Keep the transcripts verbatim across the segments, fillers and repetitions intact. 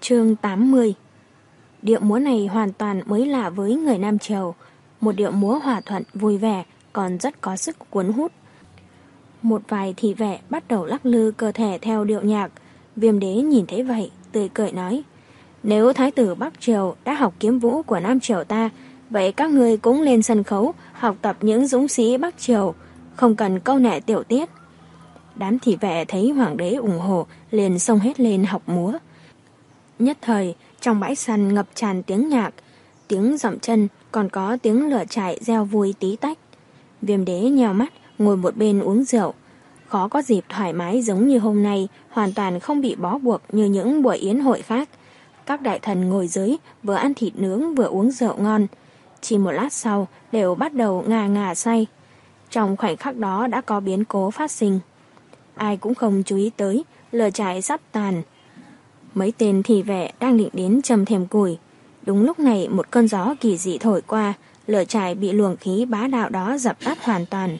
Chương tám mươi. Điệu múa này hoàn toàn mới lạ với người Nam Triều, một điệu múa hòa thuận vui vẻ, còn rất có sức cuốn hút. Một vài thị vệ bắt đầu lắc lư cơ thể theo điệu nhạc. Viêm đế nhìn thấy vậy, tươi cười nói: nếu thái tử Bắc Triều đã học kiếm vũ của Nam Triều ta, vậy các ngươi cũng lên sân khấu học tập những dũng sĩ Bắc Triều, không cần câu nệ tiểu tiết. Đám thị vệ thấy hoàng đế ủng hộ liền xông hết lên học múa. Nhất thời trong bãi săn ngập tràn tiếng nhạc, tiếng dậm chân, còn có tiếng lửa trại reo vui tí tách. Viêm đế nheo mắt ngồi một bên uống rượu, khó có dịp thoải mái giống như hôm nay, hoàn toàn không bị bó buộc như những buổi yến hội khác. Các đại thần ngồi dưới vừa ăn thịt nướng vừa uống rượu ngon, chỉ một lát sau đều bắt đầu ngà ngà say. Trong khoảnh khắc đó đã có biến cố phát sinh. Ai cũng không chú ý tới lửa trại sắp tàn. Mấy tên thị vệ đang định đến châm thêm củi. Đúng lúc này một cơn gió kỳ dị thổi qua, lửa trại bị luồng khí bá đạo đó dập tắt hoàn toàn.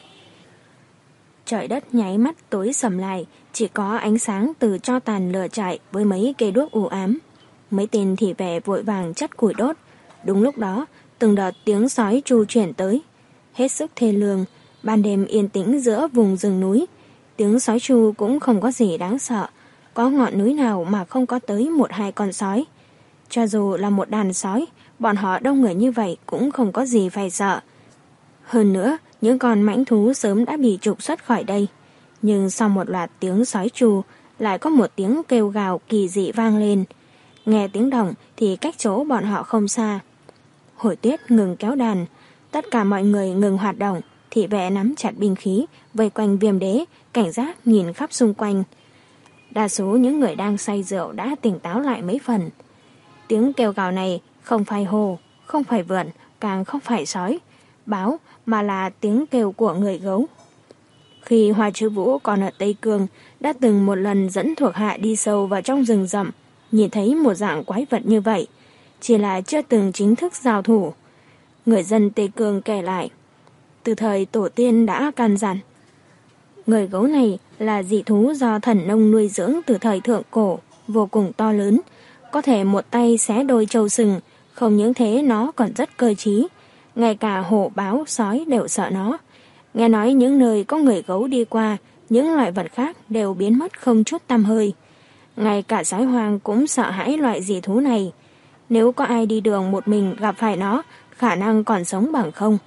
Trời đất nháy mắt tối sầm lại, chỉ có ánh sáng từ tro tàn lửa trại với mấy cây đuốc u ám. Mấy tên thị vệ vội vàng chất củi đốt. Đúng lúc đó từng đợt tiếng sói tru chuyển tới, hết sức thê lương. Ban đêm yên tĩnh giữa vùng rừng núi, tiếng sói tru cũng không có gì đáng sợ. Có ngọn núi nào mà không có tới một hai con sói. Cho dù là một đàn sói, bọn họ đông người như vậy cũng không có gì phải sợ. Hơn nữa, những con mãnh thú sớm đã bị trục xuất khỏi đây. Nhưng sau một loạt tiếng sói tru, lại có một tiếng kêu gào kỳ dị vang lên. Nghe tiếng động thì cách chỗ bọn họ không xa. Hồi Tuyết ngừng kéo đàn, tất cả mọi người ngừng hoạt động. Thị vệ nắm chặt binh khí, vây quanh Viêm đế, cảnh giác nhìn khắp xung quanh. Đa số những người đang say rượu đã tỉnh táo lại mấy phần. Tiếng kêu gào này không phải hổ, không phải vượn, càng không phải sói, báo, mà là tiếng kêu của người gấu. Khi Hoa Chữ Vũ còn ở Tây Cương, đã từng một lần dẫn thuộc hạ đi sâu vào trong rừng rậm, nhìn thấy một dạng quái vật như vậy, chỉ là chưa từng chính thức giao thủ. Người dân Tây Cương kể lại, từ thời tổ tiên đã căn dặn, người gấu này là dị thú do thần nông nuôi dưỡng từ thời thượng cổ, vô cùng to lớn, có thể một tay xé đôi trâu sừng. Không những thế, nó còn rất cơ trí, ngay cả hổ, báo, sói đều sợ nó. Nghe nói những nơi có người gấu đi qua, những loại vật khác đều biến mất không chút tăm hơi. Ngay cả sói hoang cũng sợ hãi loại dị thú này. Nếu có ai đi đường một mình gặp phải nó, khả năng còn sống bằng không.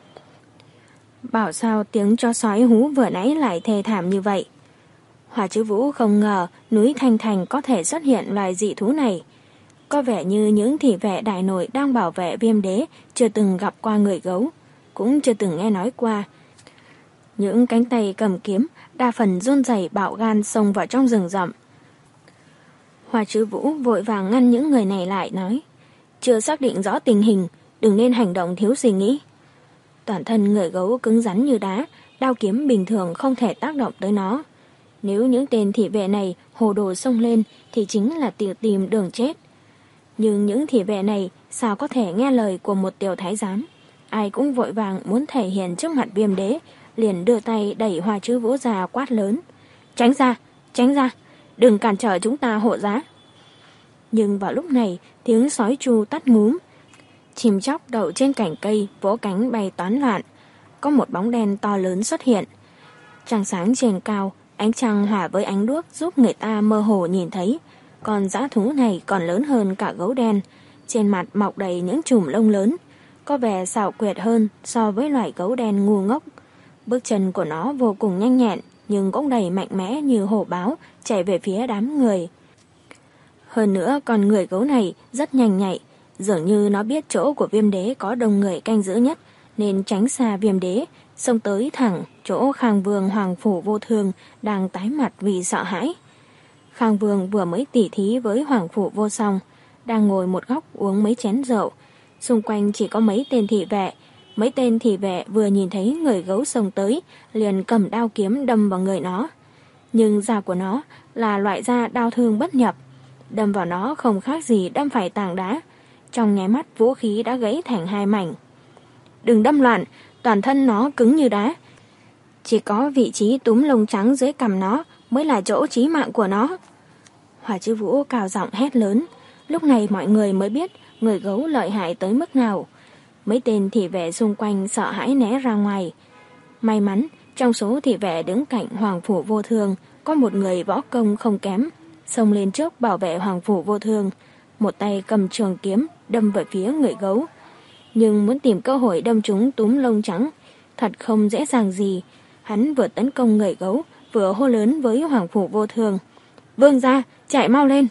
Bảo sao tiếng chó sói hú vừa nãy lại thê thảm như vậy. Hoa Chữ Vũ không ngờ núi Thanh Thành có thể xuất hiện loài dị thú này. Có vẻ như những thị vệ đại nội đang bảo vệ Viêm đế chưa từng gặp qua người gấu, cũng chưa từng nghe nói qua. Những cánh tay cầm kiếm đa phần run rẩy bạo gan xông vào trong rừng rậm. Hoa Chữ Vũ vội vàng ngăn những người này lại, nói: chưa xác định rõ tình hình, đừng nên hành động thiếu suy nghĩ. Toàn thân người gấu cứng rắn như đá, đao kiếm bình thường không thể tác động tới nó. Nếu những tên thị vệ này hồ đồ xông lên thì chính là tìm tìm đường chết. Nhưng những thị vệ này sao có thể nghe lời của một tiểu thái giám. Ai cũng vội vàng muốn thể hiện trước mặt Viêm đế, liền đưa tay đẩy Hoa Chữ Vũ ra quát lớn: tránh ra, tránh ra, đừng cản trở chúng ta hộ giá. Nhưng vào lúc này tiếng sói tru tắt ngúm, chim chóc đậu trên cành cây vỗ cánh bay toán loạn. Có một bóng đen to lớn xuất hiện. Trăng sáng trên cao, ánh trăng hòa với ánh đuốc giúp người ta mơ hồ nhìn thấy con dã thú này còn lớn hơn cả gấu đen, trên mặt mọc đầy những chùm lông lớn, có vẻ xảo quyệt hơn so với loài gấu đen ngu ngốc. Bước chân của nó vô cùng nhanh nhẹn, nhưng cũng đầy mạnh mẽ như hổ báo chạy về phía đám người. Hơn nữa con người gấu này rất nhanh nhạy, dường như nó biết chỗ của Viêm đế có đông người canh giữ nhất, nên tránh xa Viêm đế, xông tới thẳng chỗ Khang Vương Hoàng Phủ Vô Thương đang tái mặt vì sợ hãi. Khang Vương vừa mới tỉ thí với Hoàng Phủ Vô Song, đang ngồi một góc uống mấy chén rượu. Xung quanh chỉ có mấy tên thị vệ. Mấy tên thị vệ vừa nhìn thấy người gấu xông tới, liền cầm đao kiếm đâm vào người nó. Nhưng da của nó là loại da đao thương bất nhập, đâm vào nó không khác gì đâm phải tảng đá. Trong nháy mắt vũ khí đã gãy thành hai mảnh. Đừng đâm loạn, toàn thân nó cứng như đá. Chỉ có vị trí túm lông trắng dưới cằm nó mới là chỗ chí mạng của nó. Hoa Chữ Vũ cao giọng hét lớn. Lúc này mọi người mới biết người gấu lợi hại tới mức nào. Mấy tên thị vệ xung quanh sợ hãi né ra ngoài. May mắn, trong số thị vệ đứng cạnh Hoàng Phủ Vô Thương, có một người võ công không kém, xông lên trước bảo vệ Hoàng Phủ Vô Thương, một tay cầm trường kiếm đâm về phía người gấu. Nhưng muốn tìm cơ hội đâm trúng túm lông trắng, thật không dễ dàng gì. Hắn vừa tấn công người gấu, vừa hô lớn với Hoàng Phủ Vô Thương: "Vương gia, chạy mau lên!"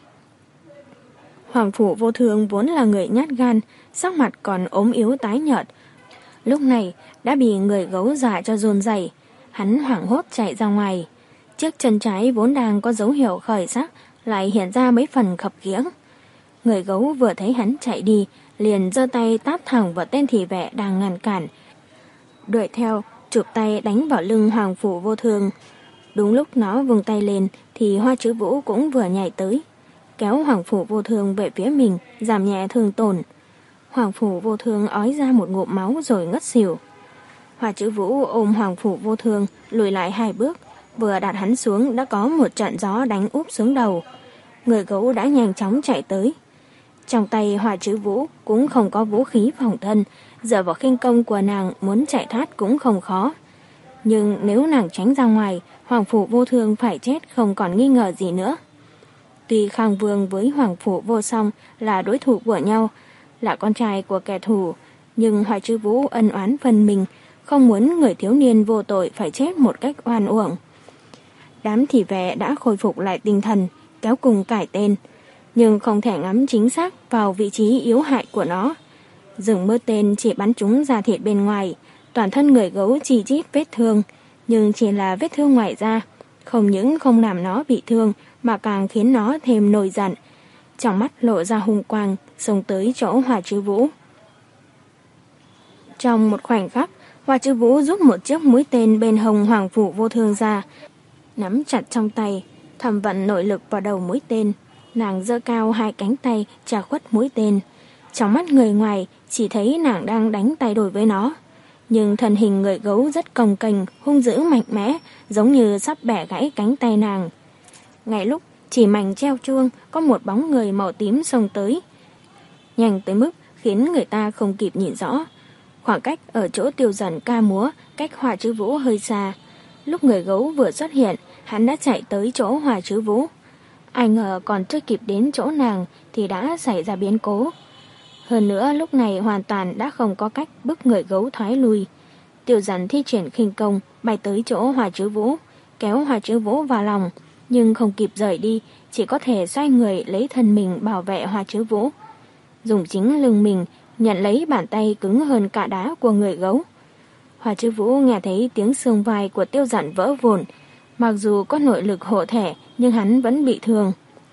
Hoàng Phủ Vô Thương vốn là người nhát gan, sắc mặt còn ốm yếu tái nhợt. Lúc này đã bị người gấu dọa cho run rẩy, hắn hoảng hốt chạy ra ngoài. Chiếc chân trái vốn đang có dấu hiệu khởi sắc lại hiện ra mấy phần khập khiễng. Người gấu vừa thấy hắn chạy đi, liền giơ tay tát thẳng vào tên thị vệ đang ngăn cản, đuổi theo chụp tay đánh vào lưng Hoàng Phủ Vô Thương. Đúng lúc nó vung tay lên thì Hoa Chữ Vũ cũng vừa nhảy tới, kéo Hoàng Phủ Vô Thương về phía mình, giảm nhẹ thương tổn. Hoàng Phủ Vô Thương ói ra một ngụm máu rồi ngất xỉu. Hoa Chữ Vũ ôm Hoàng Phủ Vô Thương lùi lại hai bước, vừa đặt hắn xuống đã có một trận gió đánh úp xuống đầu. Người gấu đã nhanh chóng chạy tới. Trong tay Hoa Chữ Vũ cũng không có vũ khí phòng thân, dựa vào khinh công của nàng muốn chạy thoát cũng không khó. Nhưng nếu nàng tránh ra ngoài, Hoàng Phủ Vô Thương phải chết không còn nghi ngờ gì nữa. Tuy Khang Vương với Hoàng Phủ Vô Song là đối thủ của nhau, là con trai của kẻ thù, nhưng Hoa Chữ Vũ ân oán phần mình, không muốn người thiếu niên vô tội phải chết một cách oan uổng. Đám thị vệ đã khôi phục lại tinh thần, kéo cùng cải tên, nhưng không thể ngắm chính xác vào vị trí yếu hại của nó. Rừng mưa tên chỉ bắn trúng da thịt bên ngoài, toàn thân người gấu chi chít vết thương, nhưng chỉ là vết thương ngoài da, không những không làm nó bị thương mà càng khiến nó thêm nổi giận. Trong mắt lộ ra hung quang, xông tới chỗ Hoa Chữ Vũ. Trong một khoảnh khắc, Hoa Chữ Vũ rút một chiếc mũi tên bên hông Hoàng Phủ Vô Thương ra, nắm chặt trong tay, thầm vận nội lực vào đầu mũi tên. Nàng giơ cao hai cánh tay tra khuất mũi tên. Trong mắt người ngoài chỉ thấy nàng đang đánh tay đổi với nó, nhưng thân hình người gấu rất cồng kềnh, hung dữ mạnh mẽ, giống như sắp bẻ gãy cánh tay nàng. Ngay lúc chỉ mảnh treo chuông, có một bóng người màu tím xông tới, nhanh tới mức khiến người ta không kịp nhìn rõ. Khoảng cách ở chỗ Tiêu Dần ca múa cách Hoa Chữ Vũ hơi xa. Lúc người gấu vừa xuất hiện, hắn đã chạy tới chỗ Hoa Chữ Vũ. Ai ngờ còn chưa kịp đến chỗ nàng thì đã xảy ra biến cố. Hơn nữa lúc này hoàn toàn đã không có cách bức người gấu thoái lui. Tiêu Dần thi triển khinh công bay tới chỗ Hoa Chữ Vũ, kéo Hoa Chữ Vũ vào lòng, nhưng không kịp rời đi, chỉ có thể xoay người lấy thân mình bảo vệ Hoa Chữ Vũ, dùng chính lưng mình nhận lấy bàn tay cứng hơn cả đá của người gấu. Hoa Chữ Vũ nghe thấy tiếng xương vai của Tiêu Dần vỡ vụn, mặc dù có nội lực hộ thể nhưng hắn vẫn bị thương.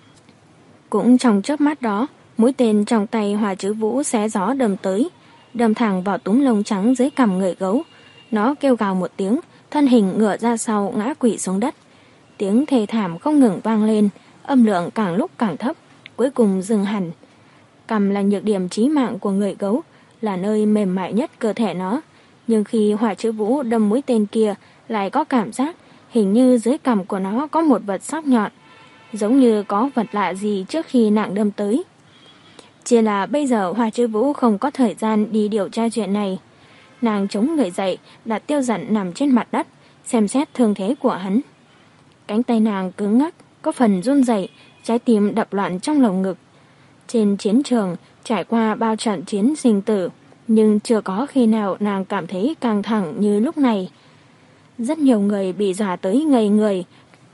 Cũng trong chớp mắt đó, mũi tên trong tay Hoa Chữ Vũ xé gió đâm tới, đâm thẳng vào túm lông trắng dưới cằm người gấu. Nó kêu gào một tiếng, thân hình ngửa ra sau ngã quỵ xuống đất. Tiếng thê thảm không ngừng vang lên, âm lượng càng lúc càng thấp, cuối cùng dừng hẳn. Cằm là nhược điểm chí mạng của người gấu, là nơi mềm mại nhất cơ thể nó, nhưng khi Hoa Chữ Vũ đâm mũi tên kia lại có cảm giác hình như dưới cằm của nó có một vật sắc nhọn, giống như có vật lạ gì trước khi nàng đâm tới. Chỉ là bây giờ Hoa Chữ Vũ không có thời gian đi điều tra chuyện này. Nàng chống người dậy, đặt Tiêu Dần nằm trên mặt đất, xem xét thương thế của hắn. Cánh tay nàng cứng ngắc, có phần run rẩy, trái tim đập loạn trong lồng ngực. Trên chiến trường, trải qua bao trận chiến sinh tử, nhưng chưa có khi nào nàng cảm thấy căng thẳng như lúc này. Rất nhiều người bị dọa tới ngây người.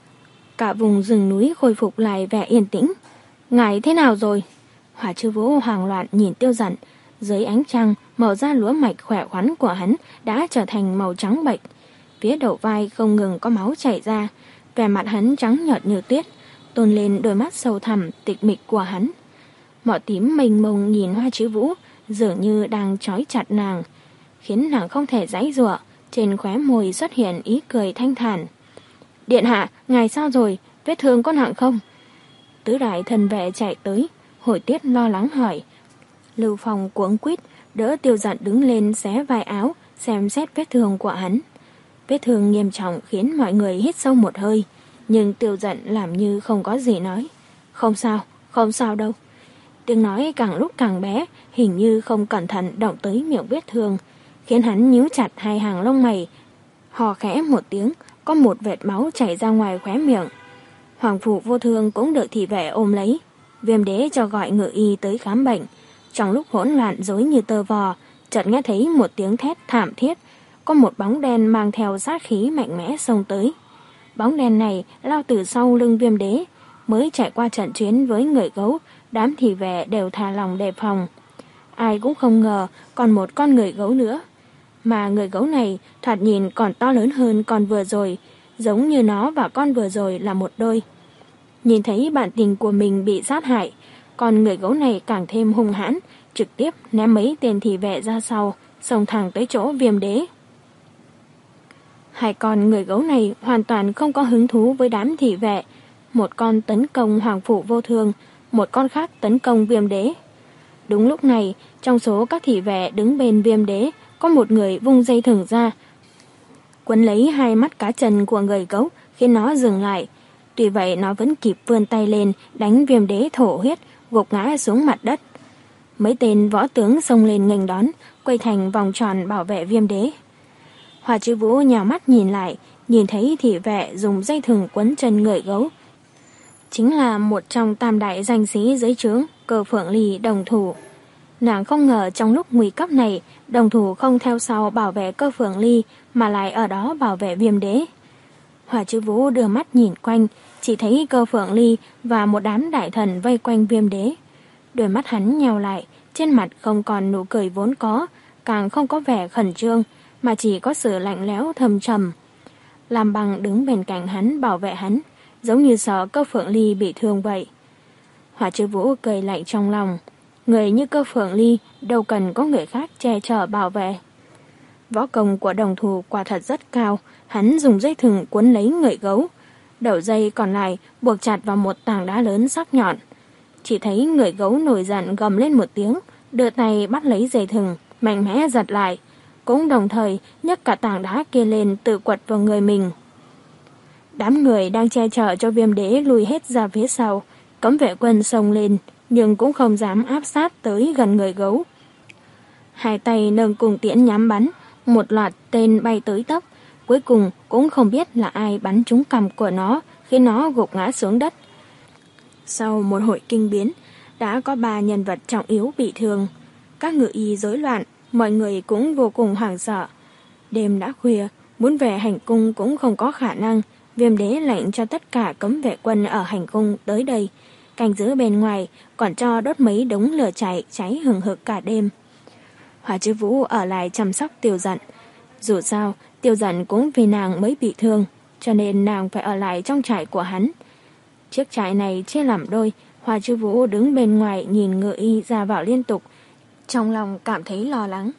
Cả vùng rừng núi khôi phục lại vẻ yên tĩnh. Ngài thế nào rồi? Hoa Chữ Vũ hoảng loạn nhìn Tiêu Dần. Dưới ánh trăng, màu da lúa mạch khỏe khoắn của hắn đã trở thành màu trắng bệch. Phía đầu vai không ngừng có máu chảy ra, vẻ mặt hắn trắng nhợt như tuyết, tôn lên đôi mắt sâu thẳm tịch mịch của hắn. Mỏ tím mênh mông nhìn Hoa Chữ Vũ, dường như đang trói chặt nàng, khiến nàng không thể giãy giụa. Trên khóe môi xuất hiện ý cười thanh thản. Điện hạ, ngài sao rồi? Vết thương có nặng không? Tứ đại thần vệ chạy tới, Hồi Tiết lo lắng hỏi. Lưu Phong cuống quýt đỡ Tiêu Dần đứng lên xé vai áo, xem xét vết thương của hắn. Vết thương nghiêm trọng khiến mọi người hít sâu một hơi, nhưng Tiêu Dần làm như không có gì nói. Không sao, không sao đâu. Tiếng nói càng lúc càng bé, hình như không cẩn thận động tới miệng vết thương, khiến hắn nhíu chặt hai hàng lông mày. Hò khẽ một tiếng, có một vệt máu chảy ra ngoài khóe miệng. Hoàng Phủ Vô Thương cũng được thị vệ ôm lấy. Viêm đế cho gọi ngự y tới khám bệnh. Trong lúc hỗn loạn rối như tơ vò, chợt nghe thấy một tiếng thét thảm thiết, có một bóng đen mang theo sát khí mạnh mẽ xông tới. Bóng đen này lao từ sau lưng Viêm đế. Mới trải qua trận chiến với người gấu, đám thị vệ đều thả lòng đề phòng. Ai cũng không ngờ còn một con người gấu nữa. Mà người gấu này thoạt nhìn còn to lớn hơn con vừa rồi, giống như nó và con vừa rồi là một đôi. Nhìn thấy bạn tình của mình bị sát hại, con người gấu này càng thêm hung hãn, trực tiếp ném mấy tên thị vệ ra sau, xông thẳng tới chỗ Viêm đế. Hai con người gấu này hoàn toàn không có hứng thú với đám thị vệ. Một con tấn công Hoàng Phủ Vô Thương, một con khác tấn công Viêm đế. Đúng lúc này, trong số các thị vệ đứng bên Viêm đế, có một người vung dây thừng ra, quấn lấy hai mắt cá chân của người gấu, khiến nó dừng lại. Tuy vậy nó vẫn kịp vươn tay lên, đánh Viêm đế thổ huyết, gục ngã xuống mặt đất. Mấy tên võ tướng xông lên nghênh đón, quay thành vòng tròn bảo vệ Viêm đế. Hoa Chứ Vũ nhào mắt nhìn lại, nhìn thấy thị vệ dùng dây thừng quấn chân người gấu. Chính là một trong tam đại danh sĩ dưới trướng, Cơ Phượng Ly đồng thủ. Nàng không ngờ trong lúc nguy cấp này, đồng thủ không theo sau bảo vệ Cơ Phượng Ly, mà lại ở đó bảo vệ Viêm đế. Hoa Chứ Vũ đưa mắt nhìn quanh, chỉ thấy Cơ Phượng Ly và một đám đại thần vây quanh Viêm đế. Đôi mắt hắn nheo lại, trên mặt không còn nụ cười vốn có, càng không có vẻ khẩn trương, mà chỉ có sự lạnh lẽo thâm trầm. Lam Băng đứng bên cạnh hắn bảo vệ hắn, giống như sợ Cơ Phượng Ly bị thương vậy. Hoa Chứ Vũ cười lạnh trong lòng. Người như Cơ Phượng Ly đâu cần có người khác che chở bảo vệ. Võ công của đồng thủ quả thật rất cao, hắn dùng dây thừng quấn lấy người gấu. Đầu dây còn lại buộc chặt vào một tảng đá lớn sắc nhọn. Chỉ thấy người gấu nổi giận gầm lên một tiếng, đưa tay bắt lấy dây thừng, mạnh mẽ giật lại, cũng đồng thời nhấc cả tảng đá kia lên tự quật vào người mình. Đám người đang che chở cho Viêm đế lùi hết ra phía sau, cấm vệ quân xông lên, nhưng cũng không dám áp sát tới gần người gấu. Hai tay nâng cung tiễn nhắm bắn, một loạt tên bay tới tấp, cuối cùng cũng không biết là ai bắn trúng cằm của nó, khiến nó gục ngã xuống đất. Sau một hồi kinh biến, đã có ba nhân vật trọng yếu bị thương. Các ngự y rối loạn, mọi người cũng vô cùng hoảng sợ. Đêm đã khuya, muốn về hành cung cũng không có khả năng. Viêm đế lệnh cho tất cả cấm vệ quân ở hành cung tới đây, canh giữ bên ngoài, còn cho đốt mấy đống lửa cháy cháy hừng hực cả đêm. Hoa Chứ Vũ ở lại chăm sóc Tiêu Dận. Dù sao, Tiêu Dận cũng vì nàng mới bị thương, cho nên nàng phải ở lại trong trại của hắn. Chiếc trại này chia làm đôi, Hoa Chứ Vũ đứng bên ngoài nhìn ngự y ra vào liên tục, trong lòng cảm thấy lo lắng.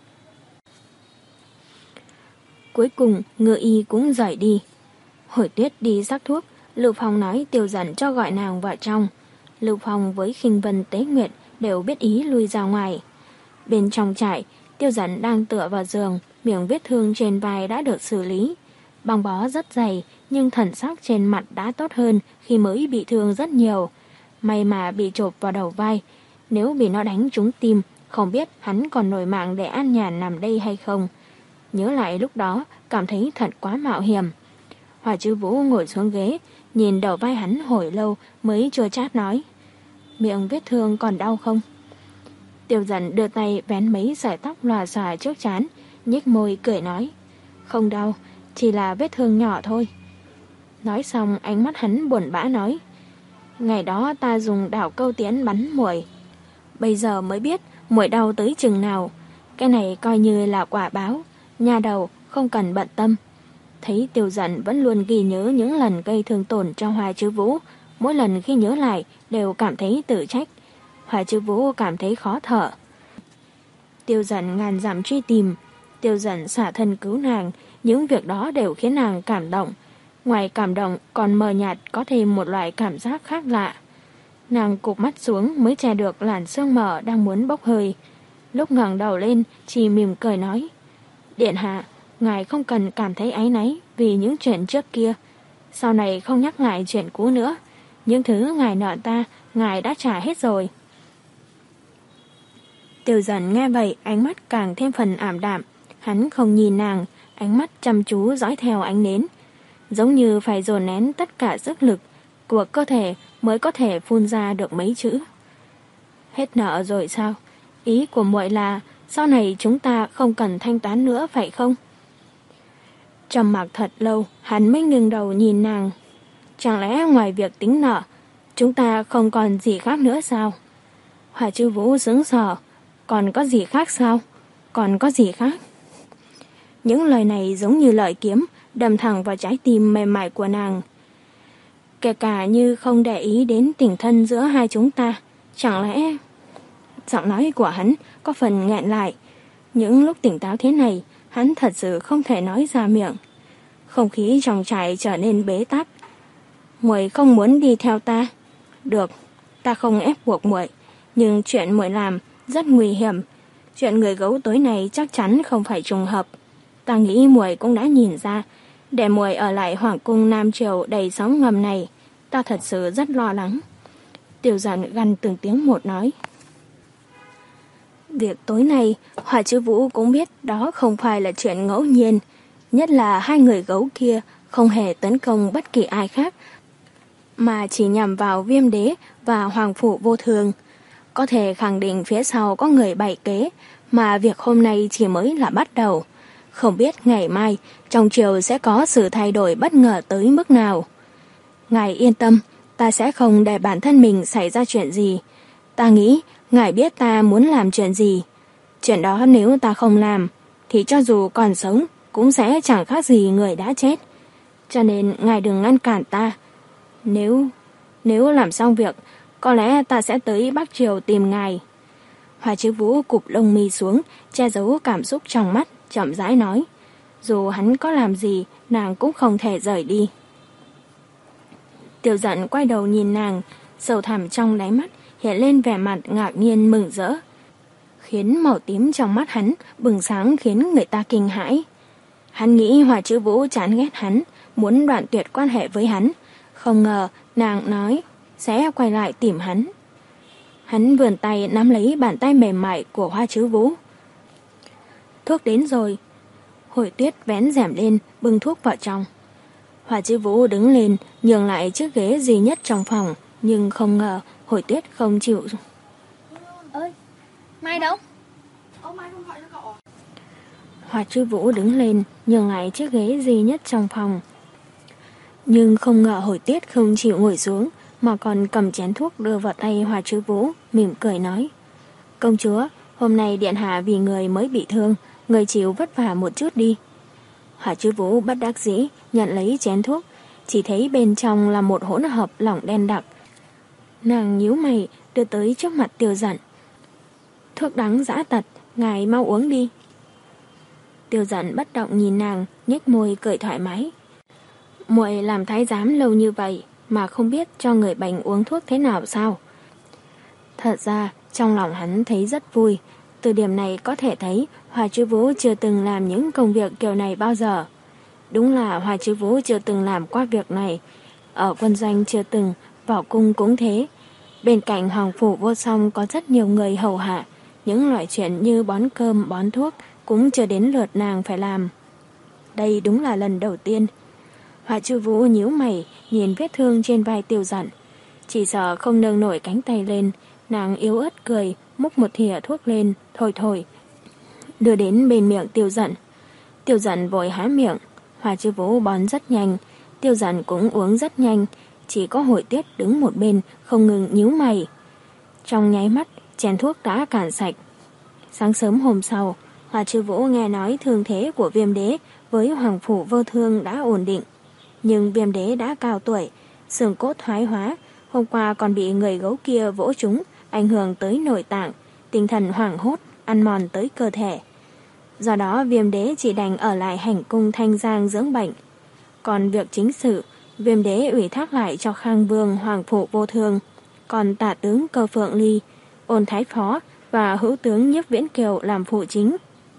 Cuối cùng, ngự y cũng rời đi. Hồi Tuyết đi sắc thuốc, Lưu Phong nói Tiêu Dận cho gọi nàng vào trong. Lưu Phong với Khinh Vân Tế Nguyệt đều biết ý lui ra ngoài. Bên trong trại, Tiêu Dận đang tựa vào giường, miệng vết thương trên vai đã được xử lý. Băng bó rất dày, nhưng thần sắc trên mặt đã tốt hơn khi mới bị thương rất nhiều. May mà bị chộp vào đầu vai. Nếu bị nó đánh trúng tim, không biết hắn còn nổi mạng để an nhàn nằm đây hay không. Nhớ lại lúc đó, cảm thấy thật quá mạo hiểm. Hoa Chứ Vũ ngồi xuống ghế, nhìn đầu vai hắn hồi lâu mới chua chát nói: Miệng vết thương còn đau không? Tiêu Dận đưa tay vén mấy sợi tóc lòa xòa trước trán, nhếch môi cười nói: Không đau, chỉ là vết thương nhỏ thôi. Nói xong ánh mắt hắn buồn bã nói: Ngày đó ta dùng đảo câu tiễn bắn muội, bây giờ mới biết muội đau tới chừng nào. Cái này coi như là quả báo, nha đầu không cần bận tâm. Thấy Tiêu Dận vẫn luôn ghi nhớ những lần gây thương tổn cho Hoa Chứ Vũ, mỗi lần khi nhớ lại đều cảm thấy tự trách. Hoa Chứ Vũ cảm thấy khó thở. Tiêu Dận ngàn dặm truy tìm, Tiêu Dận xả thân cứu nàng, những việc đó đều khiến nàng cảm động. Ngoài cảm động còn mờ nhạt có thêm một loại cảm giác khác lạ. Nàng cụp mắt xuống mới che được làn sương mờ đang muốn bốc hơi. Lúc ngẩng đầu lên, chỉ mỉm cười nói: Điện hạ, ngài không cần cảm thấy áy náy vì những chuyện trước kia. Sau này không nhắc lại chuyện cũ nữa. Những thứ ngài nợ ta, ngài đã trả hết rồi. Tiêu Dần nghe vậy, ánh mắt càng thêm phần ảm đạm. Hắn không nhìn nàng, ánh mắt chăm chú dõi theo ánh nến, giống như phải dồn nén tất cả sức lực của cơ thể mới có thể phun ra được mấy chữ. Hết nợ rồi sao? Ý của muội là sau này chúng ta không cần thanh toán nữa phải không? Trầm mặc thật lâu, hắn mới ngừng đầu nhìn nàng. Chẳng lẽ ngoài việc tính nợ, chúng ta không còn gì khác nữa sao? Hỏa Chư Vũ sững sờ. Còn có gì khác sao? Còn có gì khác? Những lời này giống như lợi kiếm, đâm thẳng vào trái tim mềm mại của nàng. Kể cả như không để ý đến tình thân giữa hai chúng ta, chẳng lẽ... Giọng nói của hắn có phần nghẹn lại. Những lúc tỉnh táo thế này, hắn thật sự không thể nói ra miệng. Không khí trong trại trở nên bế tắc. Muội không muốn đi theo ta? Được, ta không ép buộc muội, nhưng chuyện muội làm rất nguy hiểm. Chuyện người gấu tối này chắc chắn không phải trùng hợp. Ta nghĩ muội cũng đã nhìn ra, để muội ở lại Hoàng cung Nam Triều đầy sóng ngầm này, ta thật sự rất lo lắng. Tiêu Dần gằn từng tiếng một nói. Việc tối nay, Hỏa Chư Vũ cũng biết đó không phải là chuyện ngẫu nhiên, nhất là hai người gấu kia không hề tấn công bất kỳ ai khác, mà chỉ nhằm vào Viêm Đế và Hoàng Phủ Vô Thường. Có thể khẳng định phía sau có người bày kế, mà việc hôm nay chỉ mới là bắt đầu. Không biết ngày mai trong triều sẽ có sự thay đổi bất ngờ tới mức nào. Ngài yên tâm, ta sẽ không để bản thân mình xảy ra chuyện gì. Ta nghĩ ngài biết ta muốn làm chuyện gì. Chuyện đó nếu ta không làm, thì cho dù còn sống cũng sẽ chẳng khác gì người đã chết. Cho nên ngài đừng ngăn cản ta. Nếu... nếu làm xong việc, có lẽ ta sẽ tới Bắc Triều tìm ngài. Hỏa Chư Vũ cụp lông mi xuống, che giấu cảm xúc trong mắt, chậm rãi nói. Dù hắn có làm gì, nàng cũng không thể rời đi. Tiêu Dần quay đầu nhìn nàng, sầu thẳm trong đáy mắt hiện lên vẻ mặt ngạc nhiên mừng rỡ, khiến màu tím trong mắt hắn bừng sáng khiến người ta kinh hãi. Hắn nghĩ Hỏa Chư Vũ chán ghét hắn, muốn đoạn tuyệt quan hệ với hắn. Không ngờ nàng nói sẽ quay lại tìm hắn. Hắn vươn tay nắm lấy bàn tay mềm mại của Hỏa Chư Vũ. Thuốc đến rồi. Hồi Tuyết vén rèm lên, bưng thuốc vào trong. Hỏa Chư Vũ đứng lên, nhường lại chiếc ghế duy nhất trong phòng, nhưng không ngờ Hồi Tuyết không chịu. Ơi, Mai đâu? Hỏa Chư Vũ đứng lên, nhường lại chiếc ghế duy nhất trong phòng. Nhưng không ngờ Hồi Tuyết không chịu ngồi xuống, mà còn cầm chén thuốc đưa vào tay Hỏa Chư Vũ, mỉm cười nói. Công chúa, hôm nay điện hạ vì người mới bị thương, người chịu vất vả một chút đi. Hỏa Chư Vũ bất đắc dĩ nhận lấy chén thuốc, chỉ thấy bên trong là một hỗn hợp lỏng đen đặc. Nàng nhíu mày đưa tới trước mặt Tiêu Dần. Thuốc đắng dã tật, ngài mau uống đi. Tiêu Dần bất động nhìn nàng, nhếch môi cười thoải mái. Muội làm thái giám lâu như vậy mà không biết cho người bệnh uống thuốc thế nào sao? Thật ra trong lòng hắn thấy rất vui. Từ điểm này có thể thấy Hỏa Chư Vũ chưa từng làm những công việc kiểu này bao giờ. Đúng là Hỏa Chư Vũ chưa từng làm qua việc này. Ở quân doanh chưa từng, vào cung cũng thế. Bên cạnh Hoàng Phủ Vô Song có rất nhiều người hầu hạ. Những loại chuyện như bón cơm, bón thuốc cũng chưa đến lượt nàng phải làm. Đây đúng là lần đầu tiên. Hỏa Chư Vũ nhíu mày nhìn vết thương trên vai Tiêu Dần. Chỉ sợ không nâng nổi cánh tay lên, nàng yếu ớt cười, múc một thìa thuốc lên, thổi thổi, đưa đến bên miệng Tiêu Dần. Tiêu Dần vội há miệng. Hỏa Chư Vũ bón rất nhanh, Tiêu Dần cũng uống rất nhanh, chỉ có Hồi Tuyết đứng một bên không ngừng nhíu mày. Trong nháy mắt, chén thuốc đã cạn sạch. Sáng sớm hôm sau, Hỏa Chư Vũ nghe nói thương thế của Viêm Đế với Hoàng Phủ Vô Thương đã ổn định. Nhưng Viêm Đế đã cao tuổi, xương cốt thoái hóa, hôm qua còn bị người gấu kia vỗ trúng, ảnh hưởng tới nội tạng, tinh thần hoảng hốt, ăn mòn tới cơ thể. Do đó Viêm Đế chỉ đành ở lại hành cung Thanh Giang dưỡng bệnh. Còn việc chính sự, Viêm Đế ủy thác lại cho Khang Vương Hoàng Phủ Vô Thương, còn tả tướng Cơ Phượng Ly, Ôn Thái Phó và hữu tướng Nhiếp Viễn Kiều làm phụ chính.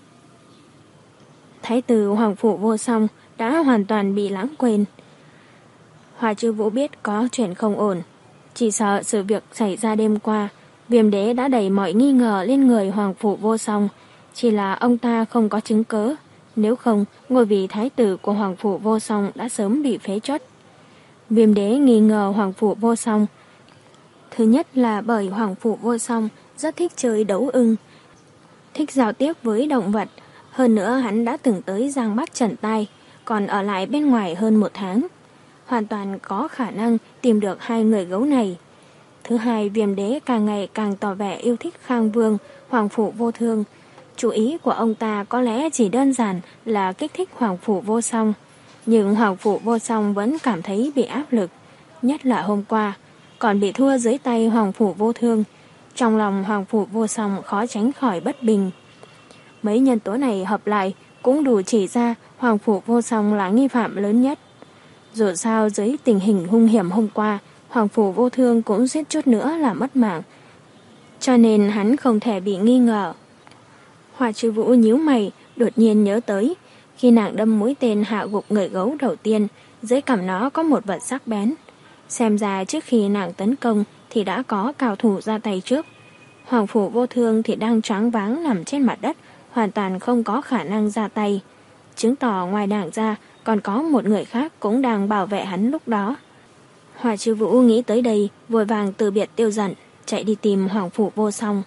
Thái tử Hoàng Phủ Vô Song đã hoàn toàn bị lãng quên. Hỏa Chư Vũ biết có chuyện không ổn, chỉ sợ sự việc xảy ra đêm qua Viêm đế đã đẩy mọi nghi ngờ lên người Hoàng Phủ Vô Song, chỉ là ông ta không có chứng cớ. Nếu không, ngôi vị thái tử của Hoàng Phủ Vô Song đã sớm bị phế truất. Viêm đế nghi ngờ Hoàng Phủ Vô Song. Thứ nhất là bởi Hoàng Phủ Vô Song rất thích chơi đấu ưng, thích giao tiếp với động vật. Hơn nữa hắn đã từng tới Giang Bắc Trần Tai, còn ở lại bên ngoài hơn một tháng. Hoàn toàn có khả năng tìm được hai người gấu này. Thứ hai, Viêm đế càng ngày càng tỏ vẻ yêu thích Khang Vương, Hoàng Phủ Vô Thương. Chủ ý của ông ta có lẽ chỉ đơn giản là kích thích Hoàng Phủ Vô Song. Nhưng Hoàng Phủ Vô Song vẫn cảm thấy bị áp lực. Nhất là hôm qua, còn bị thua dưới tay Hoàng Phủ Vô Thương. Trong lòng Hoàng Phủ Vô Song khó tránh khỏi bất bình. Mấy nhân tố này hợp lại cũng đủ chỉ ra Hoàng Phủ Vô Song là nghi phạm lớn nhất. Dù sao dưới tình hình hung hiểm hôm qua, Hoàng Phủ Vô Thương cũng suýt chút nữa là mất mạng. Cho nên hắn không thể bị nghi ngờ. Hoa Chư Vũ nhíu mày, đột nhiên nhớ tới. Khi nàng đâm mũi tên hạ gục người gấu đầu tiên, dưới cằm nó có một vật sắc bén. Xem ra trước khi nàng tấn công thì đã có cao thủ ra tay trước. Hoàng Phủ Vô Thương thì đang choáng váng nằm trên mặt đất, hoàn toàn không có khả năng ra tay. Chứng tỏ ngoài nàng ra còn có một người khác cũng đang bảo vệ hắn lúc đó. Hoa Chư Vũ nghĩ tới đây, vội vàng từ biệt Tiêu Dận, chạy đi tìm Hoàng Phủ Vô Song.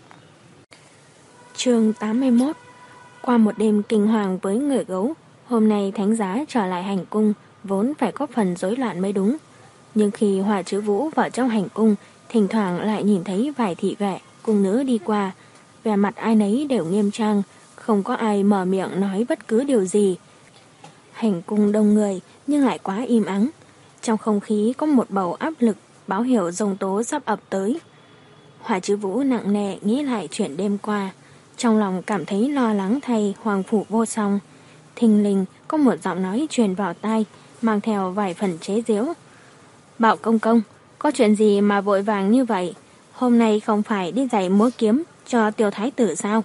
Chương tám mươi mốt. Qua một đêm kinh hoàng với người gấu, hôm nay thánh giá trở lại hành cung, vốn phải có phần rối loạn mới đúng. Nhưng khi Hoa Chư Vũ vào trong hành cung, thỉnh thoảng lại nhìn thấy vài thị vệ, cung nữ đi qua. Vẻ mặt ai nấy đều nghiêm trang, không có ai mở miệng nói bất cứ điều gì. Hành cung đông người nhưng lại quá im ắng. Trong không khí có một bầu áp lực, báo hiệu giông tố sắp ập tới. Hoa Chư Vũ nặng nề nghĩ lại chuyện đêm qua. Trong lòng cảm thấy lo lắng thay Hoàng Phủ Vô Song. Thình lình có một giọng nói truyền vào tai, mang theo vài phần chế giễu. Bảo công công, có chuyện gì mà vội vàng như vậy? Hôm nay không phải đi dạy múa kiếm cho Tiêu thái tử sao?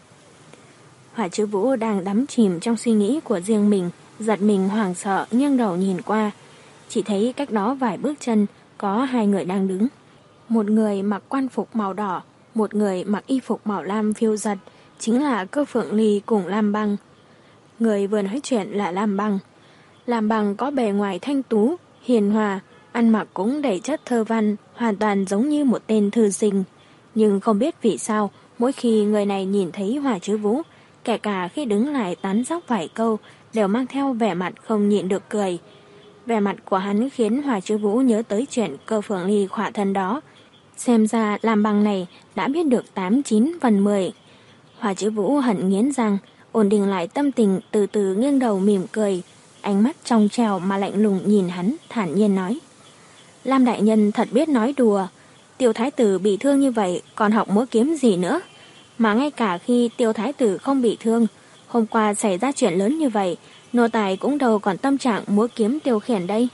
Hoa Chư Vũ đang đắm chìm trong suy nghĩ của riêng mình, giật mình hoảng sợ nghiêng đầu nhìn qua. Chỉ thấy cách đó vài bước chân có hai người đang đứng. Một người mặc quan phục màu đỏ, một người mặc y phục màu lam phiêu giật, chính là Cơ Phượng Ly cùng Lam Băng. Người vừa nói chuyện là Lam Băng. Lam Băng có bề ngoài thanh tú, hiền hòa, ăn mặc cũng đầy chất thơ văn, hoàn toàn giống như một tên thư sinh. Nhưng không biết vì sao, mỗi khi người này nhìn thấy Hoa Chư Vũ, kể cả khi đứng lại tán dóc vài câu, đều mang theo vẻ mặt không nhịn được cười. Vẻ mặt của hắn khiến Hoa Chư Vũ nhớ tới chuyện Cơ Phượng Ly khỏa thân đó. Xem ra Lam Băng này đã biết được tám chín phần mười. Hoa Chư Vũ hận nghiến răng, ổn định lại tâm tình, từ từ nghiêng đầu mỉm cười, ánh mắt trong trèo mà lạnh lùng nhìn hắn, thản nhiên nói. Lam đại nhân thật biết nói đùa, Tiêu thái tử bị thương như vậy còn học múa kiếm gì nữa? Mà ngay cả khi Tiêu thái tử không bị thương, hôm qua xảy ra chuyện lớn như vậy, nô tài cũng đâu còn tâm trạng múa kiếm tiêu khiển đây.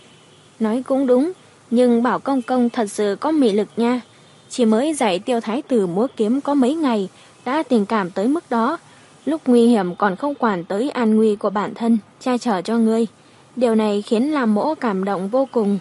Nói cũng đúng, nhưng Bảo công công thật sự có mị lực nha. Chỉ mới dạy Tiêu thái tử múa kiếm có mấy ngày, đã tình cảm tới mức đó. Lúc nguy hiểm còn không quản tới an nguy của bản thân, che chở cho ngươi. Điều này khiến Lam mỗ cảm động vô cùng.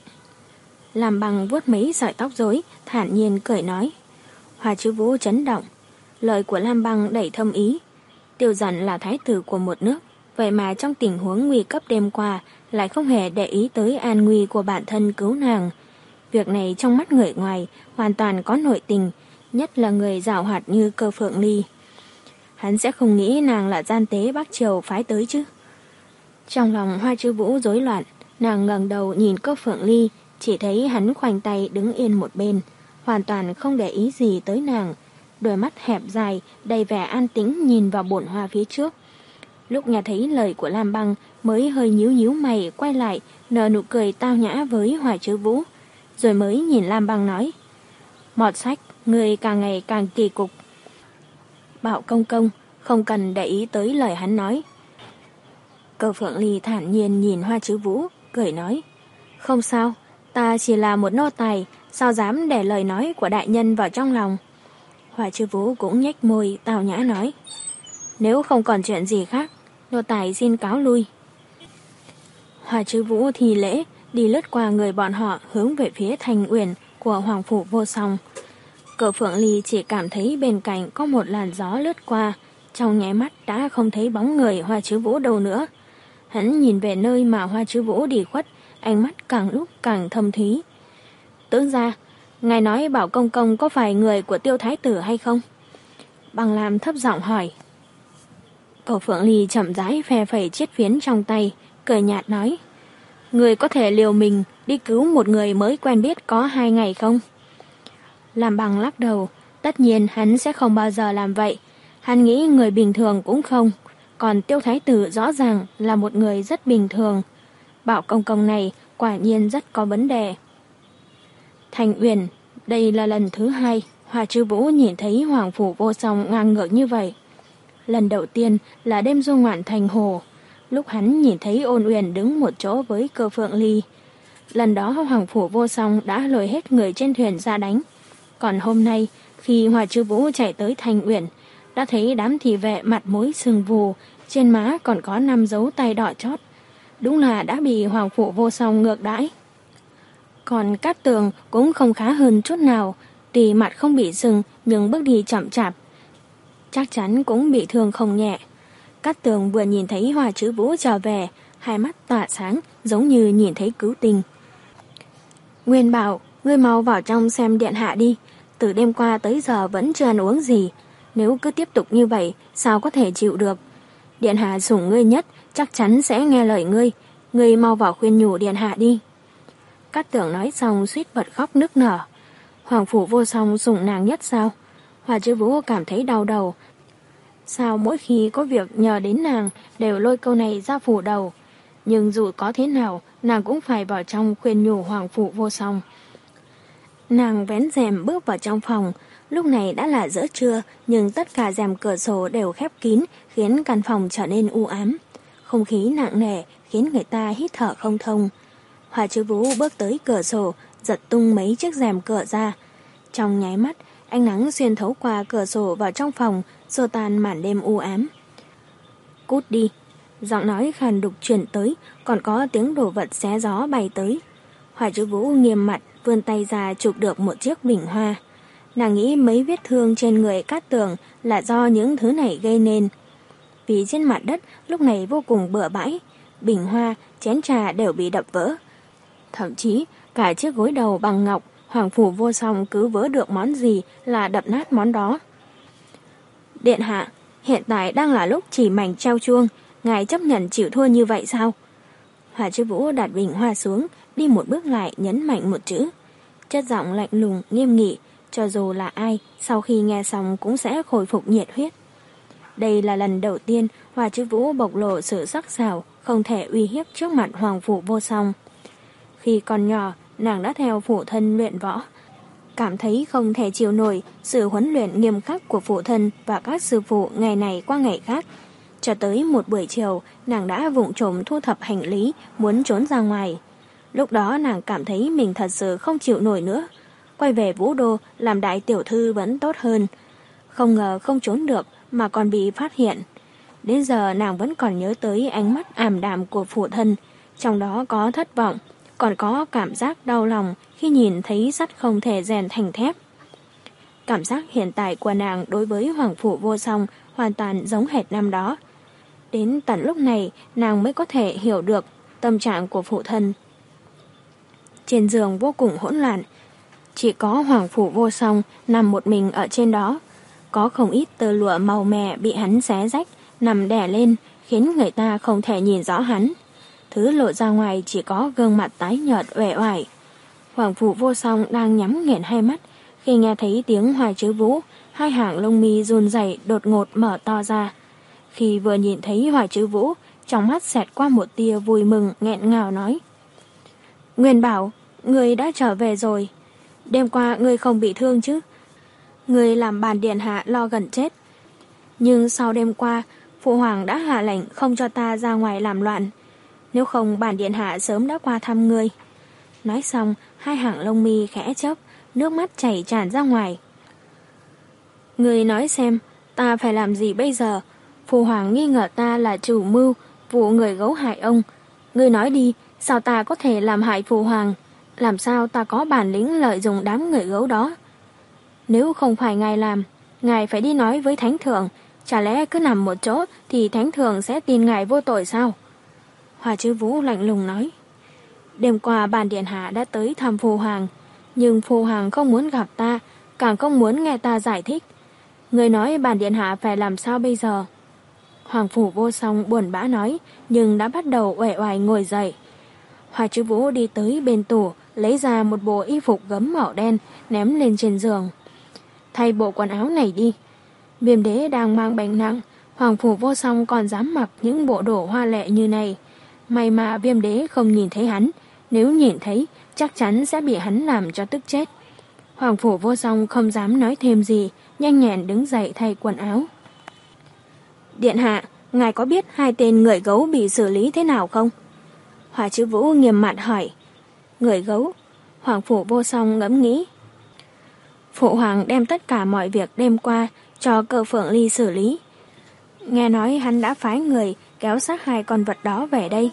Lam Băng vuốt mấy sợi tóc rối, thản nhiên cười nói. Hoa Chư Vũ chấn động. Lời của Lam Băng đầy thâm ý. Tiêu Dận là thái tử của một nước, vậy mà trong tình huống nguy cấp đêm qua lại không hề để ý tới an nguy của bản thân cứu nàng. Việc này trong mắt người ngoài hoàn toàn có nội tình, nhất là người giảo hoạt như Cơ Phượng Ly. Hắn sẽ không nghĩ nàng là gian tế Bắc Triều phái tới chứ. Trong lòng Hoa Chư Vũ rối loạn, nàng ngẩng đầu nhìn Cơ Phượng Ly, chỉ thấy hắn khoanh tay đứng yên một bên, hoàn toàn không để ý gì tới nàng. Đôi mắt hẹp dài, đầy vẻ an tĩnh nhìn vào bồn hoa phía trước. Lúc nghe thấy lời của Lam Băng mới hơi nhíu nhíu mày quay lại, nở nụ cười tao nhã với Hoa Chư Vũ, rồi mới nhìn Lam Băng nói. Mọt sách, người càng ngày càng kỳ cục. Bảo công công, không cần để ý tới lời hắn nói. Cơ Phượng Ly thản nhiên nhìn Hoa Chư Vũ, cười nói. Không sao, ta chỉ là một nô tài, sao dám để lời nói của đại nhân vào trong lòng. Hoa Chư Vũ cũng nhếch môi, tào nhã nói. Nếu không còn chuyện gì khác, nô tài xin cáo lui. Hoa Chư Vũ thì lễ, đi lướt qua người bọn họ hướng về phía thành uyển của Hoàng Phủ Vô Song. Cậu Phượng Ly chỉ cảm thấy bên cạnh có một làn gió lướt qua, trong nháy mắt đã không thấy bóng người Hoa Chứ Vũ đâu nữa. Hắn nhìn về nơi mà Hoa Chứ Vũ đi khuất, ánh mắt càng lúc càng thâm thúy. Tướng gia, ngài nói Bảo Công Công có phải người của Tiêu Thái Tử hay không? Bằng Lam thấp giọng hỏi. Cậu Phượng Ly chậm rãi phe phẩy chiếc phiến trong tay, cười nhạt nói. Người có thể liều mình đi cứu một người mới quen biết có hai ngày không? Làm Bằng lắc đầu, tất nhiên hắn sẽ không bao giờ làm vậy. Hắn nghĩ người bình thường cũng không, còn Tiêu Thái Tử rõ ràng là một người rất bình thường. Bảo Công Công này quả nhiên rất có vấn đề. Thành Uyển, đây là lần thứ hai Hoa Chứ Vũ nhìn thấy Hoàng Phủ Vô Song ngang ngược như vậy. Lần đầu tiên là đêm du ngoạn thành hồ, lúc hắn nhìn thấy Ôn Uyển đứng một chỗ với Cơ Phượng Ly. Lần đó Hoàng Phủ Vô Song đã lôi hết người trên thuyền ra đánh. Còn hôm nay, khi Hoa Chứ Vũ chạy tới Thành Uyển, đã thấy đám thị vệ mặt mũi sưng vù, trên má còn có năm dấu tay đỏ chót. Đúng là đã bị Hoàng Phủ Vô Song ngược đãi. Còn Cát Tường cũng không khá hơn chút nào, tuy mặt không bị sưng nhưng bước đi chậm chạp. Chắc chắn cũng bị thương không nhẹ. Cát Tường vừa nhìn thấy Hoa Chứ Vũ trở về, hai mắt tỏa sáng giống như nhìn thấy cứu tinh. Nguyên bảo, ngươi mau vào trong xem điện hạ đi, từ đêm qua tới giờ vẫn chưa ăn uống gì. Nếu cứ tiếp tục như vậy, sao có thể chịu được? Điện hạ sủng ngươi nhất, chắc chắn sẽ nghe lời ngươi. Ngươi mau vào khuyên nhủ điện hạ đi. Cát Tường nói xong suýt bật khóc nức nở. Hoàng Phủ Vô Song sủng nàng nhất sao? Hoa Chứ Vũ cảm thấy đau đầu. Sao mỗi khi có việc nhờ đến nàng đều lôi câu này ra phủ đầu? Nhưng dù có thế nào, nàng cũng phải vào trong khuyên nhủ Hoàng Phủ Vô Song. Nàng vén rèm bước vào trong phòng. Lúc này đã là giữa trưa, nhưng tất cả rèm cửa sổ đều khép kín, khiến căn phòng trở nên u ám. Không khí nặng nề khiến người ta hít thở không thông. Hoa Chứ Vũ bước tới cửa sổ, giật tung mấy chiếc rèm cửa ra. Trong nháy mắt, ánh nắng xuyên thấu qua cửa sổ vào trong phòng, xua tan màn đêm u ám. Cút đi! Giọng nói khàn đục truyền tới, còn có tiếng đồ vật xé gió bay tới. Hoa Chứ Vũ nghiêm mặt, vươn tay ra chụp được một chiếc bình hoa. Nàng nghĩ mấy vết thương trên người Cát Tường là do những thứ này gây nên. Vì trên mặt đất lúc này vô cùng bừa bãi, bình hoa, chén trà đều bị đập vỡ. Thậm chí cả chiếc gối đầu bằng ngọc, Hoàng Phủ Vô Song cứ vớ được món gì là đập nát món đó. Điện hạ, hiện tại đang là lúc chỉ mảnh treo chuông, ngài chấp nhận chịu thua như vậy sao? Hoa Chứ Vũ đặt bình hoa xuống, đi một bước lại nhấn mạnh một chữ. Chất giọng lạnh lùng, nghiêm nghị, cho dù là ai, sau khi nghe xong cũng sẽ khôi phục nhiệt huyết. Đây là lần đầu tiên Hoa Chứ Vũ bộc lộ sự sắc sảo, không thể uy hiếp trước mặt Hoàng Phủ Vô Song. Khi còn nhỏ, nàng đã theo phụ thân luyện võ. Cảm thấy không thể chịu nổi sự huấn luyện nghiêm khắc của phụ thân và các sư phụ ngày này qua ngày khác. Cho tới một buổi chiều, nàng đã vụng trộm thu thập hành lý, muốn trốn ra ngoài. Lúc đó nàng cảm thấy mình thật sự không chịu nổi nữa. Quay về Vũ Đô làm đại tiểu thư vẫn tốt hơn. Không ngờ không trốn được mà còn bị phát hiện. Đến giờ nàng vẫn còn nhớ tới ánh mắt ảm đạm của phụ thân, trong đó có thất vọng, còn có cảm giác đau lòng khi nhìn thấy sắt không thể rèn thành thép. Cảm giác hiện tại của nàng đối với Hoàng Phủ Vô Song hoàn toàn giống hệt năm đó. Đến tận lúc này nàng mới có thể hiểu được tâm trạng của phụ thân. Trên giường vô cùng hỗn loạn, chỉ có Hoàng Phủ Vô Song nằm một mình ở trên đó. Có không ít tơ lụa màu mè bị hắn xé rách, nằm đè lên, khiến người ta không thể nhìn rõ hắn. Thứ lộ ra ngoài chỉ có gương mặt tái nhợt uể oải. Hoàng Phủ Vô Song đang nhắm nghiền hai mắt, khi nghe thấy tiếng Hoa Chứ Vũ, hai hàng lông mi run rẩy đột ngột mở to ra. Khi vừa nhìn thấy Hoa Chứ Vũ, trong mắt xẹt qua một tia vui mừng nghẹn ngào nói: Nguyên bảo, ngươi đã trở về rồi. Đêm qua ngươi không bị thương chứ? Ngươi làm bản điện hạ lo gần chết. Nhưng sau đêm qua, phụ hoàng đã hạ lệnh không cho ta ra ngoài làm loạn. Nếu không bản điện hạ sớm đã qua thăm ngươi. Nói xong, hai hàng lông mi khẽ chớp, nước mắt chảy tràn ra ngoài. Ngươi nói xem, ta phải làm gì bây giờ? Phụ hoàng nghi ngờ ta là chủ mưu vụ người gấu hại ông. Ngươi nói đi, sao ta có thể làm hại phụ hoàng? Làm sao ta có bản lĩnh lợi dụng đám người gấu đó? Nếu không phải ngài làm, ngài phải đi nói với thánh thượng. Chả lẽ cứ nằm một chỗ thì thánh thượng sẽ tin ngài vô tội sao? Hoa Chứ Vũ lạnh lùng nói. Đêm qua bản điện hạ đã tới thăm phu hoàng, nhưng phu hoàng không muốn gặp ta, càng không muốn nghe ta giải thích. Người nói bản điện hạ phải làm sao bây giờ? Hoàng Phủ Vô Song buồn bã nói, nhưng đã bắt đầu uể oải ngồi dậy. Hoa Chứ Vũ đi tới bên tủ, lấy ra một bộ y phục gấm màu đen, ném lên trên giường. Thay bộ quần áo này đi. Viêm đế đang mang bệnh nặng, Hoàng Phủ Vô Song còn dám mặc những bộ đồ hoa lệ như này. May mà Viêm đế không nhìn thấy hắn, nếu nhìn thấy chắc chắn sẽ bị hắn làm cho tức chết. Hoàng Phủ Vô Song không dám nói thêm gì, nhanh nhẹn đứng dậy thay quần áo. Điện hạ, ngài có biết hai tên người gấu bị xử lý thế nào không? Hoa Chứ Vũ nghiêm mặt hỏi. Người gấu? Hoàng Phủ Vô Song ngẫm nghĩ. Phụ hoàng đem tất cả mọi việc đêm qua cho Cơ Phượng Ly xử lý. Nghe nói hắn đã phái người kéo xác hai con vật đó về đây.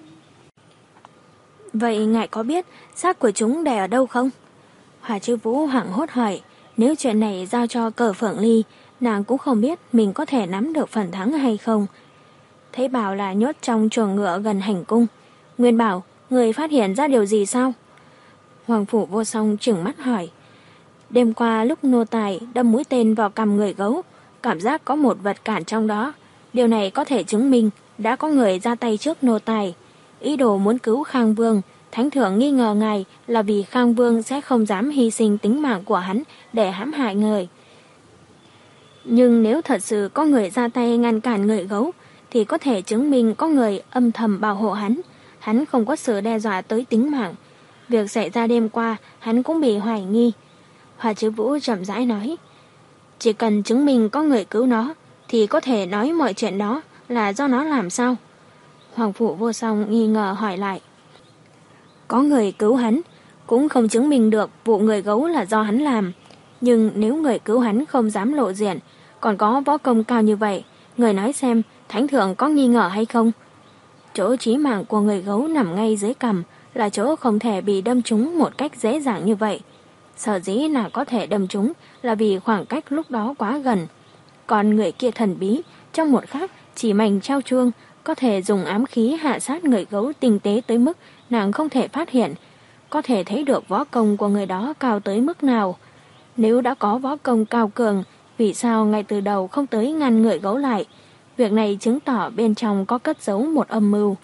Vậy ngài có biết xác của chúng để ở đâu không? Hoa Chứ Vũ hoảng hốt hỏi. Nếu chuyện này giao cho Cơ Phượng Ly, nàng cũng không biết mình có thể nắm được phần thắng hay không. Thấy bảo là nhốt trong chuồng ngựa gần hành cung. Nguyên bảo, người phát hiện ra điều gì sao? Hoàng Phủ Vô Song trừng mắt hỏi. Đêm qua lúc nô tài đâm mũi tên vào cằm người gấu, cảm giác có một vật cản trong đó. Điều này có thể chứng minh đã có người ra tay trước nô tài. Ý đồ muốn cứu Khang Vương. Thánh thượng nghi ngờ ngài là vì Khang Vương sẽ không dám hy sinh tính mạng của hắn để hãm hại người. Nhưng nếu thật sự có người ra tay ngăn cản người gấu, thì có thể chứng minh có người âm thầm bảo hộ hắn. Hắn không có sự đe dọa tới tính mạng. Việc xảy ra đêm qua, hắn cũng bị hoài nghi. Hoa Chứ Vũ chậm rãi nói. Chỉ cần chứng minh có người cứu nó, thì có thể nói mọi chuyện đó là do nó làm sao? Hoàng Phủ Vô Song nghi ngờ hỏi lại. Có người cứu hắn, cũng không chứng minh được vụ người gấu là do hắn làm. Nhưng nếu người cứu hắn không dám lộ diện, còn có võ công cao như vậy, người nói xem thánh thượng có nghi ngờ hay không? Chỗ chí mạng của người gấu nằm ngay dưới cằm, là chỗ không thể bị đâm trúng một cách dễ dàng như vậy. Sở dĩ là có thể đâm trúng là vì khoảng cách lúc đó quá gần. Còn người kia thần bí, trong một khắc chỉ mảnh trao chuông, có thể dùng ám khí hạ sát người gấu tinh tế tới mức nàng không thể phát hiện. Có thể thấy được võ công của người đó cao tới mức nào. Nếu đã có võ công cao cường, vì sao ngay từ đầu không tới ngăn người gấu lại? Việc này chứng tỏ bên trong có cất giấu một âm mưu.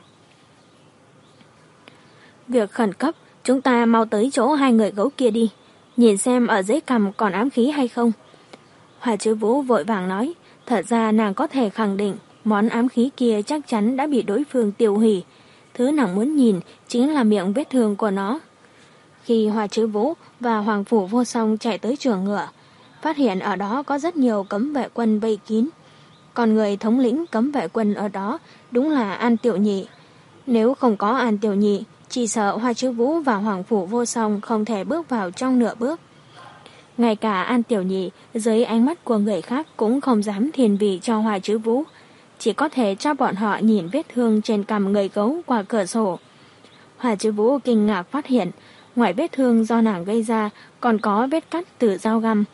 Việc khẩn cấp, chúng ta mau tới chỗ hai người gấu kia đi. Nhìn xem ở dưới cằm còn ám khí hay không. Hoa Chứ Vũ vội vàng nói. Thật ra nàng có thể khẳng định món ám khí kia chắc chắn đã bị đối phương tiêu hủy. Thứ nàng muốn nhìn chính là miệng vết thương của nó. Khi Hoa Chứ Vũ và Hoàng Phủ Vô Song chạy tới chuồng ngựa, phát hiện ở đó có rất nhiều cấm vệ quân vây kín. Còn người thống lĩnh cấm vệ quân ở đó đúng là An Tiểu Nhị. Nếu không có An Tiểu Nhị, chỉ sợ Hoa Chứ Vũ và Hoàng Phủ Vô Song không thể bước vào trong nửa bước. Ngay cả An Tiểu Nhị dưới ánh mắt của người khác cũng không dám thiền vị cho Hoa Chứ Vũ, chỉ có thể cho bọn họ nhìn vết thương trên cằm người gấu qua cửa sổ. Hoa Chứ Vũ kinh ngạc phát hiện, ngoài vết thương do nàng gây ra còn có vết cắt từ dao găm.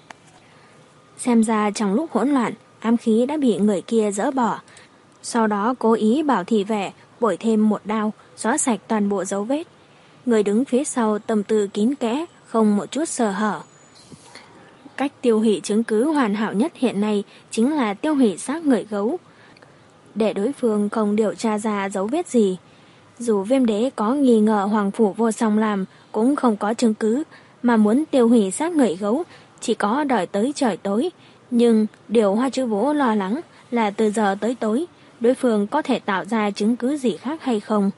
Xem ra trong lúc hỗn loạn, ám khí đã bị người kia dỡ bỏ. Sau đó cố ý bảo thị vệ bổi thêm một đao, xóa sạch toàn bộ dấu vết. Người đứng phía sau tâm tư kín kẽ, không một chút sơ hở. Cách tiêu hủy chứng cứ hoàn hảo nhất hiện nay chính là tiêu hủy xác người gấu, để đối phương không điều tra ra dấu vết gì. Dù Viêm Đế có nghi ngờ Hoàng Phủ Vô Song làm, cũng không có chứng cứ, mà muốn tiêu hủy xác người gấu chỉ có đợi tới trời tối. Nhưng điều Hoa Chứ Vũ lo lắng là từ giờ tới tối, đối phương có thể tạo ra chứng cứ gì khác hay không.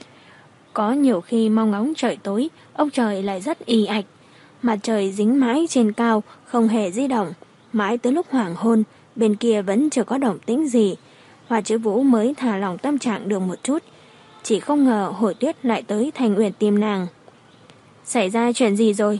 Có nhiều khi mong ngóng trời tối, ông trời lại rất ì ạch. Mặt trời dính mãi trên cao, không hề di động. Mãi tới lúc hoàng hôn, bên kia vẫn chưa có động tĩnh gì. Hoa Chứ Vũ mới thả lòng tâm trạng được một chút. Chỉ không ngờ Hồi Tuyết lại tới Thành Uyển tìm nàng. Xảy ra chuyện gì rồi?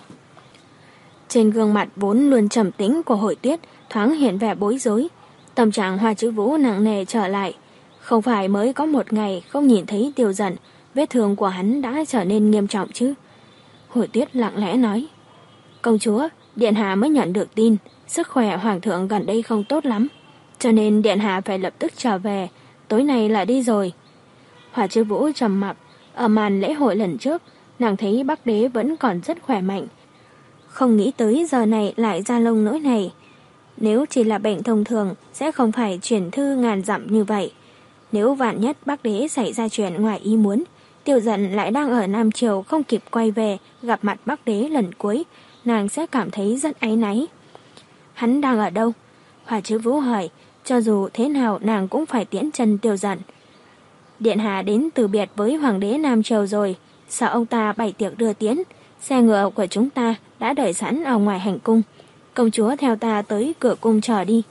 Trên gương mặt vốn luôn trầm tĩnh của Hồi Tuyết thoáng hiện vẻ bối rối. Tâm trạng Hoa Chứ Vũ nặng nề trở lại. Không phải mới có một ngày không nhìn thấy Tiêu Dận, vết thương của hắn đã trở nên nghiêm trọng chứ? Hồi Tuyết lặng lẽ nói. Công chúa, Điện hạ mới nhận được tin, sức khỏe hoàng thượng gần đây không tốt lắm, cho nên điện hạ phải lập tức trở về, tối nay là đi rồi. Hỏa Chư Vũ trầm mặc, ở màn lễ hội lần trước, nàng thấy Bắc Đế vẫn còn rất khỏe mạnh. Không nghĩ tới giờ này lại ra lông nỗi này. Nếu chỉ là bệnh thông thường, sẽ không phải chuyển thư ngàn dặm như vậy. Nếu vạn nhất Bắc Đế xảy ra chuyện ngoài ý muốn, Tiêu Dận lại đang ở Nam Triều không kịp quay về gặp mặt Bắc Đế lần cuối, nàng sẽ cảm thấy rất áy náy. Hắn đang ở đâu? Hỏa Chư Vũ hỏi, cho dù thế nào nàng cũng phải tiễn chân Tiêu Dận. Điện hạ đến từ biệt với Hoàng đế Nam Triều rồi, sợ ông ta bày tiệc đưa tiễn, xe ngựa của chúng ta đã đợi sẵn ở ngoài hành cung. Công chúa theo ta tới cửa cung chờ đi.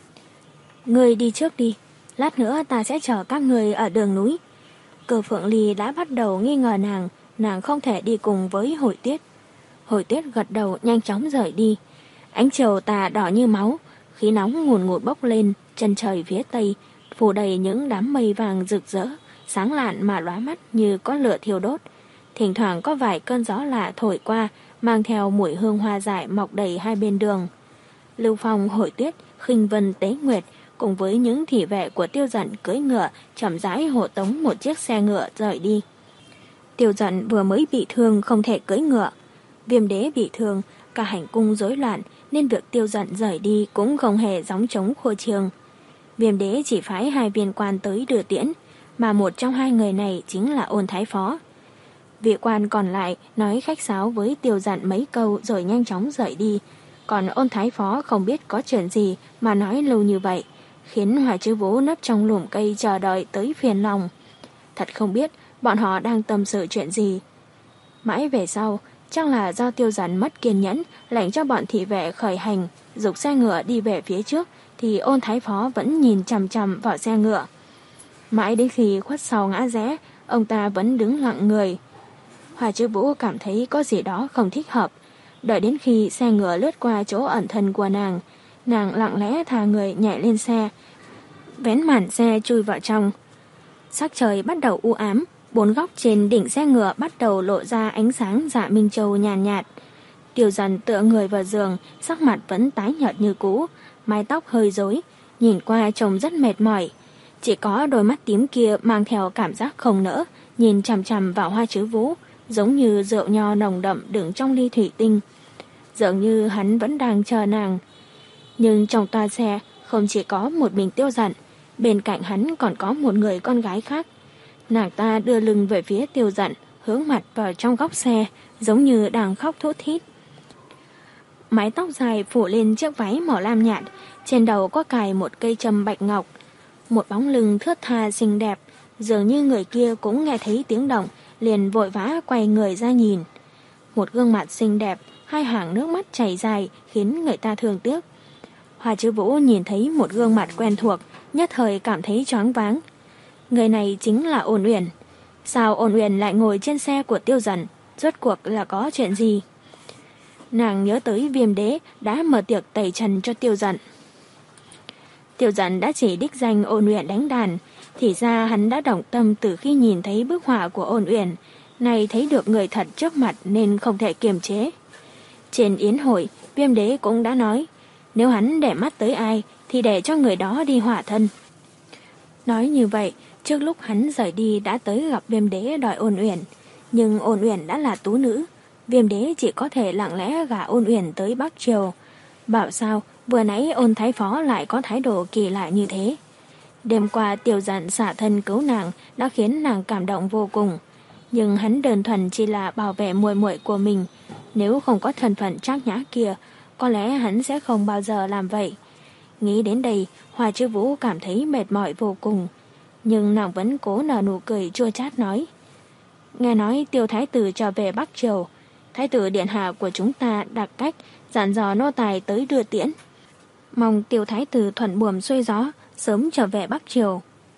Ngươi đi trước đi, lát nữa ta sẽ chờ các ngươi ở đường núi. Cờ Phượng Ly đã bắt đầu nghi ngờ nàng, nàng không thể đi cùng với Hồi Tuyết. Hồi Tuyết gật đầu nhanh chóng rời đi. Ánh chiều tà đỏ như máu, khí nóng ngùn ngụt bốc lên, chân trời phía tây, phủ đầy những đám mây vàng rực rỡ, sáng lạn mà lóa mắt như có lửa thiêu đốt. Thỉnh thoảng có vài cơn gió lạ thổi qua, mang theo mùi hương hoa dại mọc đầy hai bên đường. Lưu Phong, Hồi Tuyết, Khinh Vân, Tế Nguyệt cùng với những thị vệ của Tiêu Dận cưỡi ngựa chậm rãi hộ tống một chiếc xe ngựa rời đi. Tiêu Dận vừa mới bị thương không thể cưỡi ngựa. Viêm Đế bị thương, cả hành cung rối loạn nên việc Tiêu Dận rời đi cũng không hề gióng trống khua chiêng. Viêm Đế chỉ phái hai viên quan tới đưa tiễn, mà một trong hai người này chính là Ôn Thái Phó. Vị quan còn lại nói khách sáo với Tiêu Dận mấy câu rồi nhanh chóng rời đi, còn Ôn Thái Phó không biết có chuyện gì mà nói lâu như vậy, khiến Hỏa Chư Vũ nấp trong lùm cây chờ đợi tới phiền lòng. Thật không biết bọn họ đang tâm sự chuyện gì. Mãi về sau, chắc là do Tiêu Dận mất kiên nhẫn, lệnh cho bọn thị vệ khởi hành, giục xe ngựa đi về phía trước, thì Ôn Thái Phó vẫn nhìn chằm chằm vào xe ngựa. Mãi đến khi khuất sau ngã rẽ, ông ta vẫn đứng lặng người. Hỏa Chư Vũ cảm thấy có gì đó không thích hợp. Đợi đến khi xe ngựa lướt qua chỗ ẩn thân của nàng, nàng lặng lẽ thả người nhảy lên xe, vén màn xe chui vào trong. Sắc trời bắt đầu u ám, bốn góc trên đỉnh xe ngựa bắt đầu lộ ra ánh sáng dạ minh châu nhàn nhạt, nhạt. Tiêu Dần tựa người vào giường, sắc mặt vẫn tái nhợt như cũ, mái tóc hơi rối, nhìn qua trông rất mệt mỏi. Chỉ có đôi mắt tím kia mang theo cảm giác không nỡ, nhìn chằm chằm vào Hỏa Chư Vũ, giống như rượu nho nồng đậm đựng trong ly thủy tinh. Dường như hắn vẫn đang chờ nàng. Nhưng trong toa xe không chỉ có một mình Tiêu Dận, bên cạnh hắn còn có một người con gái khác. Nàng ta đưa lưng về phía Tiêu Dận, hướng mặt vào trong góc xe, giống như đang khóc thút thít. Mái tóc dài phủ lên chiếc váy màu lam nhạt, trên đầu có cài một cây châm bạch ngọc. Một bóng lưng thướt tha xinh đẹp, dường như người kia cũng nghe thấy tiếng động, liền vội vã quay người ra nhìn. Một gương mặt xinh đẹp, hai hàng nước mắt chảy dài khiến người ta thương tiếc. Hỏa Chư Vũ nhìn thấy một gương mặt quen thuộc, nhất thời cảm thấy choáng váng. Người này chính là Ôn Uyển. Sao Ôn Uyển lại ngồi trên xe của Tiêu Dận? Rốt cuộc là có chuyện gì? Nàng nhớ tới Viêm Đế đã mở tiệc tẩy trần cho Tiêu Dận. Tiêu Dận đã chỉ đích danh Ôn Uyển đánh đàn, thì ra hắn đã động tâm từ khi nhìn thấy bức họa của Ôn Uyển, này thấy được người thật trước mặt nên không thể kiềm chế. Trên yến hội, Viêm Đế cũng đã nói, nếu hắn để mắt tới ai thì để cho người đó đi hỏa thân. Nói như vậy, trước lúc hắn rời đi đã tới gặp Viêm Đế đòi Ôn Uyển, nhưng Ôn Uyển đã là tú nữ, Viêm Đế chỉ có thể lặng lẽ gả Ôn Uyển tới Bắc Triều. Bảo sao vừa nãy Ôn Thái Phó lại có thái độ kỳ lạ như thế. Đêm qua Tiêu Dận xả thân cứu nàng đã khiến nàng cảm động vô cùng, nhưng hắn đơn thuần chỉ là bảo vệ muội muội của mình, nếu không có thân phận trác nhã kia, có lẽ hắn sẽ không bao giờ làm vậy. Nghĩ đến đây, Hỏa Chư Vũ cảm thấy mệt mỏi vô cùng, nhưng nàng vẫn cố nở nụ cười chua chát nói, nghe nói Tiêu Thái tử trở về Bắc Triều, Thái tử điện hạ của chúng ta đặc cách dặn dò nô tài tới đưa tiễn, mong Tiêu Thái tử thuận buồm xuôi gió, sớm trở về Bắc Triều.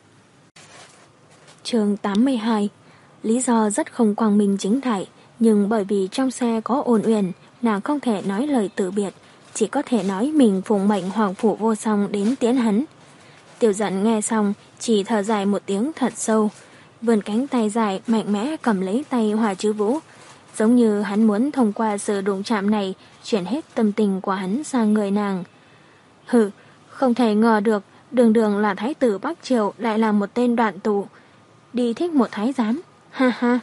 Chương tám mươi hai. Lý do rất không quang minh chính đại, nhưng bởi vì trong xe có Ôn Uyển, nàng không thể nói lời từ biệt, chỉ có thể nói mình phụng mệnh Hoàng phủ Vô Song đến tiễn hắn. Tiêu Dận nghe xong, chỉ thở dài một tiếng thật sâu, vươn cánh tay dài mạnh mẽ cầm lấy tay Hỏa Chư Vũ, giống như hắn muốn thông qua sự đụng chạm này chuyển hết tâm tình của hắn sang người nàng. Hừ, không thể ngờ được đường đường là thái tử Bắc Triều lại là một tên đoạn tụ, đi thích một thái giám, ha ha.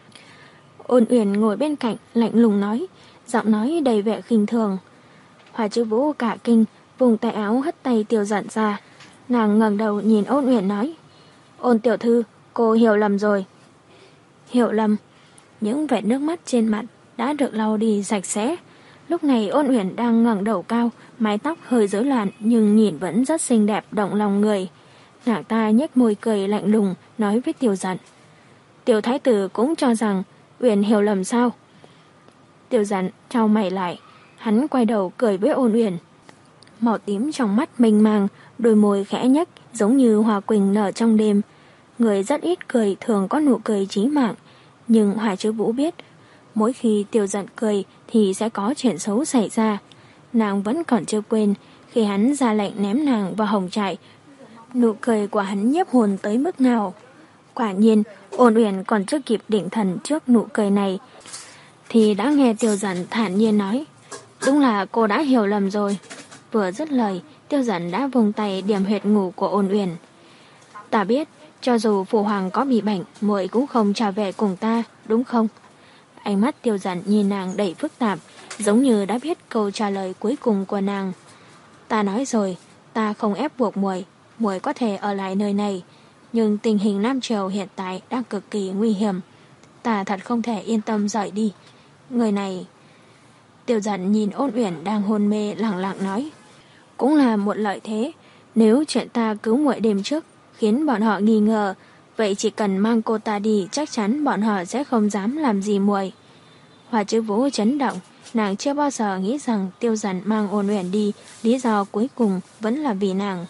Ôn Uyển ngồi bên cạnh lạnh lùng nói, giọng nói đầy vẻ khinh thường. Hoa Chiêu Vũ cả kinh, vùng tay áo hất tay Tiêu Dận ra. Nàng ngẩng đầu nhìn Ôn Uyển nói, Ôn tiểu thư, cô hiểu lầm rồi. Hiểu lầm? Những vệt nước mắt trên mặt đã được lau đi sạch sẽ. Lúc này Ôn Uyển đang ngẩng đầu cao, mái tóc hơi rối loạn nhưng nhìn vẫn rất xinh đẹp động lòng người. Nàng ta nhếch môi cười lạnh lùng nói với Tiêu Dận, Tiểu thái tử cũng cho rằng Uyển hiểu lầm sao? Tiêu Dận chau mày lại, hắn quay đầu cười với Ôn Uyển. Màu tím trong mắt mênh mang, đôi môi khẽ nhếch giống như hoa quỳnh nở trong đêm. Người rất ít cười thường có nụ cười chí mạng, nhưng Hoa Chiêu Vũ biết, mỗi khi Tiêu Dận cười thì sẽ có chuyện xấu xảy ra. Nàng vẫn còn chưa quên khi hắn ra lệnh ném nàng vào hồng trại, nụ cười của hắn nhiếp hồn tới mức nào. Quả nhiên, Ôn Uyển còn chưa kịp định thần trước nụ cười này thì đã nghe Tiêu Dận thản nhiên nói, đúng là cô đã hiểu lầm rồi. Vừa dứt lời, Tiêu Dận đã vùng tay điểm huyệt ngủ của Ôn Uyển. Ta biết, cho dù phụ hoàng có bị bệnh, muội cũng không trở về cùng ta, đúng không? Ánh mắt Tiêu Dận nhìn nàng đầy phức tạp, giống như đã biết câu trả lời cuối cùng của nàng. Ta nói rồi, ta không ép buộc muội, muội có thể ở lại nơi này, nhưng tình hình Nam Triều hiện tại đang cực kỳ nguy hiểm. Ta thật không thể yên tâm rời đi. Người này... Tiêu Dận nhìn Ôn Uyển đang hôn mê lặng lặng nói, cũng là một lợi thế. Nếu chuyện ta cứu muội đêm trước khiến bọn họ nghi ngờ, vậy chỉ cần mang cô ta đi chắc chắn bọn họ sẽ không dám làm gì muội. Hoa Chiêu Vũ chấn động, nàng chưa bao giờ nghĩ rằng Tiêu Dận mang Ôn Uyển đi, lý do cuối cùng vẫn là vì nàng.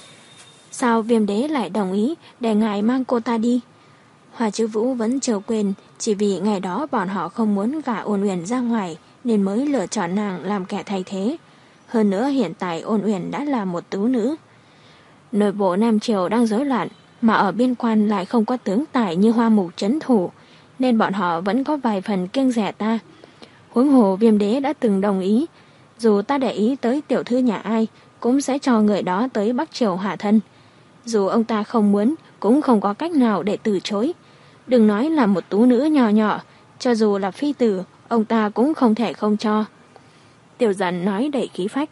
Sao Viêm Đế lại đồng ý để ngài mang cô ta đi? Hoa Chiêu Vũ vẫn chưa quên, chỉ vì ngày đó bọn họ không muốn gả Ôn Uyển ra ngoài nên mới lựa chọn nàng làm kẻ thay thế. Hơn nữa hiện tại Ôn Uyển đã là một tú nữ. Nội bộ Nam Triều đang rối loạn, mà ở biên quan lại không có tướng tài như Hoa Mục trấn thủ, nên bọn họ vẫn có vài phần kiêng dè ta. Huống hồ Viêm Đế đã từng đồng ý, dù ta để ý tới tiểu thư nhà ai, cũng sẽ cho người đó tới Bắc Triều hạ thân. Dù ông ta không muốn, cũng không có cách nào để từ chối. Đừng nói là một tú nữ nhỏ nhỏ, cho dù là phi tử, ông ta cũng không thể không cho. Tiêu Dận nói đầy khí phách.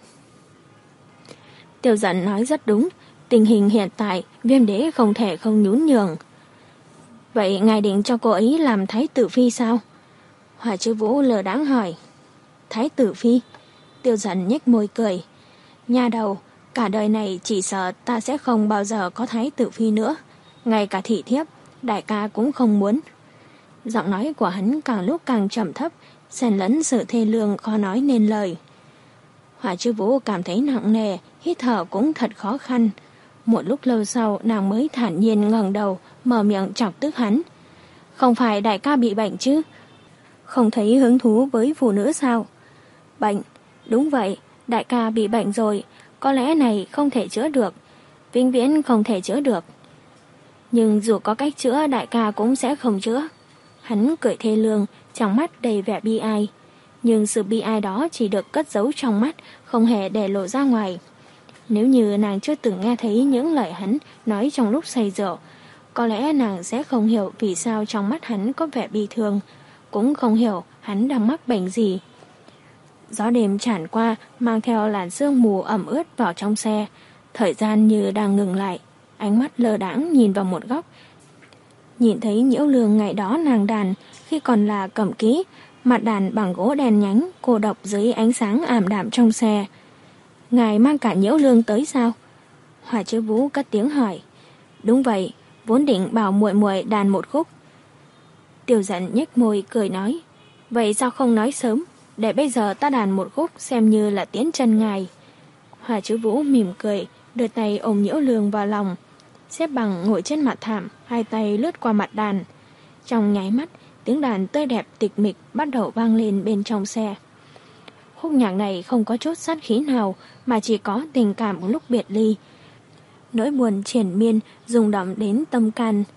Tiêu Dận nói rất đúng, tình hình hiện tại Viêm Đế không thể không nhún nhường. Vậy ngài định cho cô ấy làm thái tử phi sao? Hoa Chiêu Vũ lờ đáng hỏi. Thái tử phi? Tiêu Dận nhếch môi cười. Nha đầu, cả đời này chỉ sợ ta sẽ không bao giờ có thái tử phi nữa. Ngay cả thị thiếp, đại ca cũng không muốn. Giọng nói của hắn càng lúc càng trầm thấp, xen lẫn sự thê lương khó nói nên lời. Hoa Chiêu Vũ cảm thấy nặng nề, hít thở cũng thật khó khăn. Một lúc lâu sau nàng mới thản nhiên ngẩng đầu, mở miệng chọc tức hắn. Không phải đại ca bị bệnh chứ? Không thấy hứng thú với phụ nữ sao? Bệnh? Đúng vậy, đại ca bị bệnh rồi, có lẽ này không thể chữa được, vĩnh viễn không thể chữa được. Nhưng dù có cách chữa, đại ca cũng sẽ không chữa. Hắn cười thê lương, trong mắt đầy vẻ bi ai. Nhưng sự bi ai đó chỉ được cất giấu trong mắt, không hề để lộ ra ngoài. Nếu như nàng chưa từng nghe thấy những lời hắn nói trong lúc say rượu, có lẽ nàng sẽ không hiểu vì sao trong mắt hắn có vẻ bi thương, cũng không hiểu hắn đang mắc bệnh gì. Gió đêm tràn qua, mang theo làn sương mù ẩm ướt vào trong xe. Thời gian như đang ngừng lại, ánh mắt lơ đãng nhìn vào một góc. Nhìn thấy Nhiễu Lương ngày đó nàng đàn, khi còn là cẩm kỹ, mặt đàn bằng gỗ đen nhánh, cô độc dưới ánh sáng ảm đạm trong xe. Ngài mang cả Nhiễu Lương tới sao? Hoa Chiêu Vũ cất tiếng hỏi. Đúng vậy, vốn định bảo muội muội đàn một khúc. Tiêu Dận nhếch môi cười nói. Vậy sao không nói sớm, để bây giờ ta đàn một khúc xem như là tiễn chân ngài. Hoa Chiêu Vũ mỉm cười, đưa tay ôm Nhiễu Lương vào lòng. Xếp bằng ngồi trên mặt thảm, hai tay lướt qua mặt đàn. Trong nháy mắt, tiếng đàn tươi đẹp tịch mịch bắt đầu vang lên bên trong xe. Khúc nhạc này không có chút sát khí nào, mà chỉ có tình cảm lúc biệt ly. Nỗi buồn triền miên, rung động đến tâm can.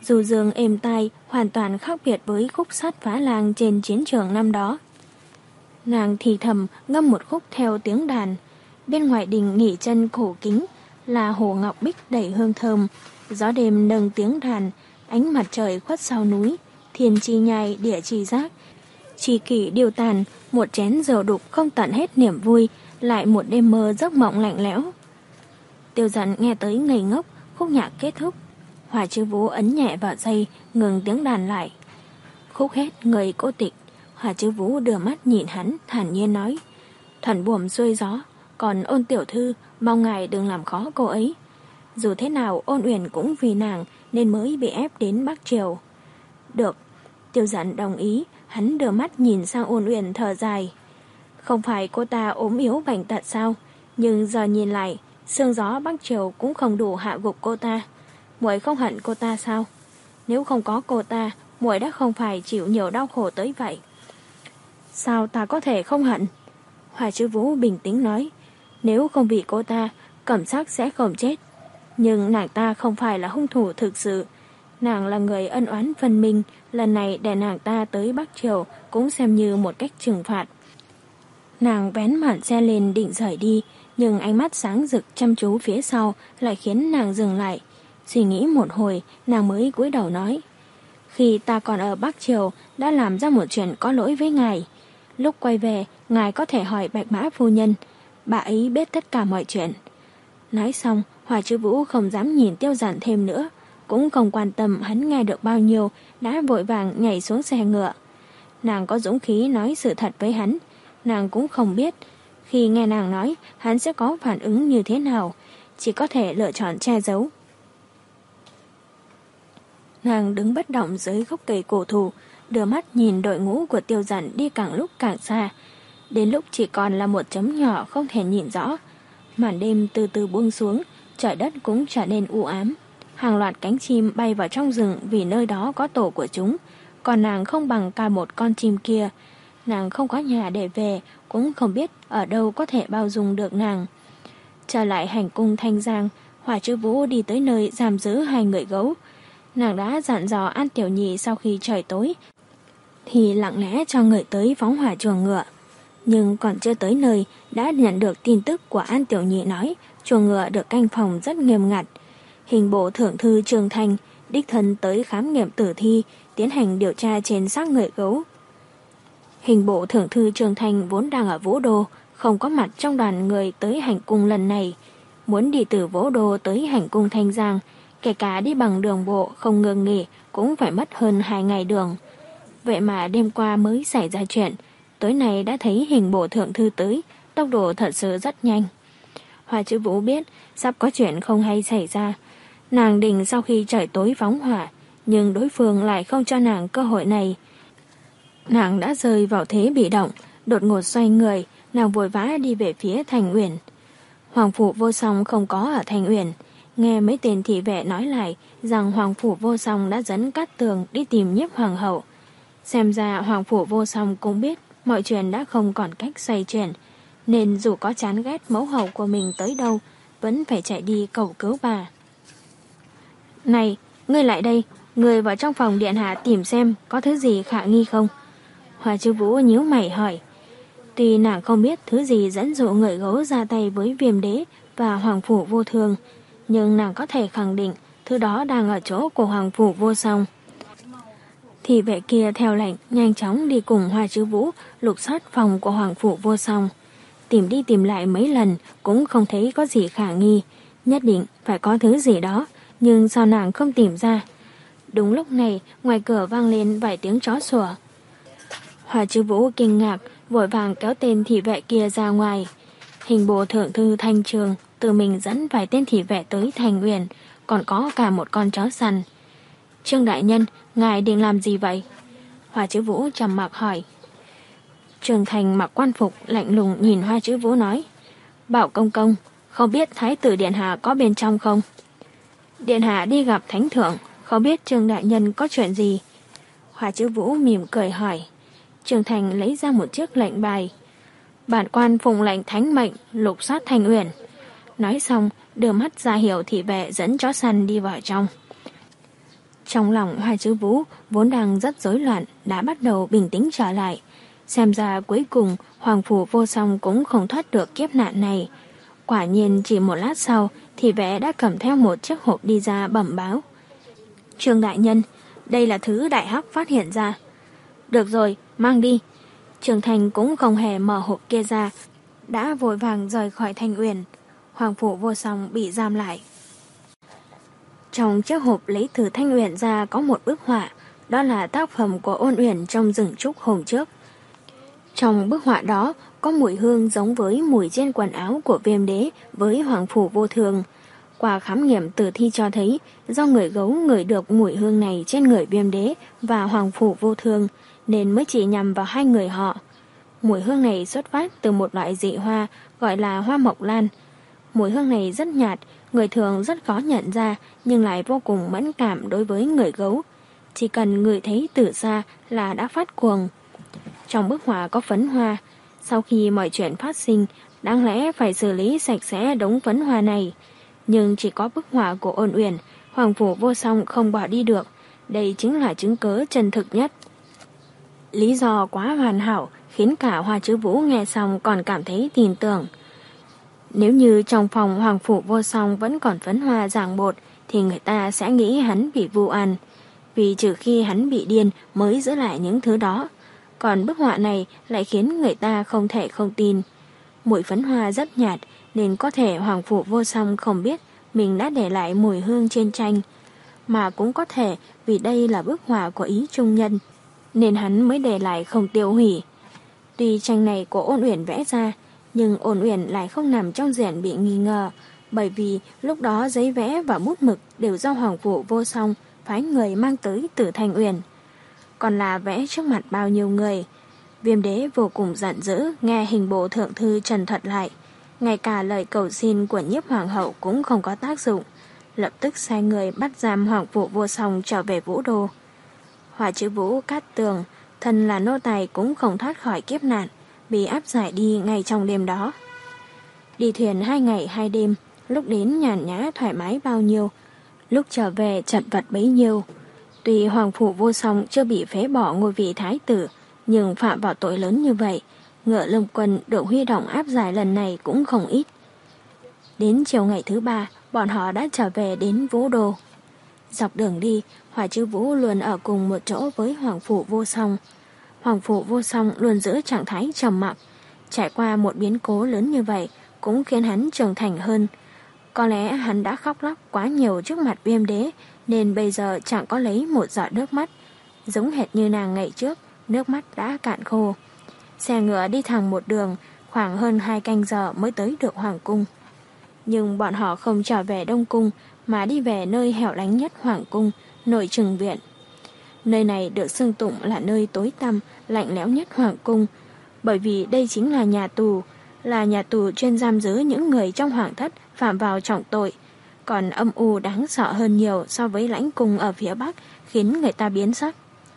Dù dương êm tai, hoàn toàn khác biệt với khúc sát phá lang trên chiến trường năm đó. Nàng thì thầm ngâm một khúc theo tiếng đàn. Bên ngoài đình nghỉ chân cổ kính là hồ ngọc bích đầy hương thơm. Gió đêm nâng tiếng đàn, ánh mặt trời khuất sau núi, thiên chi nhai địa chi giác. Chi kỷ điều tàn, một chén rượu đục không tận hết niềm vui, lại một đêm mơ giấc mộng lạnh lẽo. Tiêu Dận nghe tới ngây ngốc, khúc nhạc kết thúc. Hòa Chư Vũ ấn nhẹ vào dây, ngừng tiếng đàn lại. Khúc hết người cô tịch. Hòa Chư Vũ đưa mắt nhìn hắn, thản nhiên nói: Thuần buồm xuôi gió, còn Ôn tiểu thư mong ngài đừng làm khó cô ấy. Dù thế nào Ôn Uyển cũng vì nàng nên mới bị ép đến Bắc Triều. Được. Tiêu Dận đồng ý. Hắn đưa mắt nhìn sang Ôn Uyển thở dài. Không phải cô ta ốm yếu bệnh tật sao? Nhưng giờ nhìn lại, sương gió Bắc Triều cũng không đủ hạ gục cô ta. Muội không hận cô ta sao? Nếu không có cô ta, muội đã không phải chịu nhiều đau khổ tới vậy. Sao ta có thể không hận? Hòa Chư Vũ bình tĩnh nói. Nếu không vì cô ta, Cẩm Sắc sẽ không chết. Nhưng nàng ta không phải là hung thủ thực sự. Nàng là người ân oán phân minh, lần này để nàng ta tới Bắc Triều cũng xem như một cách trừng phạt. Nàng vén màn xe lên định rời đi, nhưng ánh mắt sáng rực chăm chú phía sau lại khiến nàng dừng lại. Suy nghĩ một hồi, nàng mới cúi đầu nói: Khi ta còn ở Bắc Triều đã làm ra một chuyện có lỗi với ngài. Lúc quay về, ngài có thể hỏi Bạch Mã phu nhân, bà ấy biết tất cả mọi chuyện. Nói xong, Hòa Chư Vũ không dám nhìn Tiêu Dận thêm nữa, cũng không quan tâm hắn nghe được bao nhiêu, đã vội vàng nhảy xuống xe ngựa. Nàng có dũng khí nói sự thật với hắn, nàng cũng không biết khi nghe nàng nói hắn sẽ có phản ứng như thế nào, chỉ có thể lựa chọn che giấu. Nàng đứng bất động dưới gốc cây cổ thụ, đưa mắt nhìn đội ngũ của Tiêu Dận đi càng lúc càng xa, đến lúc chỉ còn là một chấm nhỏ không thể nhìn rõ. Màn đêm từ từ buông xuống, trời đất cũng trở nên u ám. Hàng loạt cánh chim bay vào trong rừng vì nơi đó có tổ của chúng, còn nàng không bằng cả một con chim kia. Nàng không có nhà để về, cũng không biết ở đâu có thể bao dung được nàng. Trở lại hành cung Thanh Giang, Hòa Chư Vũ đi tới nơi giam giữ hai người gấu. Nàng đã dặn dò An Tiểu Nhị sau khi trời tối thì lặng lẽ cho người tới phóng hỏa chuồng ngựa. Nhưng còn chưa tới nơi đã nhận được tin tức của An Tiểu Nhị nói chuồng ngựa được canh phòng rất nghiêm ngặt. Hình bộ thượng thư Trường Thành đích thân tới khám nghiệm tử thi, tiến hành điều tra trên xác người gấu. Hình bộ thượng thư Trường Thành vốn đang ở Vũ Đô, không có mặt trong đoàn người tới hành cung lần này. Muốn đi từ Vũ Đô tới hành cung Thanh Giang, kể cả đi bằng đường bộ không ngừng nghỉ cũng phải mất hơn hai ngày đường. Vậy mà đêm qua mới xảy ra chuyện, tối nay đã thấy hình bộ thượng thư tới, tốc độ thật sự rất nhanh. Hòa Chư Vũ biết sắp có chuyện không hay xảy ra. Nàng định sau khi trời tối phóng hỏa, nhưng đối phương lại không cho nàng cơ hội này. Nàng đã rơi vào thế bị động, đột ngột xoay người, nàng vội vã đi về phía Thành Uyển. Hoàng phủ Vô Song không có ở Thành Uyển. Nghe mấy tên thị vệ nói lại rằng Hoàng phủ Vô Song đã dẫn Cát Tường đi tìm Nhiếp hoàng hậu. Xem ra Hoàng phủ Vô Song cũng biết mọi chuyện đã không còn cách xoay chuyển, nên dù có chán ghét mẫu hậu của mình tới đâu, vẫn phải chạy đi cầu cứu bà. Này, ngươi lại đây, ngươi vào trong phòng điện hạ tìm xem có thứ gì khả nghi không? Hòa Chư Vũ nhíu mày hỏi. Tuy nàng không biết thứ gì dẫn dụ người gấu ra tay với Viêm Đế và Hoàng phủ Vô Thường, nhưng nàng có thể khẳng định thứ đó đang ở chỗ của Hoàng phủ Vô Song. Thì vệ kia theo lệnh nhanh chóng đi cùng Hòa Chư Vũ lục soát phòng của Hoàng phủ Vô Song. Tìm đi tìm lại mấy lần cũng không thấy có gì khả nghi, nhất định phải có thứ gì đó, nhưng sao nàng không tìm ra? Đúng lúc này, ngoài cửa vang lên vài tiếng chó sủa. Hòa Chư Vũ kinh ngạc, vội vàng kéo tên thị vệ kia ra ngoài. Hình bộ thượng thư Thanh Trường tự mình dẫn vài tên thị vệ tới Thành Uyển, còn có cả một con chó săn. Trương đại nhân, ngài định làm gì vậy? Hòa Chư Vũ trầm mặc hỏi. Trường Thành mặc quan phục lạnh lùng nhìn Hoa Chữ Vũ nói: Bảo công công, không biết thái tử điện hạ có bên trong không? Điện hạ đi gặp thánh thượng, không biết Trương đại nhân có chuyện gì? Hoa Chữ Vũ mỉm cười hỏi. Trường Thành lấy ra một chiếc lệnh bài. Bản quan phụng lệnh thánh mệnh lục soát Thành Uyển. Nói xong đưa mắt ra hiệu thị vệ dẫn chó săn đi vào trong. Trong lòng Hoa Chứ Vũ vốn đang rất rối loạn đã bắt đầu bình tĩnh trở lại. Xem ra cuối cùng Hoàng Phủ Vô Song cũng không thoát được kiếp nạn này. Quả nhiên chỉ một lát sau thì vẽ đã cầm theo một chiếc hộp đi ra bẩm báo. Trương đại nhân, đây là thứ đại hắc phát hiện ra. Được rồi, mang đi. Trương Thành cũng không hề mở hộp kia ra, đã vội vàng rời khỏi Thanh Uyển. Hoàng Phủ Vô Song bị giam lại. Trong chiếc hộp lấy từ Thanh Uyển ra có một bức họa, đó là tác phẩm của Ôn Uyển trong rừng trúc hôm trước. Trong bức họa đó có mùi hương giống với mùi trên quần áo của Viêm Đế với Hoàng Phủ Vô Thường. Qua khám nghiệm tử thi cho thấy do người gấu ngửi được mùi hương này trên người Viêm Đế và Hoàng Phủ Vô Thường nên mới chỉ nhằm vào hai người họ. Mùi hương này xuất phát từ một loại dị hoa gọi là hoa mộc lan. Mùi hương này rất nhạt, người thường rất khó nhận ra nhưng lại vô cùng mẫn cảm đối với người gấu. Chỉ cần người thấy từ xa là đã phát cuồng. Trong bức họa có phấn hoa. Sau khi mọi chuyện phát sinh, đáng lẽ phải xử lý sạch sẽ đống phấn hoa này. Nhưng chỉ có bức họa của Ôn Uyển, Hoàng Phủ Vô Song không bỏ đi được. Đây chính là chứng cớ chân thực nhất. Lý do quá hoàn hảo khiến cả Hoa Chứ Vũ nghe xong còn cảm thấy tin tưởng. Nếu như trong phòng Hoàng Phủ Vô Song vẫn còn phấn hoa ràng bột thì người ta sẽ nghĩ hắn bị vu oan. Vì trừ khi hắn bị điên mới giữ lại những thứ đó. Còn bức họa này lại khiến người ta không thể không tin. Mùi phấn hoa rất nhạt nên có thể Hoàng Phủ Vô Song không biết mình đã để lại mùi hương trên tranh. Mà cũng có thể vì đây là bức họa của Ý Trung Nhân nên hắn mới để lại không tiêu hủy. Tuy tranh này của Ôn Uyển vẽ ra nhưng Ôn Uyển lại không nằm trong diện bị nghi ngờ, bởi vì lúc đó giấy vẽ và bút mực đều do Hoàng Phủ Vô Song phái người mang tới từ Thanh Uyển. Còn là vẽ trước mặt bao nhiêu người. Viêm Đế vô cùng giận dữ nghe hình bộ thượng thư trần thuật lại. Ngay cả lời cầu xin của Nhiếp Hoàng hậu cũng không có tác dụng. Lập tức sai người bắt giam Hoàng Phủ Vô Song trở về Vũ Đô. Hoa Chứ Vũ Cát Tường, thân là nô tài cũng không thoát khỏi kiếp nạn, bị áp giải đi ngay trong đêm đó. Đi thuyền hai ngày hai đêm, lúc đến nhàn nhã thoải mái bao nhiêu, lúc trở về chật vật bấy nhiêu. Tuy Hoàng Phủ Vô Song chưa bị phế bỏ ngôi vị thái tử, nhưng phạm vào tội lớn như vậy, Ngựa Lâm Quân được huy động áp giải lần này cũng không ít. Đến chiều ngày thứ ba, bọn họ đã trở về đến Vũ Đô. Dọc đường đi, Hoa Chứ Vũ luôn ở cùng một chỗ với Hoàng Phủ Vô Song. Hoàng Phủ Vô Song luôn giữ trạng thái trầm mặc. Trải qua một biến cố lớn như vậy cũng khiến hắn trưởng thành hơn. Có lẽ hắn đã khóc lóc quá nhiều trước mặt Viêm Đế nên bây giờ chẳng có lấy một giọt nước mắt. Giống hệt như nàng ngày trước, nước mắt đã cạn khô. Xe ngựa đi thẳng một đường, khoảng hơn hai canh giờ mới tới được Hoàng Cung. Nhưng bọn họ không trở về Đông Cung mà đi về nơi hẻo lánh nhất Hoàng Cung, Nội Trừng Viện. Nơi này được xưng tụng là nơi tối tăm, lạnh lẽo nhất Hoàng Cung, bởi vì đây chính là nhà tù, là nhà tù chuyên giam giữ những người trong hoàng thất phạm vào trọng tội, còn âm u đáng sợ hơn nhiều so với lãnh cung ở phía Bắc, khiến người ta biến sắc.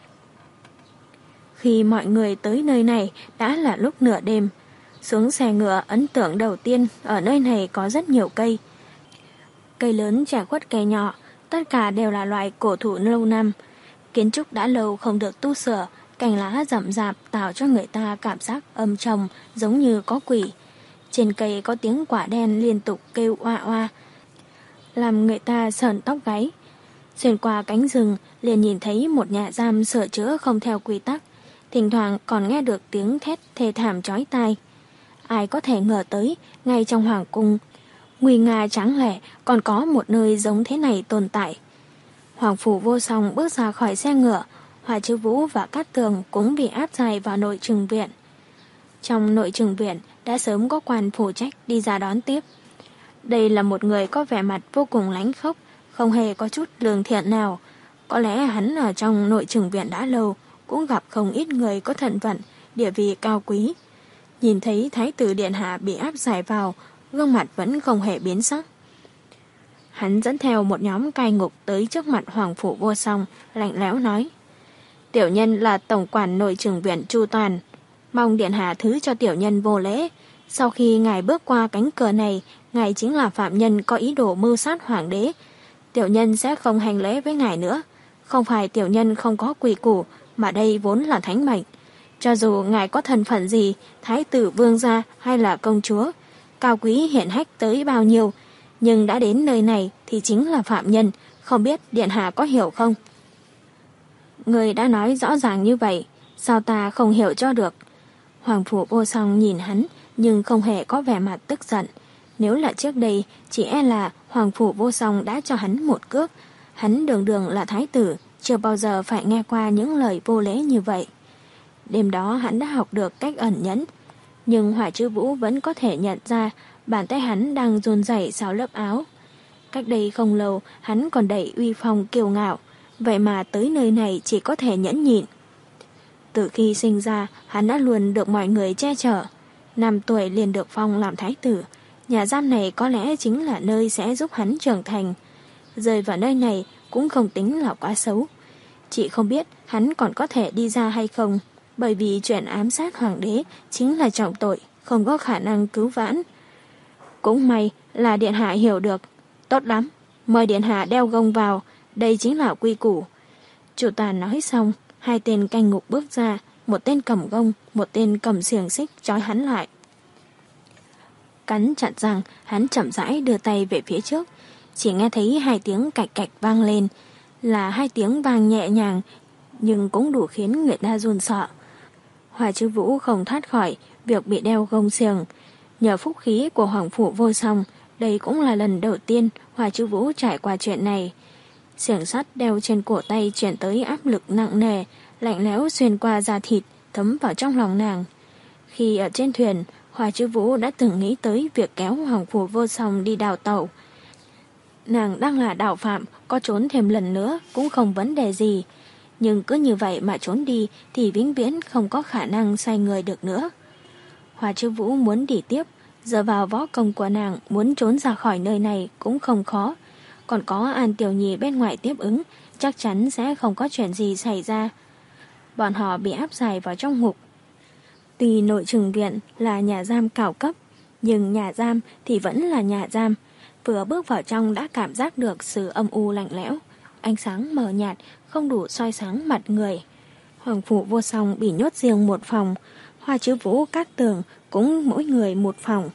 Khi mọi người tới nơi này đã là lúc nửa đêm. Xuống xe ngựa, ấn tượng đầu tiên ở nơi này có rất nhiều cây. Cây lớn chẻ khuất cây nhỏ, tất cả đều là loại cổ thụ lâu năm. Kiến trúc đã lâu không được tu sửa, cành lá rậm rạp tạo cho người ta cảm giác âm trầm giống như có quỷ. Trên cây có tiếng quả đen liên tục kêu oa oa, làm người ta sởn tóc gáy. Xuyên qua cánh rừng liền nhìn thấy một nhà giam sửa chữa không theo quy tắc, thỉnh thoảng còn nghe được tiếng thét thê thảm chói tai. Ai có thể ngờ tới, ngay trong hoàng cung, nguy nga tráng lệ còn có một nơi giống thế này tồn tại. Hoàng Phủ Vô Song bước ra khỏi xe ngựa, Hoa Chứ Vũ và Cát Tường cũng bị áp giải vào Nội Trừng Viện. Trong Nội Trừng Viện đã sớm có quan phụ trách đi ra đón tiếp. Đây là một người có vẻ mặt vô cùng lánh khốc, không hề có chút lương thiện nào. Có lẽ hắn ở trong Nội Trừng Viện đã lâu, cũng gặp không ít người có thân phận, địa vị cao quý. Nhìn thấy Thái tử Điện Hạ bị áp giải vào, gương mặt vẫn không hề biến sắc. Hắn dẫn theo một nhóm cai ngục tới trước mặt Hoàng Phủ Vô Song, lạnh lẽo nói: Tiểu nhân là tổng quản Nội Trừng Viện Chu Toàn, mong Điện Hạ thứ cho tiểu nhân vô lễ. Sau khi ngài bước qua cánh cửa này, ngài chính là phạm nhân có ý đồ mưu sát hoàng đế. Tiểu nhân sẽ không hành lễ với ngài nữa, Không phải tiểu nhân không có quy củ, mà đây vốn là thánh mệnh. Cho dù ngài có thân phận gì, thái tử vương gia hay là công chúa, cao quý hiển hách tới bao nhiêu, nhưng đã đến nơi này thì chính là phạm nhân, không biết điện hạ có hiểu không? Người đã nói rõ ràng như vậy, sao ta không hiểu cho được? Hoàng phủ vô song nhìn hắn, nhưng không hề có vẻ mặt tức giận. Nếu là trước đây, chỉ e là Hoàng phủ vô song đã cho hắn một cước. Hắn đường đường là thái tử, chưa bao giờ phải nghe qua những lời vô lễ như vậy. Đêm đó hắn đã học được cách ẩn nhẫn, nhưng Hỏa Chư Vũ vẫn có thể nhận ra bàn tay hắn đang run rẩy sau lớp áo. Cách đây không lâu, hắn còn đầy uy phong kiêu ngạo, vậy mà tới nơi này chỉ có thể nhẫn nhịn. Từ khi sinh ra, hắn đã luôn được mọi người che chở. Năm tuổi liền được phong làm thái tử. Nhà giam này có lẽ chính là nơi sẽ giúp hắn trưởng thành. Rời vào nơi này cũng không tính là quá xấu. Chỉ không biết hắn còn có thể đi ra hay không, bởi vì chuyện ám sát hoàng đế chính là trọng tội, không có khả năng cứu vãn. Cũng may là điện hạ hiểu được. Tốt lắm, mời điện hạ đeo gông vào, đây chính là quy củ. Chủ tòa nói xong, hai tên canh ngục bước ra, một tên cầm gông, một tên cầm xiềng xích trói hắn lại. Cắn chặt răng, hắn chậm rãi đưa tay về phía trước, chỉ nghe thấy hai tiếng cạch cạch vang lên, là hai tiếng vang nhẹ nhàng, nhưng cũng đủ khiến người ta run sợ. Hỏa Chư Vũ không thoát khỏi việc bị đeo gông xiềng. Nhờ phúc khí của Hoàng phủ vô song, đây cũng là lần đầu tiên Hỏa Chư Vũ trải qua chuyện này. Xiềng sắt đeo trên cổ tay chuyển tới áp lực nặng nề, lạnh lẽo xuyên qua da thịt, thấm vào trong lòng nàng. Khi ở trên thuyền, Hỏa Chư Vũ đã từng nghĩ tới việc kéo Hoàng phủ vô song đi đào tẩu. Nàng đang là đạo phạm, có trốn thêm lần nữa cũng không vấn đề gì. Nhưng cứ như vậy mà trốn đi thì vĩnh viễn không có khả năng xoay người được nữa. Hỏa Chư Vũ muốn đi tiếp, giờ vào võ công của nàng muốn trốn ra khỏi nơi này cũng không khó. Còn có An Tiểu Nhi bên ngoài tiếp ứng, chắc chắn sẽ không có chuyện gì xảy ra. Bọn họ bị áp giải vào trong ngục. Tuy nội trừng viện là nhà giam cao cấp, nhưng nhà giam thì vẫn là nhà giam. Vừa bước vào trong đã cảm giác được sự âm u lạnh lẽo. Ánh sáng mờ nhạt, không đủ soi sáng mặt người. Hoàng phủ vô song bị nhốt riêng một phòng, Hỏa Chư Vũ, Cát Tường cũng mỗi người một phòng.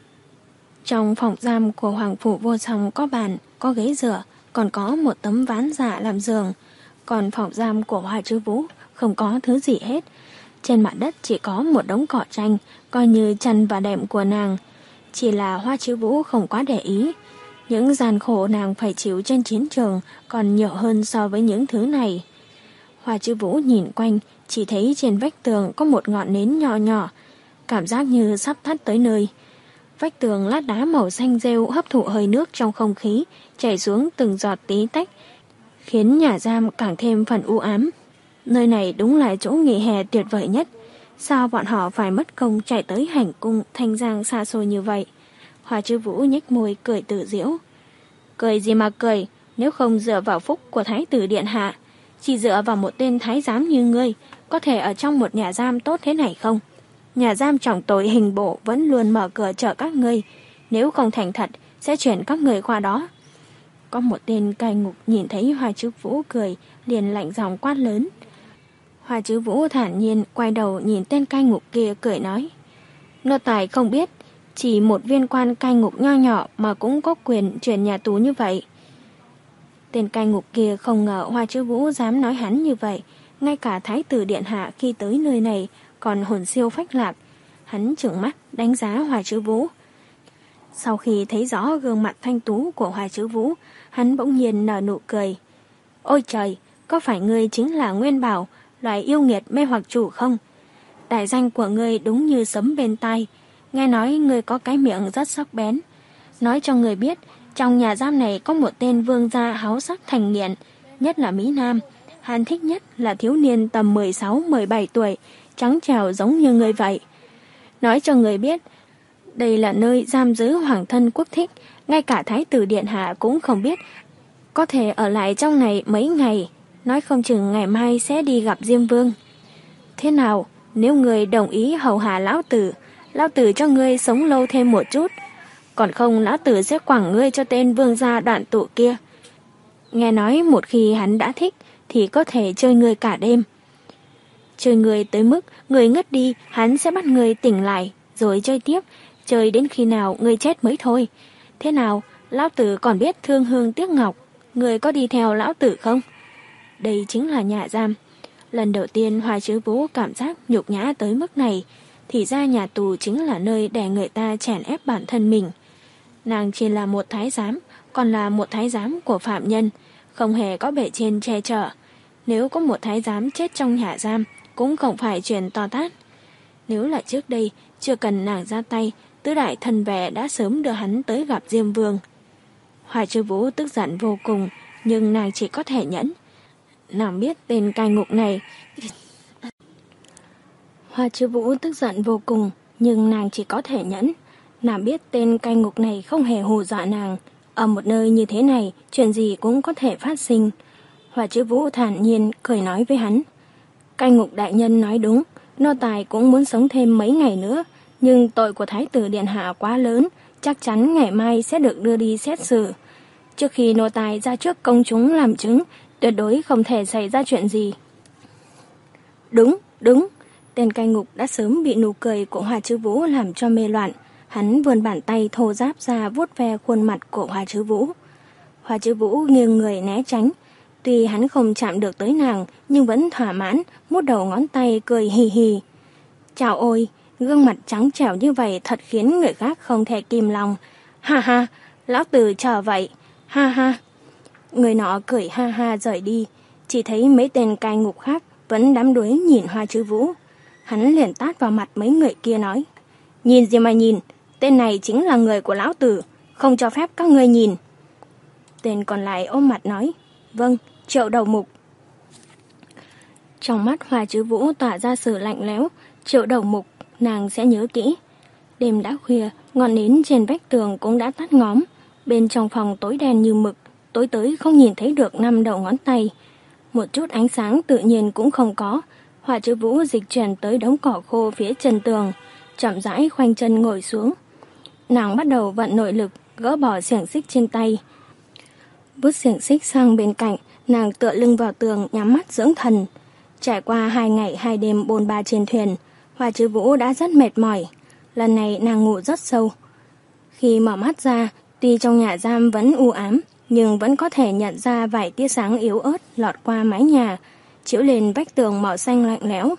Trong phòng giam của Hoàng phủ vô song có bàn, có ghế dựa, còn có một tấm ván giả làm giường. Còn phòng giam của Hỏa Chư Vũ không có thứ gì hết. Trên mặt đất chỉ có một đống cỏ tranh, coi như chăn và đệm của nàng. Chỉ là Hỏa Chư Vũ không quá để ý. Những gian khổ nàng phải chịu trên chiến trường còn nhiều hơn so với những thứ này. Hỏa Chư Vũ nhìn quanh, chỉ thấy trên vách tường có một ngọn nến nhỏ nhỏ, cảm giác như sắp tắt tới nơi. Vách tường lát đá màu xanh rêu hấp thụ hơi nước trong không khí, chảy xuống từng giọt tí tách, khiến nhà giam càng thêm phần u ám. Nơi này đúng là chỗ nghỉ hè tuyệt vời nhất. Sao bọn họ phải mất công chạy tới hành cung Thanh Giang xa xôi như vậy? Hỏa Chư Vũ nhếch môi cười tự giễu. Cười gì mà cười, nếu không dựa vào phúc của thái tử điện hạ, chỉ dựa vào một tên thái giám như ngươi, có thể ở trong một nhà giam tốt thế này không? Nhà giam trọng tội hình bộ vẫn luôn mở cửa chờ các ngươi, nếu không thành thật sẽ chuyển các người qua đó. Có một tên cai ngục nhìn thấy Hỏa Chư Vũ cười, liền lạnh giọng quát lớn. Hỏa Chư Vũ thản nhiên quay đầu nhìn tên cai ngục kia cười nói. Nô tài không biết, chỉ một viên quan cai ngục nho nhỏ mà cũng có quyền chuyển nhà tù như vậy. Tên cai ngục kia không ngờ Hỏa Chư Vũ dám nói hắn như vậy. Ngay cả thái tử điện hạ khi tới nơi này còn hồn siêu phách lạc. Hắn trừng mắt đánh giá Hỏa Chư Vũ. Sau khi thấy rõ gương mặt thanh tú của Hỏa Chư Vũ, hắn bỗng nhiên nở nụ cười. Ôi trời, có phải ngươi chính là Nguyên Bảo, loài yêu nghiệt mê hoặc chủ không? Đại danh của ngươi đúng như sấm bên tai. Nghe nói ngươi có cái miệng rất sắc bén. Nói cho ngươi biết, trong nhà giam này có một tên vương gia háo sắc thành nghiện, nhất là Mỹ Nam. Hắn thích nhất là thiếu niên tầm mười sáu mười bảy tuổi, trắng trẻo giống như ngươi vậy. Nói cho ngươi biết, đây là nơi giam giữ hoàng thân quốc thích, ngay cả thái tử điện hạ cũng không biết. Có thể ở lại trong này mấy ngày, nói không chừng ngày mai sẽ đi gặp Diêm Vương. Thế nào, nếu ngươi đồng ý hầu hạ lão tử, lão tử cho ngươi sống lâu thêm một chút, còn không lão tử sẽ quẳng ngươi cho tên vương gia đoạn tụ kia. Nghe nói một khi hắn đã thích thì có thể chơi người cả đêm. Chơi người tới mức người ngất đi, hắn sẽ bắt người tỉnh lại, rồi chơi tiếp, chơi đến khi nào người chết mới thôi. Thế nào, lão tử còn biết thương hương tiếc ngọc, người có đi theo lão tử không? Đây chính là nhà giam. Lần đầu tiên Hoa Chứ Vũ cảm giác nhục nhã tới mức này, thì ra nhà tù chính là nơi để người ta chèn ép bản thân mình. Nàng chỉ là một thái giám, còn là một thái giám của phạm nhân, không hề có bề trên che chở. Nếu có một thái giám chết trong nhà giam, cũng không phải chuyện to tát. Nếu là trước đây, chưa cần nàng ra tay, tứ đại thần vệ đã sớm đưa hắn tới gặp Diêm Vương. Hoa Chứ Vũ tức giận vô cùng, nhưng nàng chỉ có thể nhẫn. Nàng biết tên cai ngục này... Hoa Chứ Vũ tức giận vô cùng, nhưng nàng chỉ có thể nhẫn. Nàng biết tên cai ngục này không hề hù dọa nàng. Ở một nơi như thế này, chuyện gì cũng có thể phát sinh. Hoa Chứ Vũ thản nhiên cười nói với hắn. Cai ngục đại nhân nói đúng, nô tài cũng muốn sống thêm mấy ngày nữa, nhưng tội của Thái tử Điện Hạ quá lớn, chắc chắn ngày mai sẽ được đưa đi xét xử. Trước khi nô tài ra trước công chúng làm chứng, tuyệt đối không thể xảy ra chuyện gì. Đúng, đúng. Tên cai ngục đã sớm bị nụ cười của Hoa Chứ Vũ làm cho mê loạn. Hắn vươn bàn tay thô ráp ra vuốt ve khuôn mặt của Hoa Chứ Vũ. Hoa Chứ Vũ nghiêng người né tránh. Tuy hắn không chạm được tới nàng, nhưng vẫn thỏa mãn, mút đầu ngón tay cười hì hì. Chào ôi, gương mặt trắng trẻo như vậy thật khiến người khác không thể kìm lòng. Ha ha, lão tử chờ vậy. Ha ha. Người nọ cười ha ha rời đi. Chỉ thấy mấy tên cai ngục khác vẫn đắm đuối nhìn Hoa Chứ Vũ. Hắn liền tát vào mặt mấy người kia nói. Nhìn gì mà nhìn, tên này chính là người của lão tử, không cho phép các ngươi nhìn. Tên còn lại ôm mặt nói. Vâng, Triệu Đầu Mục. Trong mắt Hoa Chứ Vũ tỏa ra sự lạnh lẽo. Triệu Đầu Mục, nàng sẽ nhớ kỹ. Đêm đã khuya, ngọn nến trên vách tường cũng đã tắt ngóm. Bên trong phòng tối đen như mực, tối tới không nhìn thấy được năm đầu ngón tay. Một chút ánh sáng tự nhiên cũng không có. Hoa Chứ Vũ dịch chuyển tới đống cỏ khô phía chân tường, chậm rãi khoanh chân ngồi xuống. Nàng bắt đầu vận nội lực, gỡ bỏ xiềng xích trên tay. Vứt xiềng xích sang bên cạnh, nàng tựa lưng vào tường nhắm mắt dưỡng thần. Trải qua hai ngày hai đêm bôn ba trên thuyền, Hoa Chứ Vũ đã rất mệt mỏi. Lần này nàng ngủ rất sâu. Khi mở mắt ra, tuy trong nhà giam vẫn u ám, nhưng vẫn có thể nhận ra vài tia sáng yếu ớt lọt qua mái nhà, chiếu lên vách tường màu xanh lạnh lẽo.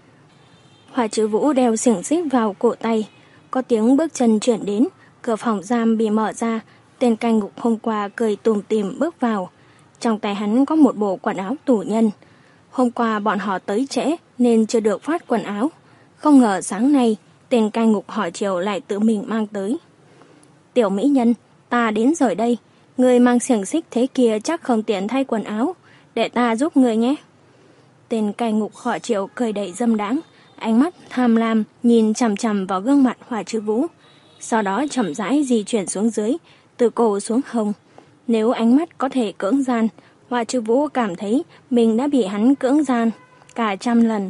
Hoa Chứ Vũ đeo xiềng xích vào cổ tay, có tiếng bước chân chuyển đến, cửa phòng giam bị mở ra, tên cai ngục hôm qua cười tủm tỉm bước vào. Trong tay hắn có một bộ quần áo tù nhân. Hôm qua bọn họ tới trễ nên chưa được phát quần áo. Không ngờ sáng nay, tên cai ngục hỏi chiều lại tự mình mang tới. Tiểu mỹ nhân, ta đến rồi đây. Người mang xiềng xích thế kia chắc không tiện thay quần áo. Để ta giúp người nhé. Tên cai ngục họ Triệu cười đầy dâm đãng, ánh mắt tham lam nhìn chằm chằm vào gương mặt Hoa Chứ Vũ. Sau đó chậm rãi di chuyển xuống dưới, từ cổ xuống hông. Nếu ánh mắt có thể cưỡng gian, Hoa Chứ Vũ cảm thấy mình đã bị hắn cưỡng gian cả trăm lần.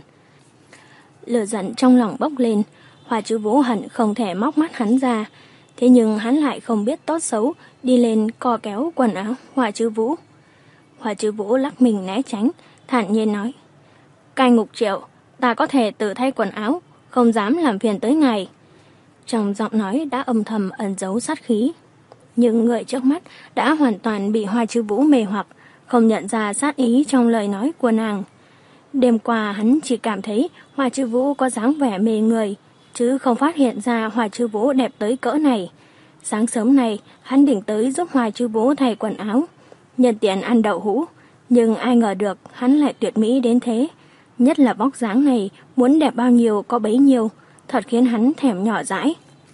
Lửa giận trong lòng bốc lên, Hoa Chứ Vũ hận không thể móc mắt hắn ra. Thế nhưng hắn lại không biết tốt xấu, đi lên co kéo quần áo Hoa Chứ Vũ. Hoa Chứ Vũ lắc mình né tránh, thản nhiên nói. Cai ngục Triệu, ta có thể tự thay quần áo, không dám làm phiền tới ngài. Trong giọng nói đã âm thầm ẩn giấu sát khí. Nhưng người trước mắt đã hoàn toàn bị Hoa Chứ Vũ mê hoặc, không nhận ra sát ý trong lời nói của nàng. Đêm qua hắn chỉ cảm thấy Hoa Chứ Vũ có dáng vẻ mê người, chứ không phát hiện ra Hoa Chứ Vũ đẹp tới cỡ này. Sáng sớm này, hắn định tới giúp Hoa Chứ Vũ thay quần áo, nhân tiện ăn đậu hũ, nhưng ai ngờ được hắn lại tuyệt mỹ đến thế. Nhất là vóc dáng này, muốn đẹp bao nhiêu có bấy nhiêu, thật khiến hắn thèm nhỏ dãi.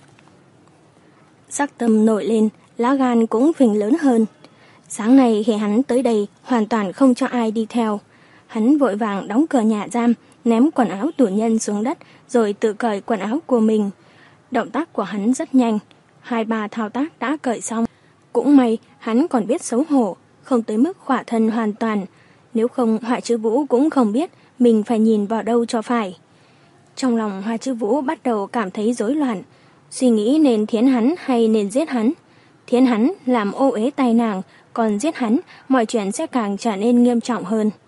Sắc tâm nổi lên, lá gan cũng phình lớn hơn. Sáng nay khi hắn tới đây, hoàn toàn không cho ai đi theo. Hắn vội vàng đóng cửa nhà giam, ném quần áo tù nhân xuống đất, rồi tự cởi quần áo của mình. Động tác của hắn rất nhanh, hai ba thao tác đã cởi xong. Cũng may hắn còn biết xấu hổ, không tới mức khỏa thân hoàn toàn. Nếu không, Hoa Chứ Vũ cũng không biết mình phải nhìn vào đâu cho phải. Trong lòng Hoa Chứ Vũ bắt đầu cảm thấy rối loạn, suy nghĩ nên thiến hắn hay nên giết hắn. Thiến hắn làm ô uế tay nàng, còn giết hắn, mọi chuyện sẽ càng trở nên nghiêm trọng hơn.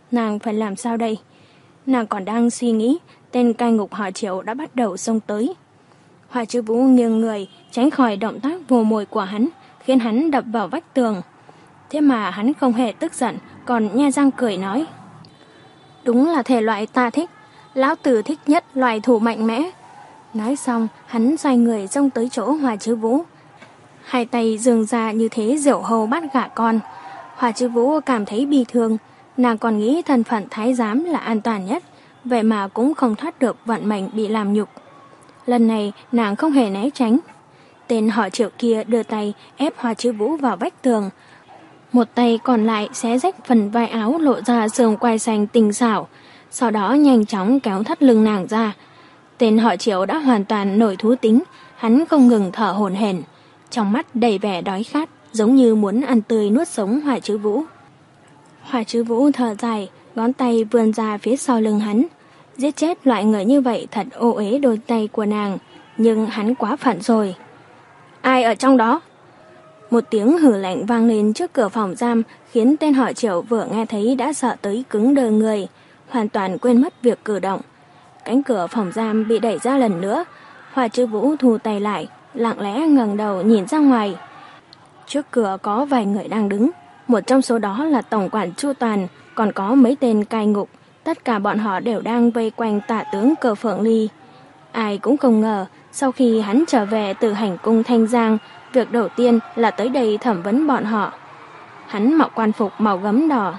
Nàng phải làm sao đây? Nàng còn đang suy nghĩ, tên cai ngục họ Triệu đã bắt đầu xông tới. Hoa Chứ Vũ nghiêng người, tránh khỏi động tác vồ mồi của hắn, khiến hắn đập vào vách tường. Thế mà hắn không hề tức giận, còn nhe răng cười nói. Đúng là thể loại ta thích, lão tử thích nhất loài thủ mạnh mẽ. Nói xong, hắn xoay người xông tới chỗ Hoa Chứ Vũ. Hai tay giương ra như thế diểu hầu bắt gả con. Hoa Chứ Vũ cảm thấy bi thương, nàng còn nghĩ thân phận thái giám là an toàn nhất, vậy mà cũng không thoát được vận mệnh bị làm nhục. Lần này nàng không hề né tránh. Tên họ Triệu kia đưa tay ép Hoa Chứ Vũ vào vách tường. Một tay còn lại xé rách phần vai áo lộ ra xương quai xanh tinh xảo, sau đó nhanh chóng kéo thắt lưng nàng ra. Tên họ Triệu đã hoàn toàn nổi thú tính, hắn không ngừng thở hổn hển, trong mắt đầy vẻ đói khát, giống như muốn ăn tươi nuốt sống Hoa Chứ Vũ. Hoa Chứ Vũ thở dài, ngón tay vươn ra phía sau lưng hắn. Giết chết loại người như vậy thật ô uế đôi tay của nàng, nhưng hắn quá phận rồi. Ai ở trong đó? Một tiếng hử lạnh vang lên trước cửa phòng giam, khiến tên họ Triệu vừa nghe thấy đã sợ tới cứng đờ người, hoàn toàn quên mất việc cử động. Cánh cửa phòng giam bị đẩy ra lần nữa. Hoa Chứ Vũ thu tay lại, lặng lẽ ngẩng đầu nhìn ra ngoài. Trước cửa có vài người đang đứng, một trong số đó là tổng quản Chu Toàn, còn có mấy tên cai ngục. Tất cả bọn họ đều đang vây quanh tả tướng Cờ Phượng Ly. Ai cũng không ngờ, sau khi hắn trở về từ hành cung Thanh Giang, việc đầu tiên là tới đây thẩm vấn bọn họ. Hắn mặc quan phục màu gấm đỏ.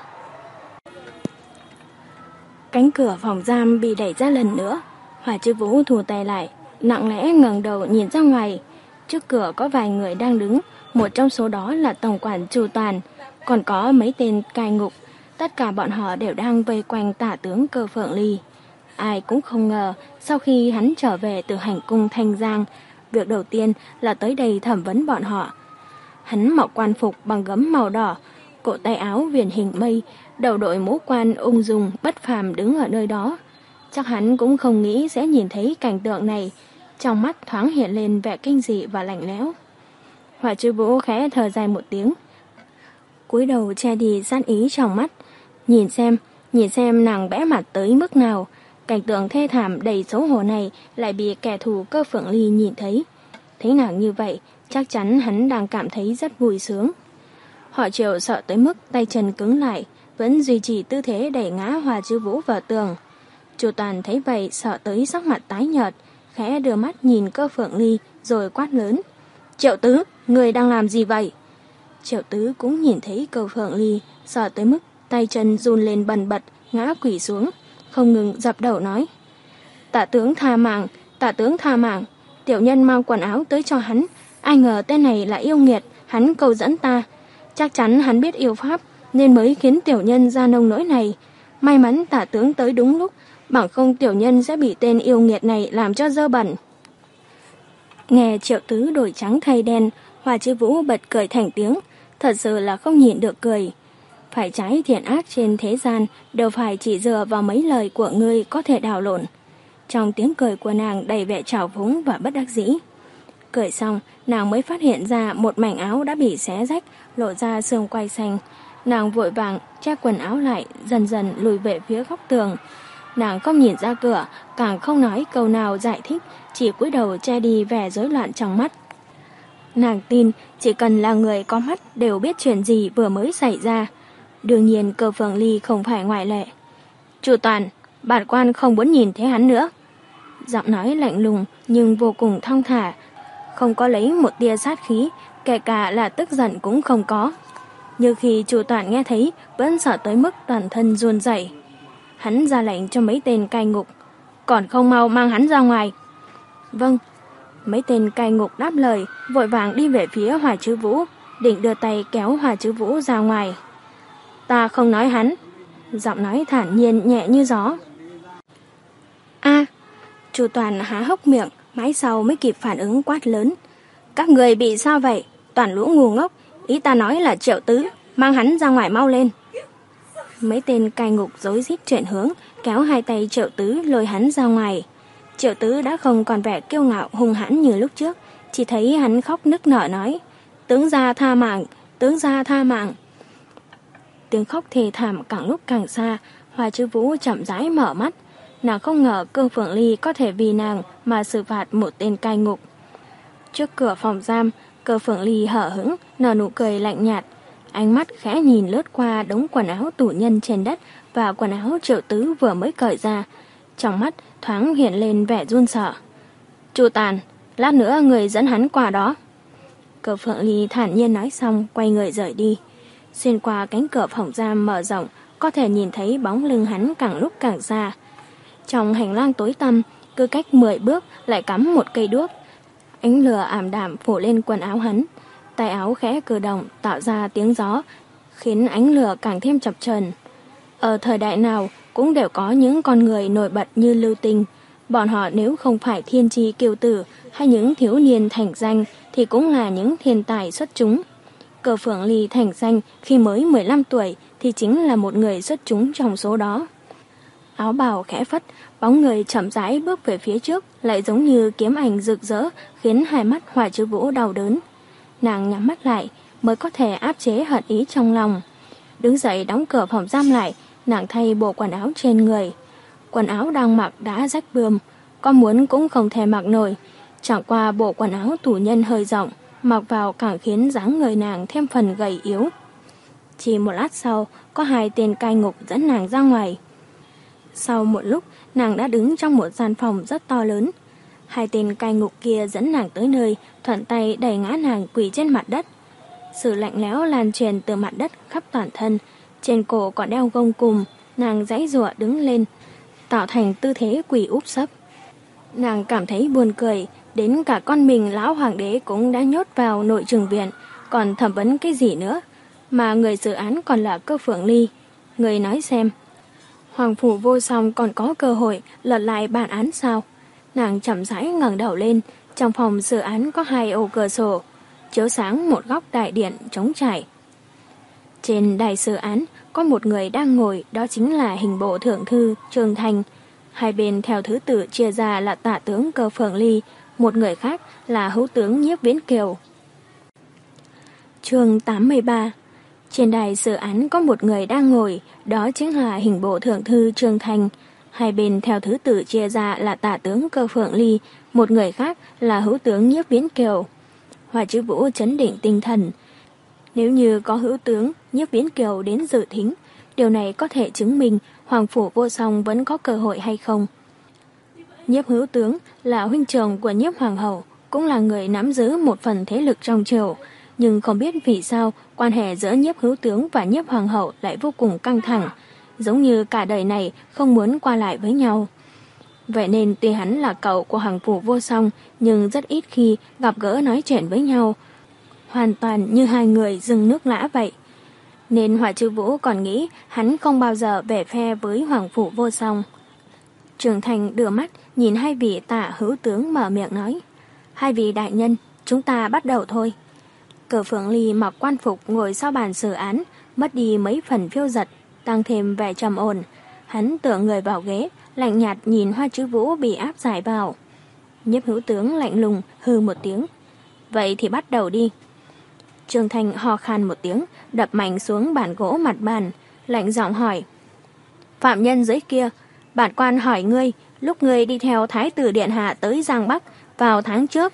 Cánh cửa phòng giam bị đẩy ra lần nữa. Hoa Chứ Vũ thu tay lại, lặng lẽ ngẩng đầu nhìn ra ngoài. Trước cửa có vài người đang đứng, một trong số đó là tổng quản Chu Toàn, còn có mấy tên cai ngục. Tất cả bọn họ đều đang vây quanh tả tướng Cơ Phượng Ly. Ai cũng không ngờ, sau khi hắn trở về từ hành cung Thanh Giang, việc đầu tiên là tới đây thẩm vấn bọn họ. Hắn mặc quan phục bằng gấm màu đỏ, cổ tay áo viền hình mây, đầu đội mũ quan ung dung bất phàm đứng ở nơi đó. Chắc hắn cũng không nghĩ sẽ nhìn thấy cảnh tượng này, trong mắt thoáng hiện lên vẻ kinh dị và lạnh lẽo. Hoa Chứ Vũ khẽ thở dài một tiếng, cúi đầu che đi sát ý trong mắt. Nhìn xem, nhìn xem nàng bẽ mặt tới mức nào. Cảnh tượng thê thảm đầy xấu hổ này lại bị kẻ thù Cơ Phượng Ly nhìn thấy. Thấy nàng như vậy, chắc chắn hắn đang cảm thấy rất vui sướng. Họ Triệu sợ tới mức tay chân cứng lại, vẫn duy trì tư thế đẩy ngã Hoa Chứ Vũ vào tường. Chu Toàn thấy vậy sợ tới sắc mặt tái nhợt, khẽ đưa mắt nhìn Cơ Phượng Ly rồi quát lớn. Triệu Tứ, người đang làm gì vậy? Triệu Tứ cũng nhìn thấy Cơ Phượng Ly, sợ tới mức tay chân run lên bần bật, ngã quỷ xuống, không ngừng dập đầu nói. Tả tướng tha mạng, tả tướng tha mạng, tiểu nhân mang quần áo tới cho hắn, ai ngờ tên này là yêu nghiệt, hắn cầu dẫn ta. Chắc chắn hắn biết yêu pháp, nên mới khiến tiểu nhân ra nông nỗi này. May mắn tả tướng tới đúng lúc, bằng không tiểu nhân sẽ bị tên yêu nghiệt này làm cho dơ bẩn. Nghe Triệu Tứ đổi trắng thay đen, Hoa Chứ Vũ bật cười thành tiếng, thật sự là không nhịn được cười. Phải trái thiện ác trên thế gian đều phải chỉ dựa vào mấy lời của ngươi có thể đảo lộn. Trong tiếng cười của nàng đầy vẻ trào phúng và bất đắc dĩ. Cười xong, nàng mới phát hiện ra một mảnh áo đã bị xé rách, lộ ra xương quai xanh. Nàng vội vàng che quần áo lại, dần dần lùi về phía góc tường. Nàng không nhìn ra cửa, càng không nói câu nào giải thích, chỉ cúi đầu che đi vẻ rối loạn trong mắt. Nàng tin chỉ cần là người có mắt đều biết chuyện gì vừa mới xảy ra. Đương nhiên Cơ Phượng Ly không phải ngoại lệ. Chu Toàn, bản quan không muốn nhìn thấy hắn nữa. Giọng nói lạnh lùng nhưng vô cùng thong thả, không có lấy một tia sát khí, kể cả là tức giận cũng không có. Như khi Chu Toàn nghe thấy vẫn sợ tới mức toàn thân run rẩy. Hắn ra lệnh cho mấy tên cai ngục, còn không mau mang hắn ra ngoài. Vâng. Mấy tên cai ngục đáp lời, vội vàng đi về phía Hoa Chứ Vũ, định đưa tay kéo Hoa Chứ Vũ ra ngoài. Ta không nói hắn. Giọng nói thản nhiên nhẹ như gió. A, Chu Toàn há hốc miệng, mãi sau mới kịp phản ứng quát lớn. Các người bị sao vậy? Toàn lũ ngu ngốc. Ý ta nói là Triệu Tứ, mang hắn ra ngoài mau lên. Mấy tên cai ngục rối rít chuyển hướng, kéo hai tay Triệu Tứ lôi hắn ra ngoài. Triệu Tứ đã không còn vẻ kiêu ngạo hung hãn như lúc trước, chỉ thấy hắn khóc nức nở nói. Tướng gia tha mạng, tướng gia tha mạng. Tiếng khóc thê thảm càng lúc càng xa, Hoa Chữ Vũ chậm rãi mở mắt. Nàng không ngờ Cương Phượng Ly có thể vì nàng mà xử phạt một tên cai ngục. Trước cửa phòng giam, Cương Phượng Ly hở hững, nở nụ cười lạnh nhạt. Ánh mắt khẽ nhìn lướt qua đống quần áo tủ nhân trên đất và quần áo Triệu Tứ vừa mới cởi ra. Trong mắt thoáng hiện lên vẻ run sợ. Chu Tàn, lát nữa người dẫn hắn qua đó. Cương Phượng Ly thản nhiên nói xong, quay người rời đi. Xuyên qua cánh cửa phòng giam mở rộng, có thể nhìn thấy bóng lưng hắn càng lúc càng xa. Trong hành lang tối tăm, cứ cách mười bước lại cắm một cây đuốc. Ánh lửa ảm đạm phủ lên quần áo hắn. Tay áo khẽ cử động tạo ra tiếng gió, khiến ánh lửa càng thêm chập chờn. Ở thời đại nào cũng đều có những con người nổi bật như Lưu Tinh. Bọn họ nếu không phải thiên tri kiêu tử hay những thiếu niên thành danh thì cũng là những thiên tài xuất chúng. Cờ Phượng Ly thành danh khi mới mười lăm tuổi thì chính là một người xuất chúng trong số đó. Áo bào khẽ phất, bóng người chậm rãi bước về phía trước, lại giống như kiếm ảnh rực rỡ, khiến hai mắt Hoa Chữ Vũ đau đớn. Nàng nhắm mắt lại, mới có thể áp chế hận ý trong lòng. Đứng dậy đóng cửa phòng giam lại, nàng thay bộ quần áo trên người. Quần áo đang mặc đã rách bươm, có muốn cũng không thể mặc nổi. Chẳng qua bộ quần áo tù nhân hơi rộng, mặc vào càng khiến dáng người nàng thêm phần gầy yếu. Chỉ một lát sau, có hai tên cai ngục dẫn nàng ra ngoài. Sau một lúc, nàng đã đứng trong một gian phòng rất to lớn. Hai tên cai ngục kia dẫn nàng tới nơi, thuận tay đẩy ngã nàng quỳ trên mặt đất. Sự lạnh lẽo lan truyền từ mặt đất khắp toàn thân, trên cổ còn đeo gông cùm, nàng giãy giụa đứng lên, tạo thành tư thế quỳ úp sấp. Nàng cảm thấy buồn cười, đến cả con mình lão hoàng đế cũng đã nhốt vào nội trừng viện, còn thẩm vấn cái gì nữa, mà người xử án còn là Cơ Phượng Ly. Người nói xem, Hoàng Phủ Vô Song còn có cơ hội lật lại bản án sao? Nàng chậm rãi ngẩng đầu lên, trong phòng xử án có hai ô cửa sổ, chiếu sáng một góc đại điện trống trải. Trên đài xử án có một người đang ngồi, đó chính là hình bộ thượng thư Trương Thành. Hai bên theo thứ tự chia ra là tả tướng Cơ Phượng Ly, một người khác là hữu tướng Nhiếp Viễn Kiều. Chương tám mươi ba. Trên đài xử án có một người đang ngồi, đó chính là hình bộ thượng thư Trương Thành. Hai bên theo thứ tự chia ra là tả tướng Cơ Phượng Ly, một người khác là hữu tướng Nhiếp Viễn Kiều. Hoa Chữ Vũ chấn định tinh thần. Nếu như có hữu tướng Nhiếp Viễn Kiều đến dự thính, điều này có thể chứng minh Hoàng Phủ Vô Song vẫn có cơ hội hay không. Nhiếp hữu tướng là huynh trưởng của Nhiếp Hoàng hậu, cũng là người nắm giữ một phần thế lực trong triều, nhưng không biết vì sao quan hệ giữa Nhiếp hữu tướng và Nhiếp Hoàng hậu lại vô cùng căng thẳng, giống như cả đời này không muốn qua lại với nhau. Vậy nên tuy hắn là cậu của Hoàng Phủ Vô Song, nhưng rất ít khi gặp gỡ nói chuyện với nhau, hoàn toàn như hai người rừng nước lã vậy. Nên Hoa Chữ Vũ còn nghĩ hắn không bao giờ về phe với Hoàng Phủ Vô Song. Trường Thành đưa mắt nhìn hai vị tả hữu tướng mở miệng nói, hai vị đại nhân, chúng ta bắt đầu thôi. Cờ Phượng Ly mặc quan phục ngồi sau bàn xử án, mất đi mấy phần phiêu giật, tăng thêm vẻ trầm ổn. Hắn tựa người vào ghế, lạnh nhạt nhìn Hoa Chữ Vũ bị áp giải vào. Nhiếp hữu tướng lạnh lùng hừ một tiếng, vậy thì bắt đầu đi. Trương Thành ho khan một tiếng, đập mạnh xuống bàn gỗ mặt bàn, lạnh giọng hỏi, phạm nhân dưới kia, bản quan hỏi ngươi, lúc ngươi đi theo Thái tử Điện Hạ tới Giang Bắc vào tháng trước,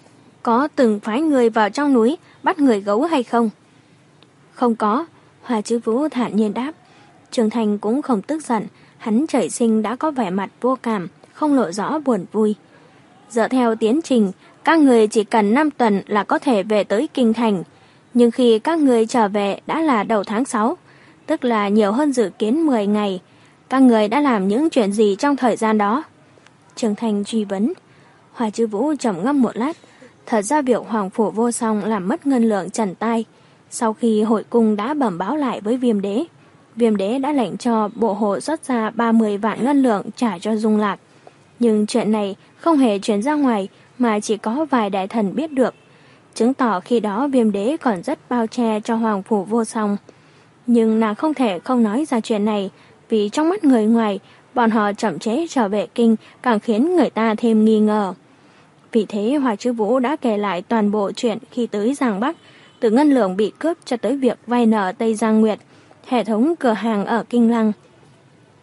có từng phái người vào trong núi bắt người gấu hay không? Không có, Hoa Chữ Vũ thản nhiên đáp. Trương Thành cũng không tức giận, hắn trời sinh đã có vẻ mặt vô cảm, không lộ rõ buồn vui. Dựa theo tiến trình, các người chỉ cần năm tuần là có thể về tới Kinh Thành, nhưng khi các người trở về đã là đầu tháng sáu, tức là nhiều hơn dự kiến mười ngày. Các người đã làm những chuyện gì trong thời gian đó? Trương Thành truy vấn. Hoa Chữ Vũ trầm ngâm một lát. Thật ra việc Hoàng Phủ Vô Song làm mất ngân lượng trần tai. Sau khi hội cung đã bẩm báo lại với Viêm Đế, Viêm Đế đã lệnh cho bộ hộ xuất ra ba mươi vạn ngân lượng trả cho Dung Lạc. Nhưng chuyện này không hề truyền ra ngoài, mà chỉ có vài đại thần biết được, chứng tỏ khi đó Viêm Đế còn rất bao che cho Hoàng Phủ Vô Song. Nhưng nàng không thể không nói ra chuyện này, vì trong mắt người ngoài, bọn họ chậm chế trở về kinh càng khiến người ta thêm nghi ngờ. Vì thế Hoa Chữ Vũ đã kể lại toàn bộ chuyện khi tới Giang Bắc, từ ngân lượng bị cướp cho tới việc vay nợ Tây Giang Nguyệt, hệ thống cửa hàng ở Kinh Lăng.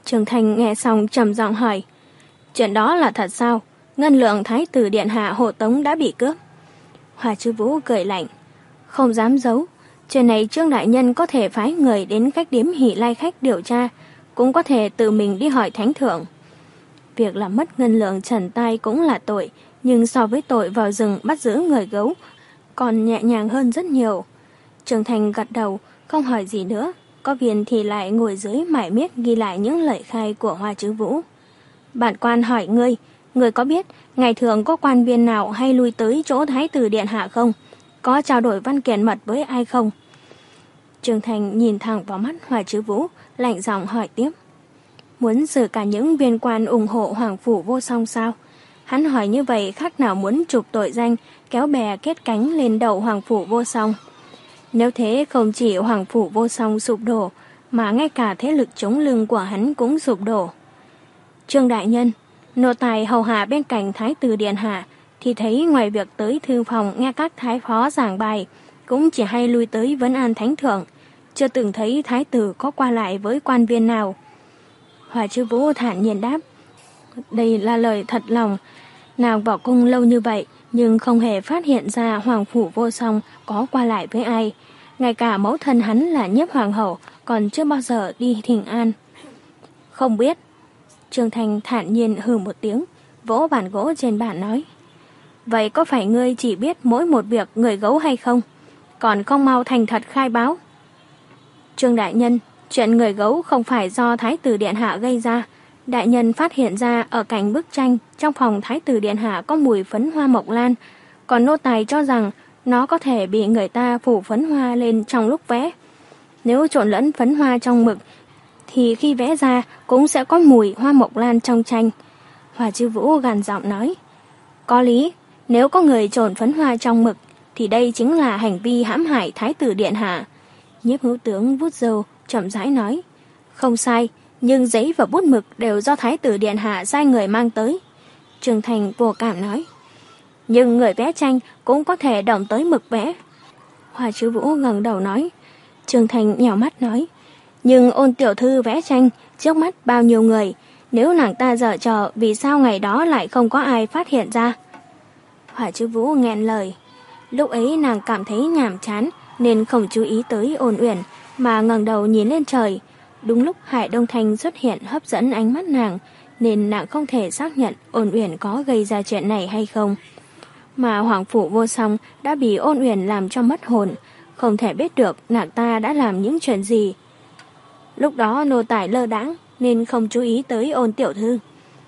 Trường Thành nghe xong trầm giọng hỏi, chuyện đó là thật sao? Ngân lượng thái tử điện hạ hộ tống đã bị cướp. Hoa Chứ Vũ cười lạnh, không dám giấu. Chuyện này Trương đại nhân có thể phái người đến khách điếm Hỷ Lai Khách điều tra, cũng có thể tự mình đi hỏi thánh thượng. Việc làm mất ngân lượng trần tai cũng là tội, nhưng so với tội vào rừng bắt giữ người gấu còn nhẹ nhàng hơn rất nhiều. Trường Thành gật đầu, không hỏi gì nữa. Có Viên thì lại ngồi dưới mải miết ghi lại những lời khai của Hoa Chứ Vũ. Bản quan hỏi ngươi, ngươi có biết ngày thường có quan viên nào hay lui tới chỗ thái tử điện hạ không? Có trao đổi văn kiện mật với ai không? Trường Thành nhìn thẳng vào mắt Hoa Chứ Vũ, lạnh giọng hỏi tiếp. Muốn xử cả những viên quan ủng hộ Hoàng Phủ Vô Song sao? Hắn hỏi như vậy khác nào muốn chụp tội danh, kéo bè kết cánh lên đầu Hoàng Phủ Vô Song. Nếu thế không chỉ Hoàng Phủ Vô Song sụp đổ, mà ngay cả thế lực chống lưng của hắn cũng sụp đổ. Trương đại nhân, nô tài hầu hạ bên cạnh thái tử điện hạ, thì thấy ngoài việc tới thư phòng nghe các thái phó giảng bài, cũng chỉ hay lui tới vấn an thánh thượng, chưa từng thấy thái tử có qua lại với quan viên nào. Hoa Chứ Vũ thản nhiên đáp, đây là lời thật lòng. Nàng vào cung lâu như vậy, nhưng không hề phát hiện ra Hoàng Phủ Vô Song có qua lại với ai. Ngay cả mẫu thân hắn là Nhiếp hoàng hậu còn chưa bao giờ đi thỉnh an. Không biết. Trương Thành thản nhiên hừ một tiếng, vỗ bàn gỗ trên bàn nói, vậy có phải ngươi chỉ biết mỗi một việc người gấu hay không? Còn không mau thành thật khai báo. Trương đại nhân, chuyện người gấu không phải do thái tử điện hạ gây ra. Đại nhân phát hiện ra ở cạnh bức tranh trong phòng thái tử điện hạ có mùi phấn hoa mộc lan, còn nô tài cho rằng nó có thể bị người ta phủ phấn hoa lên trong lúc vẽ. Nếu trộn lẫn phấn hoa trong mực thì khi vẽ ra cũng sẽ có mùi hoa mộc lan trong tranh. Hoa Chứ Vũ gằn giọng nói, có lý, nếu có người trộn phấn hoa trong mực thì đây chính là hành vi hãm hại thái tử điện hạ. Nhiếp hữu tướng vuốt râu chậm rãi nói, không sai, nhưng giấy và bút mực đều do thái tử điện hạ sai người mang tới. Trường Thành vô cảm nói, nhưng người vẽ tranh cũng có thể động tới mực vẽ. Hoa Chứ Vũ ngẩng đầu nói. Trường Thành nhào mắt nói, nhưng Ôn tiểu thư vẽ tranh trước mắt bao nhiêu người, nếu nàng ta giở trò vì sao ngày đó lại không có ai phát hiện ra? Hoa Chứ Vũ nghẹn lời. Lúc ấy nàng cảm thấy nhàm chán nên không chú ý tới Ôn Uyển, mà ngẩng đầu nhìn lên trời. Đúng lúc Hải Đông Thanh xuất hiện hấp dẫn ánh mắt nàng, nên nàng không thể xác nhận Ôn Uyển có gây ra chuyện này hay không. Mà Hoàng Phủ Vô Song đã bị Ôn Uyển làm cho mất hồn, không thể biết được nàng ta đã làm những chuyện gì. Lúc đó nô tài lơ đãng nên không chú ý tới Ôn tiểu thư.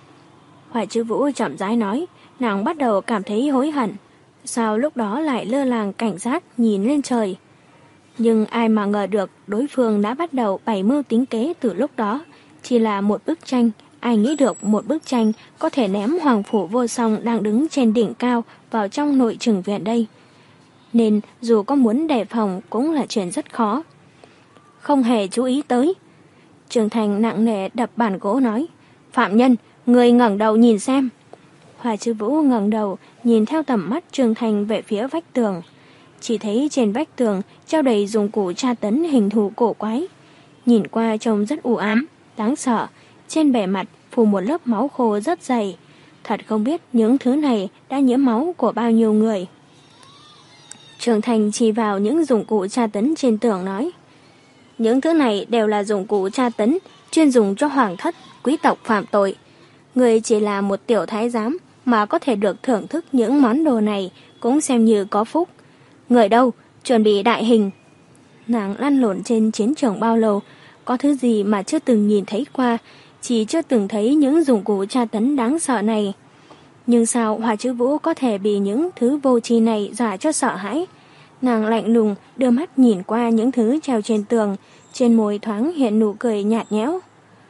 Hoài Chứ Vũ chậm rãi nói, nàng bắt đầu cảm thấy hối hận. Sao lúc đó lại lơ làng cảnh giác nhìn lên trời? Nhưng ai mà ngờ được đối phương đã bắt đầu bày mưu tính kế từ lúc đó. Chỉ là một bức tranh, ai nghĩ được một bức tranh có thể ném Hoàng Phủ Vô Song đang đứng trên đỉnh cao vào trong nội trừng viện đây. Nên dù có muốn đề phòng cũng là chuyện rất khó. Không hề chú ý tới. Trường Thành nặng nề đập bàn gỗ nói, phạm nhân, người ngẩng đầu nhìn xem. Hoa Chứ Vũ ngẩng đầu nhìn theo tầm mắt Trường Thành về phía vách tường. Chỉ thấy trên vách tường treo đầy dụng cụ tra tấn hình thù cổ quái. Nhìn qua trông rất u ám, đáng sợ. Trên bề mặt phủ một lớp máu khô rất dày. Thật không biết những thứ này đã nhiễm máu của bao nhiêu người. Trường Thành chỉ vào những dụng cụ tra tấn trên tường nói, những thứ này đều là dụng cụ tra tấn chuyên dùng cho hoàng thất, quý tộc phạm tội. Người chỉ là một tiểu thái giám mà có thể được thưởng thức những món đồ này cũng xem như có phúc. Người đâu, chuẩn bị đại hình. Nàng lăn lộn trên chiến trường bao lâu, có thứ gì mà chưa từng nhìn thấy qua, chỉ chưa từng thấy những dụng cụ tra tấn đáng sợ này. Nhưng sao Hoa Chứ Vũ có thể bị những thứ vô tri này dọa cho sợ hãi? Nàng lạnh lùng đưa mắt nhìn qua những thứ treo trên tường, trên môi thoáng hiện nụ cười nhạt nhẽo.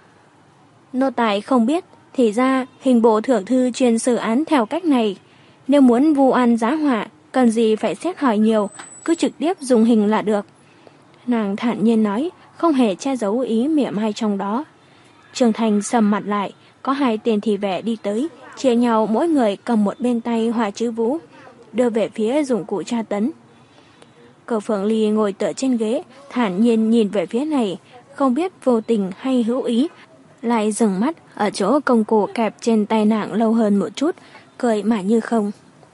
Nô tài không biết, thì ra hình bộ thượng thư chuyên xử án theo cách này. Nếu muốn vu oan giá họa, cần gì phải xét hỏi nhiều, cứ trực tiếp dùng hình là được. Nàng thản nhiên nói, không hề che giấu ý mỉa mai trong đó. Trường Thành sầm mặt lại, có hai tên thị vệ đi tới, chia nhau mỗi người cầm một bên tay Hoa Chứ Vũ, đưa về phía dụng cụ tra tấn. Cờ Phượng Ly ngồi tựa trên ghế, thản nhiên nhìn về phía này, không biết vô tình hay hữu ý, lại dừng mắt ở chỗ công cụ kẹp trên tay nàng lâu hơn một chút, cười mà như không.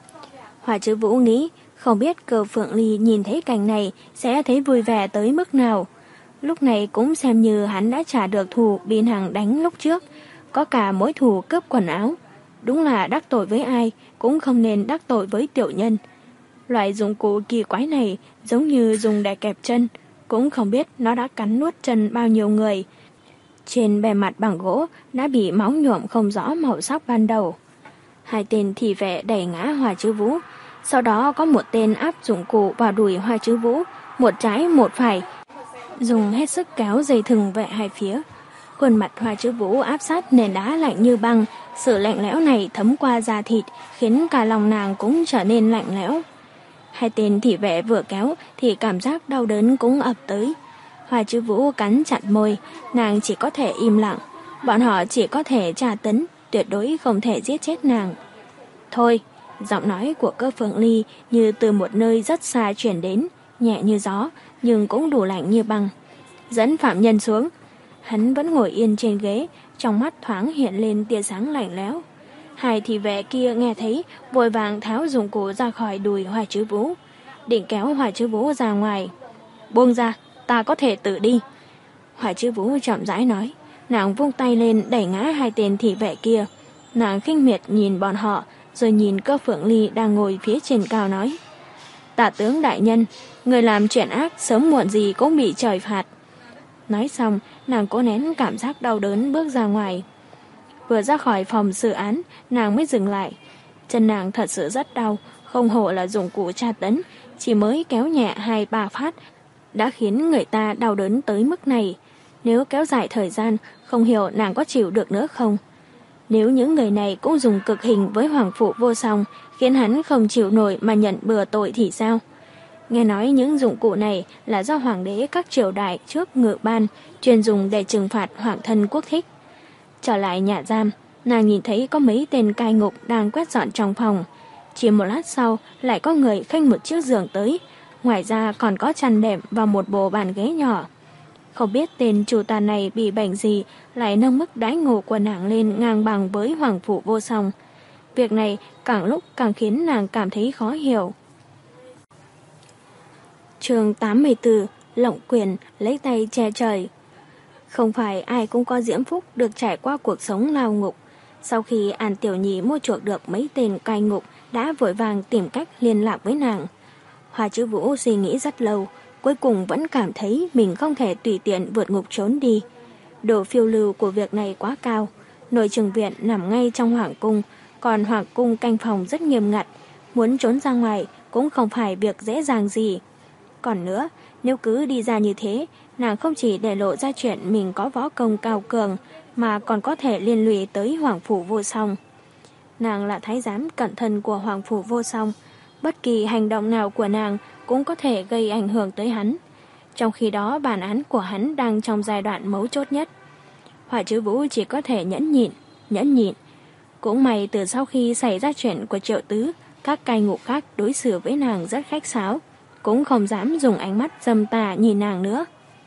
Hỏa Chữ Vũ nghĩ không biết Cơ Phượng Ly nhìn thấy cảnh này sẽ thấy vui vẻ tới mức nào. Lúc này cũng xem như hắn đã trả được thù bị nàng đánh lúc trước, có cả mối thù cướp quần áo. Đúng là đắc tội với ai cũng không nên đắc tội với tiểu nhân. Loại dụng cụ kỳ quái này giống như dùng để kẹp chân, cũng không biết nó đã cắn nuốt chân bao nhiêu người. Trên bề mặt bằng gỗ đã bị máu nhuộm không rõ màu sắc ban đầu. Hai tên thị vệ đẩy ngã Hỏa Chữ Vũ, sau đó có một tên áp dụng cụ vào đùi Hỏa Chữ Vũ, một trái một phải, dùng hết sức kéo dây thừng về hai phía. Khuôn mặt Hỏa Chữ Vũ áp sát nền đá lạnh như băng, sự lạnh lẽo này thấm qua da thịt khiến cả lòng nàng cũng trở nên lạnh lẽo. Hai tên thị vệ vừa kéo thì cảm giác đau đớn cũng ập tới. Hỏa Chữ Vũ cắn chặt môi, nàng chỉ có thể im lặng. Bọn họ chỉ có thể tra tấn, tuyệt đối không thể giết chết nàng. Thôi, giọng nói của Cơ Phượng Ly như từ một nơi rất xa chuyển đến, nhẹ như gió nhưng cũng đủ lạnh như băng. Dẫn phạm nhân xuống. Hắn vẫn ngồi yên trên ghế, trong mắt thoáng hiện lên tia sáng lạnh lẽo. Hai thị vệ kia nghe thấy, vội vàng tháo dụng cụ ra khỏi đùi Hỏa Chữ Vũ, định kéo Hỏa Chữ Vũ ra ngoài. Buông ra, ta có thể tự đi. Hỏa Chữ Vũ chậm rãi nói. Nàng vung tay lên đẩy ngã hai tên thị vệ kia. Nàng khinh miệt nhìn bọn họ, rồi nhìn Cơ Phượng Ly đang ngồi phía trên cao nói. Tả tướng đại nhân, người làm chuyện ác sớm muộn gì cũng bị trời phạt. Nói xong, nàng cố nén cảm giác đau đớn bước ra ngoài. Vừa ra khỏi phòng xử án, nàng mới dừng lại. Chân nàng thật sự rất đau, không hổ là dụng cụ tra tấn, chỉ mới kéo nhẹ hai ba phát đã khiến người ta đau đớn tới mức này. Nếu kéo dài thời gian, không hiểu nàng có chịu được nữa không. Nếu những người này cũng dùng cực hình với Hoàng Phụ Vô Song, khiến hắn không chịu nổi mà nhận bừa tội thì sao? Nghe nói những dụng cụ này là do hoàng đế các triều đại trước ngự ban, chuyên dùng để trừng phạt hoàng thân quốc thích. Trở lại nhà giam, nàng nhìn thấy có mấy tên cai ngục đang quét dọn trong phòng. Chỉ một lát sau, lại có người khênh một chiếc giường tới. Ngoài ra còn có chăn đệm và một bộ bàn ghế nhỏ. Không biết tên chủ tàn này bị bệnh gì lại nâng mức đãi ngộ của nàng lên ngang bằng với Hoàng Phụ Vô Song. Việc này càng lúc càng khiến nàng cảm thấy khó hiểu. Chương tám mươi tư, Lộng Quyền lấy tay che trời. Không phải ai cũng có diễm phúc được trải qua cuộc sống lao ngục. Sau khi An Tiểu Nhị mua chuộc được mấy tên cai ngục, đã vội vàng tìm cách liên lạc với nàng. Hỏa Chữ Vũ suy nghĩ rất lâu, cuối cùng vẫn cảm thấy mình không thể tùy tiện vượt ngục trốn đi. Độ phiêu lưu của việc này quá cao. Nội Trừng Viện nằm ngay trong Hoàng Cung, còn Hoàng Cung canh phòng rất nghiêm ngặt. Muốn trốn ra ngoài cũng không phải việc dễ dàng gì. Còn nữa, nếu cứ đi ra như thế, nàng không chỉ để lộ ra chuyện mình có võ công cao cường, mà còn có thể liên lụy tới Hoàng Phủ Vô Song. Nàng là thái giám cận thân của Hoàng Phủ Vô Song, bất kỳ hành động nào của nàng cũng có thể gây ảnh hưởng tới hắn. Trong khi đó bản án của hắn đang trong giai đoạn mấu chốt nhất. Hỏa Chữ Vũ chỉ có thể nhẫn nhịn, nhẫn nhịn. Cũng may từ sau khi xảy ra chuyện của Triệu Tứ, các cai ngục khác đối xử với nàng rất khách sáo, cũng không dám dùng ánh mắt dâm tà nhìn nàng nữa.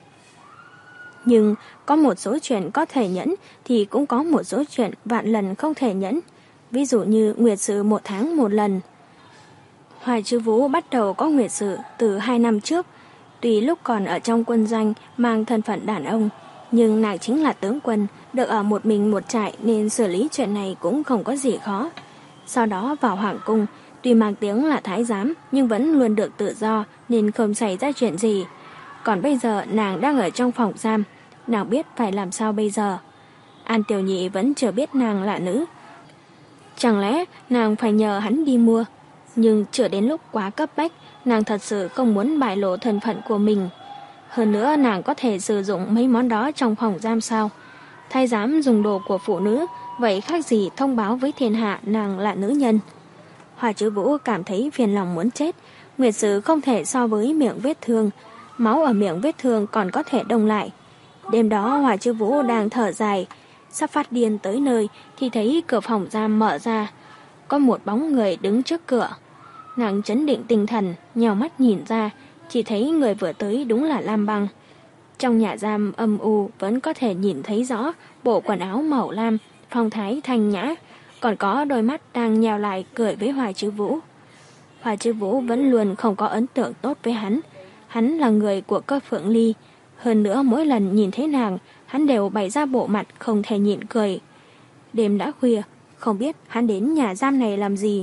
Nhưng có một số chuyện có thể nhẫn thì cũng có một số chuyện vạn lần không thể nhẫn. Ví dụ như nguyệt sự một tháng một lần. Hỏa Chữ Vũ bắt đầu có nguyệt sự từ hai năm trước. Tuy lúc còn ở trong quân doanh mang thân phận đàn ông, nhưng nàng chính là tướng quân, được ở một mình một trại nên xử lý chuyện này cũng không có gì khó. Sau đó vào Hoàng Cung, tuy mang tiếng là thái giám nhưng vẫn luôn được tự do nên không xảy ra chuyện gì. Còn bây giờ nàng đang ở trong phòng giam, nàng biết phải làm sao bây giờ. An Tiểu Nhị vẫn chưa biết nàng là nữ. Chẳng lẽ nàng phải nhờ hắn đi mua? Nhưng chưa đến lúc quá cấp bách, nàng thật sự không muốn bại lộ thân phận của mình. Hơn nữa nàng có thể sử dụng mấy món đó trong phòng giam sao? Thái giám dùng đồ của phụ nữ, vậy khác gì thông báo với thiên hạ nàng là nữ nhân? Hỏa Chữ Vũ cảm thấy phiền lòng muốn chết. Nguyệt sự không thể so với miệng vết thương, máu ở miệng vết thương còn có thể đông lại. Đêm đó Hỏa Chữ Vũ đang thở dài, sắp phát điên tới nơi thì thấy cửa phòng giam mở ra. Có một bóng người đứng trước cửa. Nàng trấn định tinh thần, nhào mắt nhìn ra, chỉ thấy người vừa tới đúng là Lam Băng. Trong nhà giam âm u vẫn có thể nhìn thấy rõ bộ quần áo màu lam, phong thái thanh nhã, còn có đôi mắt đang nheo lại cười với Hoài Chữ Vũ. Hoài Chữ Vũ vẫn luôn không có ấn tượng tốt với hắn. Hắn là người của Cơ Phượng Ly. Hơn nữa mỗi lần nhìn thấy nàng, hắn đều bày ra bộ mặt không thể nhịn cười. Đêm đã khuya, không biết hắn đến nhà giam này làm gì.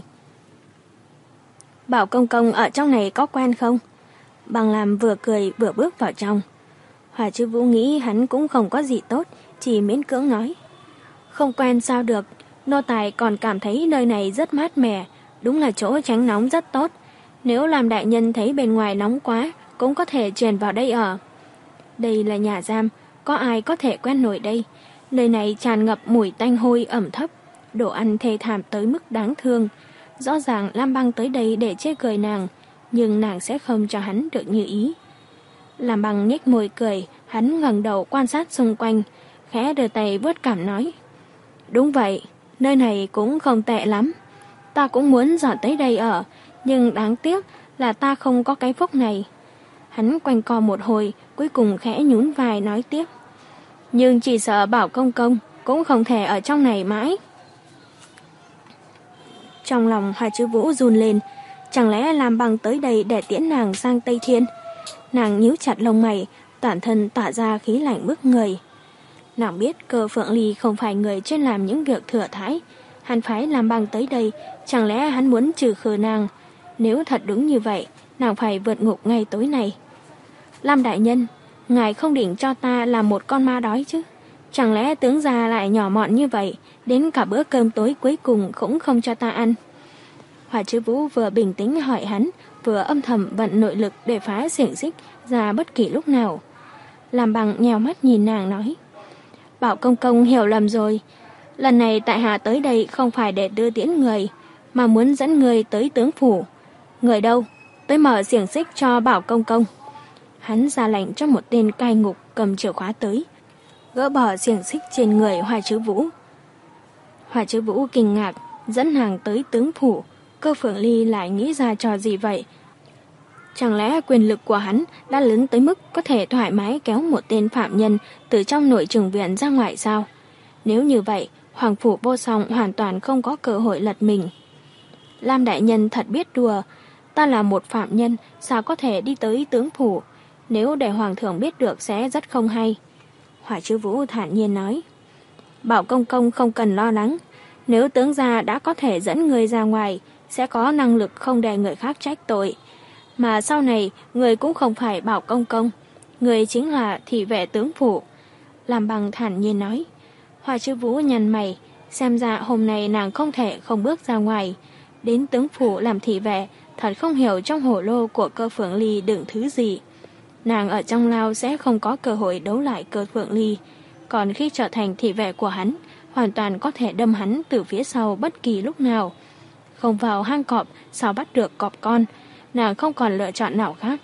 Bảo công công ở trong này có quen không? Bằng Lam vừa cười vừa bước vào trong. Hoài Chữ Vũ nghĩ hắn cũng không có gì tốt, chỉ miễn cưỡng nói. Không quen sao được, nô tài còn cảm thấy nơi này rất mát mẻ, đúng là chỗ tránh nóng rất tốt. Nếu làm đại nhân thấy bên ngoài nóng quá, cũng có thể chuyển vào đây ở. Đây là nhà giam, có ai có thể quen nổi đây? Nơi này tràn ngập mùi tanh hôi ẩm thấp, đồ ăn thê thảm tới mức đáng thương. Rõ ràng Lam Băng tới đây để chê cười nàng, nhưng nàng sẽ không cho hắn được như ý. Lam Băng nhếch môi cười, hắn ngẩng đầu quan sát xung quanh, khẽ đưa tay vuốt cảm nói. Đúng vậy, nơi này cũng không tệ lắm. Ta cũng muốn dọn tới đây ở, nhưng đáng tiếc là ta không có cái phúc này. Hắn quanh co một hồi, cuối cùng khẽ nhún vai nói tiếp. Nhưng chỉ sợ Bảo công công cũng không thể ở trong này mãi. Trong lòng Hoài Chữ Vũ run lên, chẳng lẽ Lam Băng tới đây để tiễn nàng sang Tây Thiên? Nàng nhíu chặt lông mày, toàn thân tỏa ra khí lạnh bức người. Nàng biết Cơ Phượng Ly không phải người chuyên làm những việc thừa thãi. Hắn phái Lam Băng tới đây, chẳng lẽ hắn muốn trừ khử nàng? Nếu thật đúng như vậy, nàng phải vượt ngục ngay tối nay. Lam đại nhân, ngài không định cho ta làm một con ma đói chứ? Chẳng lẽ tướng già lại nhỏ mọn như vậy, đến cả bữa cơm tối cuối cùng cũng không cho ta ăn? Hoài Chữ Vũ vừa bình tĩnh hỏi hắn, vừa âm thầm vận nội lực để phá xiềng xích ra bất kỳ lúc nào. Lam Băng nhèo mắt nhìn nàng nói. Bảo công công hiểu lầm rồi. Lần này tại hạ tới đây không phải để đưa tiễn người, mà muốn dẫn người tới tướng phủ. Người đâu? Tới mở xiềng xích cho Bảo công công. Hắn ra lệnh cho một tên cai ngục cầm chìa khóa tới, gỡ bỏ xiềng xích trên người Hoài Chữ Vũ. Hoài Chữ Vũ kinh ngạc, dẫn nàng tới tướng phủ. Cơ Phượng Ly lại nghĩ ra trò gì vậy? Chẳng lẽ quyền lực của hắn đã lớn tới mức có thể thoải mái kéo một tên phạm nhân từ trong nội chừng viện ra ngoài sao? Nếu như vậy, Hoàng phủ Vô Song hoàn toàn không có cơ hội lật mình. Lam đại nhân thật biết đùa, ta là một phạm nhân, sao có thể đi tới tướng phủ? Nếu để Hoàng thượng biết được sẽ rất không hay. Hoài Chữ Vũ thản nhiên nói. Bảo công công không cần lo lắng, nếu tướng gia đã có thể dẫn người ra ngoài, sẽ có năng lực không để người khác trách tội. Mà sau này, người cũng không phải Bảo công công, người chính là thị vệ tướng phủ. Lam Băng thản nhiên nói. Hoài Chữ Vũ nhăn mày, xem ra hôm nay nàng không thể không bước ra ngoài. Đến tướng phủ làm thị vệ, thật không hiểu trong hổ lô của Cơ Phượng Ly đựng thứ gì. Nàng ở trong lao sẽ không có cơ hội đấu lại Cơ Phượng Ly, còn khi trở thành thị vệ của hắn, hoàn toàn có thể đâm hắn từ phía sau bất kỳ lúc nào. Không vào hang cọp, sao bắt được cọp con, nàng không còn lựa chọn nào khác.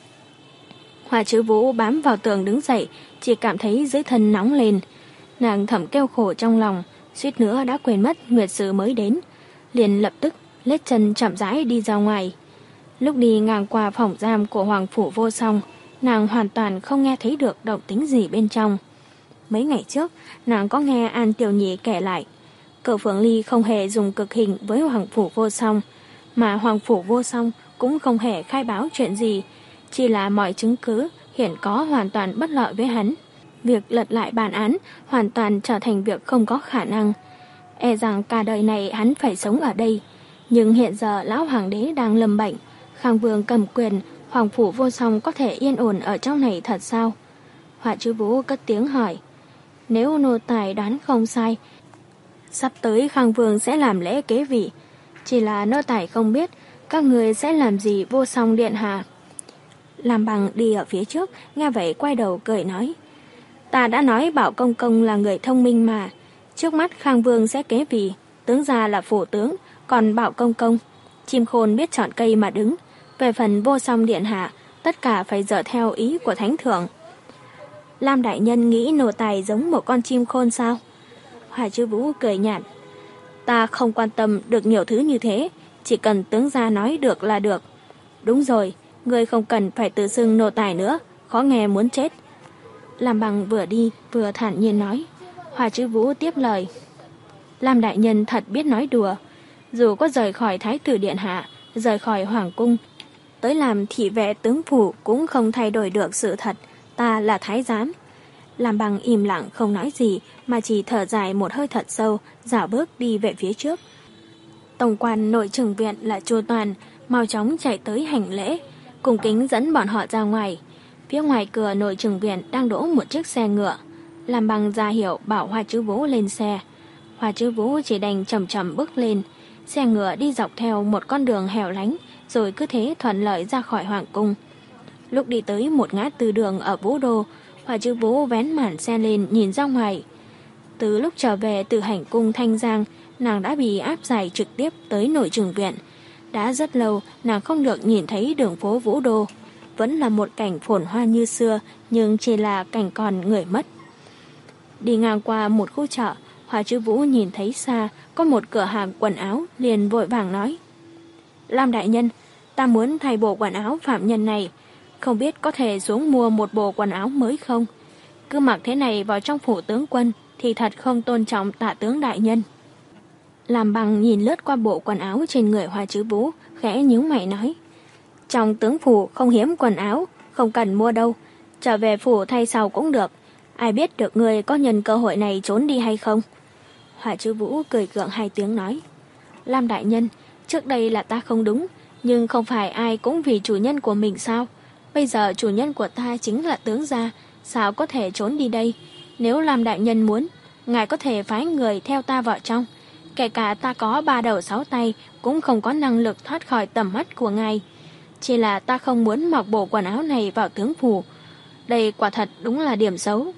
Hoài Chữ Vũ bám vào tường đứng dậy, chỉ cảm thấy dưới thân nóng lên. Nàng thầm kêu khổ trong lòng, suýt nữa đã quên mất Nguyệt Sự mới đến. Liền lập tức lết chân chậm rãi đi ra ngoài. Lúc đi ngang qua phòng giam của Hoàng phủ Vô Song, nàng hoàn toàn không nghe thấy được động tĩnh gì bên trong. Mấy ngày trước, nàng có nghe An Tiểu Nhị kể lại, Cơ Phượng Ly không hề dùng cực hình với Hoàng phủ Vô Song, mà Hoàng phủ Vô Song cũng không hề khai báo chuyện gì, chỉ là mọi chứng cứ hiện có hoàn toàn bất lợi với hắn. Việc lật lại bản án hoàn toàn trở thành việc không có khả năng. E rằng cả đời này hắn phải sống ở đây. Nhưng hiện giờ lão hoàng đế đang lâm bệnh, Khang Vương cầm quyền, Hoàng phủ Vô Song có thể yên ổn ở trong này thật sao? Hoài Chữ Vũ cất tiếng hỏi. Nếu nô tài đoán không sai, sắp tới Khang Vương sẽ làm lễ kế vị. Chỉ là nô tài không biết các người sẽ làm gì Vô Song điện hạ. Lam Băng đi ở phía trước, nghe vậy quay đầu cười nói. Ta đã nói Bảo công công là người thông minh mà. Trước mắt Khang Vương sẽ kế vị, tướng gia là phủ tướng, còn Bảo công công, chim khôn biết chọn cây mà đứng. Về phần Vô Song điện hạ, tất cả phải dựa theo ý của thánh thượng. Lam đại nhân nghĩ nô tài giống một con chim khôn sao? Hoài Chữ Vũ cười nhạt. Ta không quan tâm được nhiều thứ như thế, chỉ cần tướng gia nói được là được. Đúng rồi, ngươi không cần phải tự xưng nô tài nữa, khó nghe muốn chết. Lam Băng vừa đi vừa thản nhiên nói. Hoa Chứ Vũ tiếp lời. Lam đại nhân thật biết nói đùa. Dù có rời khỏi Thái tử điện hạ, rời khỏi hoàng cung, tới làm thị vệ tướng phủ cũng không thay đổi được sự thật. Ta là thái giám. Lam Bằng im lặng không nói gì, mà chỉ thở dài một hơi thật sâu, dạo bước đi về phía trước. Tổng quan nội trừng viện là Chu Toàn, mau chóng chạy tới hành lễ, cùng kính dẫn bọn họ ra ngoài. Phía ngoài cửa nội trừng viện đang đỗ một chiếc xe ngựa. Lam Bằng ra hiệu bảo Hoa Chứ Vũ lên xe. Hoa Chứ Vũ chỉ đành chậm chậm bước lên. Xe ngựa đi dọc theo một con đường hẻo lánh, rồi cứ thế thuận lợi ra khỏi hoàng cung. Lúc đi tới một ngã tư đường ở Vũ Đô, Hoa Chứ Vũ vén màn xe lên nhìn ra ngoài. Từ lúc trở về từ hành cung Thanh Giang, nàng đã bị áp giải trực tiếp tới nội trừng viện. Đã rất lâu nàng không được nhìn thấy đường phố Vũ Đô. Vẫn là một cảnh phồn hoa như xưa, nhưng chỉ là cảnh còn người mất. Đi ngang qua một khu chợ, Hoa Chứ Vũ nhìn thấy xa có một cửa hàng quần áo, liền vội vàng nói. Lam đại nhân, ta muốn thay bộ quần áo phạm nhân này. Không biết có thể xuống mua một bộ quần áo mới không? Cứ mặc thế này vào trong phủ tướng quân thì thật không tôn trọng Tạ tướng đại nhân. Lam Bằng nhìn lướt qua bộ quần áo trên người Hoa Chứ Vũ, khẽ nhíu mày nói. Trong tướng phủ không hiếm quần áo, không cần mua đâu. Trở về phủ thay sau cũng được. Ai biết được người có nhân cơ hội này trốn đi hay không? Hoa Chứ Vũ cười gượng hai tiếng nói. Lam đại nhân, trước đây là ta không đúng, nhưng không phải ai cũng vì chủ nhân của mình sao? Bây giờ chủ nhân của ta chính là tướng gia, sao có thể trốn đi đây? Nếu Lam đại nhân muốn, ngài có thể phái người theo ta vào trong. Kể cả ta có ba đầu sáu tay, cũng không có năng lực thoát khỏi tầm mắt của ngài. Chỉ là ta không muốn mặc bộ quần áo này vào tướng phủ. Đây quả thật đúng là điểm xấu.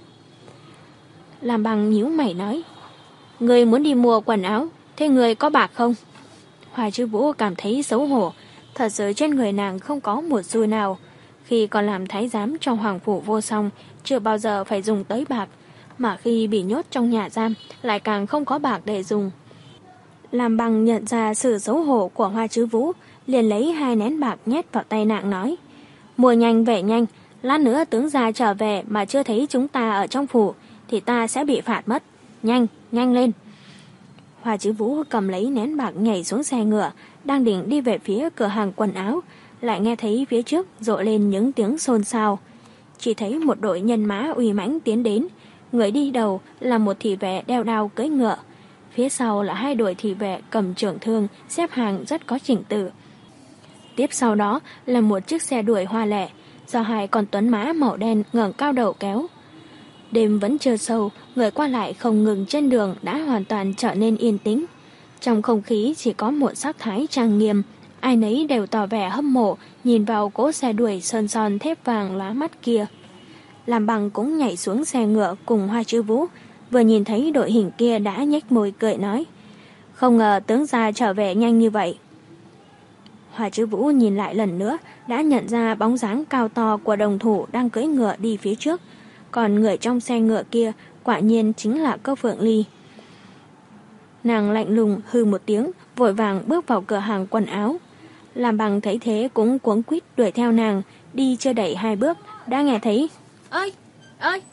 Lam Bằng nhíu mày nói. Người muốn đi mua quần áo, thế người có bạc không? Hoa Chứ Vũ cảm thấy xấu hổ. Thật sự trên người nàng không có một xu nào. Khi còn làm thái giám trong hoàng phủ Vô Song, chưa bao giờ phải dùng tới bạc. Mà khi bị nhốt trong nhà giam, lại càng không có bạc để dùng. Lam Bằng nhận ra sự xấu hổ của Hoa Chứ Vũ, liền lấy hai nén bạc nhét vào tay nàng nói. Mua nhanh về nhanh, lát nữa tướng gia trở về mà chưa thấy chúng ta ở trong phủ, thì ta sẽ bị phạt mất. Nhanh, nhanh lên. Hoa Chứ Vũ cầm lấy nén bạc nhảy xuống xe ngựa, đang định đi về phía cửa hàng quần áo, lại nghe thấy phía trước rộ lên những tiếng xôn xao. Chỉ thấy một đội nhân mã uy mãnh tiến đến, người đi đầu là một thị vệ đeo đao cưỡi ngựa, phía sau là hai đội thị vệ cầm trường thương xếp hàng rất có chỉnh tự. Tiếp sau đó là một chiếc xe đuổi hoa lệ do hai con tuấn mã màu đen ngẩng cao đầu kéo. Đêm vẫn chưa sâu, người qua lại không ngừng trên đường đã hoàn toàn trở nên yên tĩnh. Trong không khí chỉ có một sắc thái trang nghiêm, ai nấy đều tỏ vẻ hâm mộ nhìn vào cỗ xe đuổi sơn son thép vàng lóa mắt kia. Lam Bằng cũng nhảy xuống xe ngựa cùng Hoa Chứ Vũ, vừa nhìn thấy đội hình kia đã nhếch môi cười nói. Không ngờ tướng gia trở về nhanh như vậy. Hoa Chứ Vũ nhìn lại lần nữa, đã nhận ra bóng dáng cao to của đồng thủ đang cưỡi ngựa đi phía trước. Còn người trong xe ngựa kia quả nhiên chính là Cơ Phượng Ly. Nàng lạnh lùng hừ một tiếng, vội vàng bước vào cửa hàng quần áo. Lam Bằng thấy thế cũng cuống quýt đuổi theo nàng, đi chưa đẩy hai bước đã nghe thấy Ơi, ơi.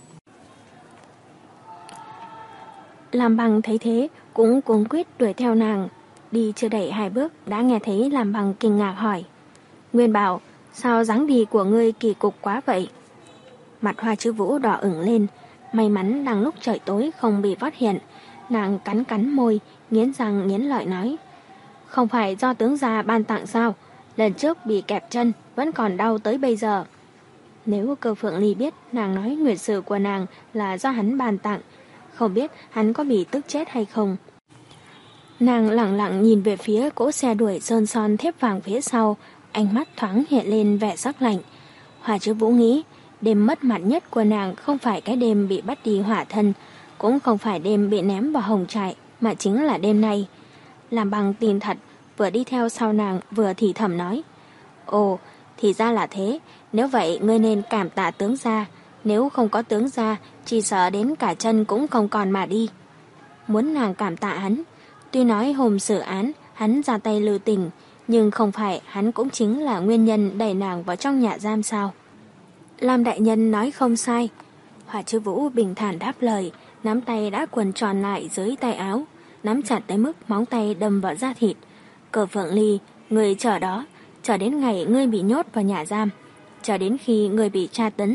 Lam Bằng thấy thế cũng cuống quýt đuổi theo nàng, đi chưa đẩy hai bước đã nghe thấy Lam Bằng kinh ngạc hỏi. Nguyên Bảo, sao dáng đi của ngươi kỳ cục quá vậy? Mặt Hoa Chứ Vũ đỏ ửng lên, may mắn đang lúc trời tối không bị phát hiện. Nàng cắn cắn môi, nghiến răng nghiến lợi nói. Không phải do tướng gia ban tặng sao? Lần trước bị kẹp chân, vẫn còn đau tới bây giờ. Nếu Cơ Phượng Ly biết nàng nói nguyệt sự của nàng là do hắn ban tặng, không biết hắn có bị tức chết hay không. Nàng lặng lặng nhìn về phía cỗ xe đuổi sơn son thép vàng phía sau, ánh mắt thoáng hiện lên vẻ sắc lạnh. Hoa Chứ Vũ nghĩ, đêm mất mặt nhất của nàng không phải cái đêm bị bắt đi hỏa thân, cũng không phải đêm bị ném vào hồng trại, mà chính là đêm nay. Làm Bằng tin thật, vừa đi theo sau nàng vừa thì thầm nói. Ồ, thì ra là thế, nếu vậy ngươi nên cảm tạ tướng gia, nếu không có tướng gia, chỉ sợ đến cả chân cũng không còn mà đi. Muốn nàng cảm tạ hắn, tuy nói hôm xử án hắn ra tay lưu tình, nhưng không phải hắn cũng chính là nguyên nhân đẩy nàng vào trong nhà giam sao? Lam đại nhân nói không sai. Hoa Chứ Vũ bình thản đáp lời, Nắm tay đã quần tròn lại dưới tay áo, nắm chặt tới mức móng tay đâm vào da thịt. Cơ Phượng Ly, ngươi chờ đó, chờ đến ngày ngươi bị nhốt vào nhà giam, chờ đến khi ngươi bị tra tấn,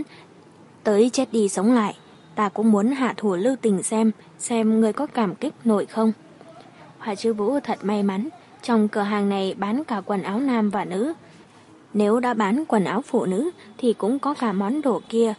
tới chết đi sống lại, ta cũng muốn hạ thủ lưu tình xem, xem ngươi có cảm kích nổi không. Hoa Chiêu Vũ thật may mắn, trong cửa hàng này bán cả quần áo nam và nữ. Nếu đã bán quần áo phụ nữ thì cũng có cả món đồ kia.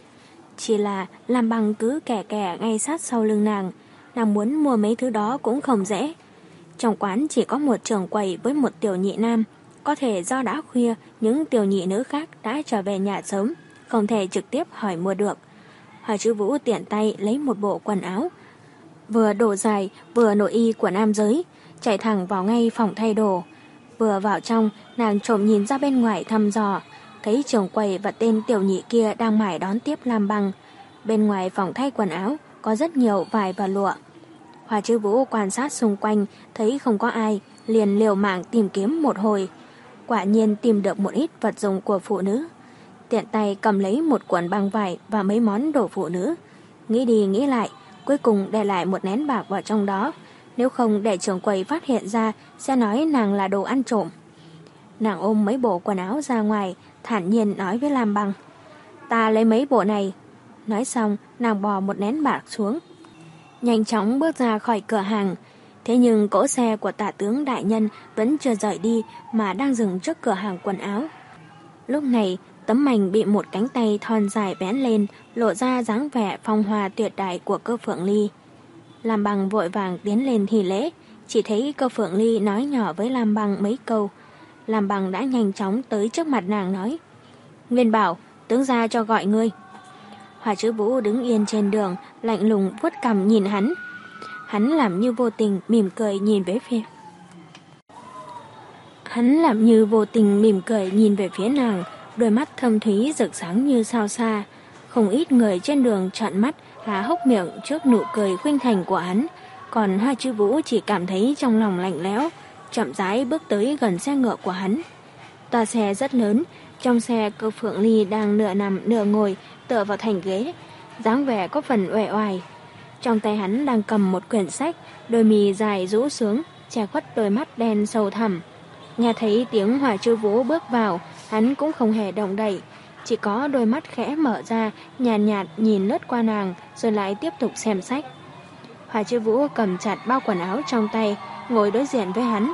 Chỉ là Lam Bằng cứ kẻ kẻ ngay sát sau lưng nàng, nàng muốn mua mấy thứ đó cũng không dễ. Trong quán chỉ có một trưởng quầy với một tiểu nhị nam, có thể do đã khuya những tiểu nhị nữ khác đã trở về nhà sớm, không thể trực tiếp hỏi mua được. Hoa Chiêu Vũ tiện tay lấy một bộ quần áo, vừa đồ dài vừa nội y của nam giới, chạy thẳng vào ngay phòng thay đồ. Vừa vào trong, nàng trộm nhìn ra bên ngoài thăm dò, thấy trưởng quầy và tên tiểu nhị kia đang mải đón tiếp Lam Bằng. Bên ngoài phòng thay quần áo có rất nhiều vải và lụa. Hoa Chiêu Vũ quan sát xung quanh, thấy không có ai, liền liều mạng tìm kiếm một hồi. Quả nhiên tìm được một ít vật dụng của phụ nữ. Tiện tay cầm lấy một cuộn băng vải và mấy món đồ phụ nữ. Nghĩ đi nghĩ lại, cuối cùng để lại một nén bạc vào trong đó. Nếu không để trưởng quầy phát hiện ra, sẽ nói nàng là đồ ăn trộm. Nàng ôm mấy bộ quần áo ra ngoài, thản nhiên nói với Lam Bằng: ta lấy mấy bộ này. Nói xong, nàng bò một nén bạc xuống, nhanh chóng bước ra khỏi cửa hàng. Thế nhưng cỗ xe của tả tướng đại nhân vẫn chưa rời đi mà đang dừng trước cửa hàng quần áo. Lúc này, tấm mảnh bị một cánh tay thon dài vén lên, lộ ra dáng vẻ phong hoa tuyệt đại của Cơ Phượng Ly. Lam Bằng vội vàng tiến lên thi lễ, chỉ thấy Cơ Phượng Ly nói nhỏ với Lam Bằng mấy câu. Lam Bằng đã nhanh chóng tới trước mặt nàng nói: Nguyên Bảo, tướng gia cho gọi ngươi. Hoa Chiêu Vũ đứng yên trên đường, lạnh lùng vuốt cằm nhìn hắn. Hắn làm như vô tình mỉm cười nhìn về phía Hắn làm như vô tình mỉm cười nhìn về phía nàng, đôi mắt thâm thúy rực sáng như sao xa. Không ít người trên đường trợn mắt há hốc miệng trước nụ cười khuynh thành của hắn, còn Hoa Chiêu Vũ chỉ cảm thấy trong lòng lạnh lẽo, chậm rãi bước tới gần xe ngựa của hắn. Toa xe rất lớn, trong xe Cơ Phượng Ly đang nửa nằm nửa ngồi tựa vào thành ghế, dáng vẻ có phần uể oải. Trong tay hắn đang cầm một quyển sách, đôi mì dài rũ xuống, che khuất đôi mắt đen sâu thẳm. Nghe thấy tiếng Hoa Chiêu Vũ bước vào, hắn cũng không hề động đậy, chỉ có đôi mắt khẽ mở ra, nhàn nhạt, nhạt nhìn lướt qua nàng, rồi lại tiếp tục xem sách. Hoa Chiêu Vũ cầm chặt bao quần áo trong tay, ngồi đối diện với hắn.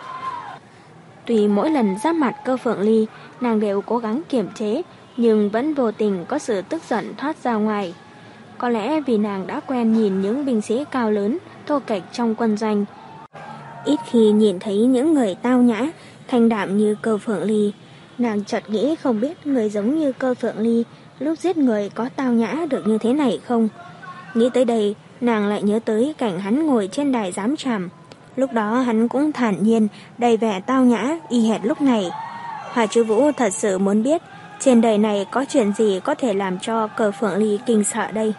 Tuy mỗi lần giáp mặt Cơ Phượng Ly, nàng đều cố gắng kiềm chế, nhưng vẫn vô tình có sự tức giận thoát ra ngoài. Có lẽ vì nàng đã quen nhìn những binh sĩ cao lớn, thô kệch trong quân doanh, ít khi nhìn thấy những người tao nhã, thanh đạm như Cơ Phượng Ly. Nàng chợt nghĩ không biết người giống như Cơ Phượng Ly lúc giết người có tao nhã được như thế này không. Nghĩ tới đây, nàng lại nhớ tới cảnh hắn ngồi trên đài giám trảm. Lúc đó hắn cũng thản nhiên, đầy vẻ tao nhã, y hệt lúc này. Hoa Chiêu Vũ thật sự muốn biết, trên đời này có chuyện gì có thể làm cho Cơ Phượng Ly kinh sợ đây.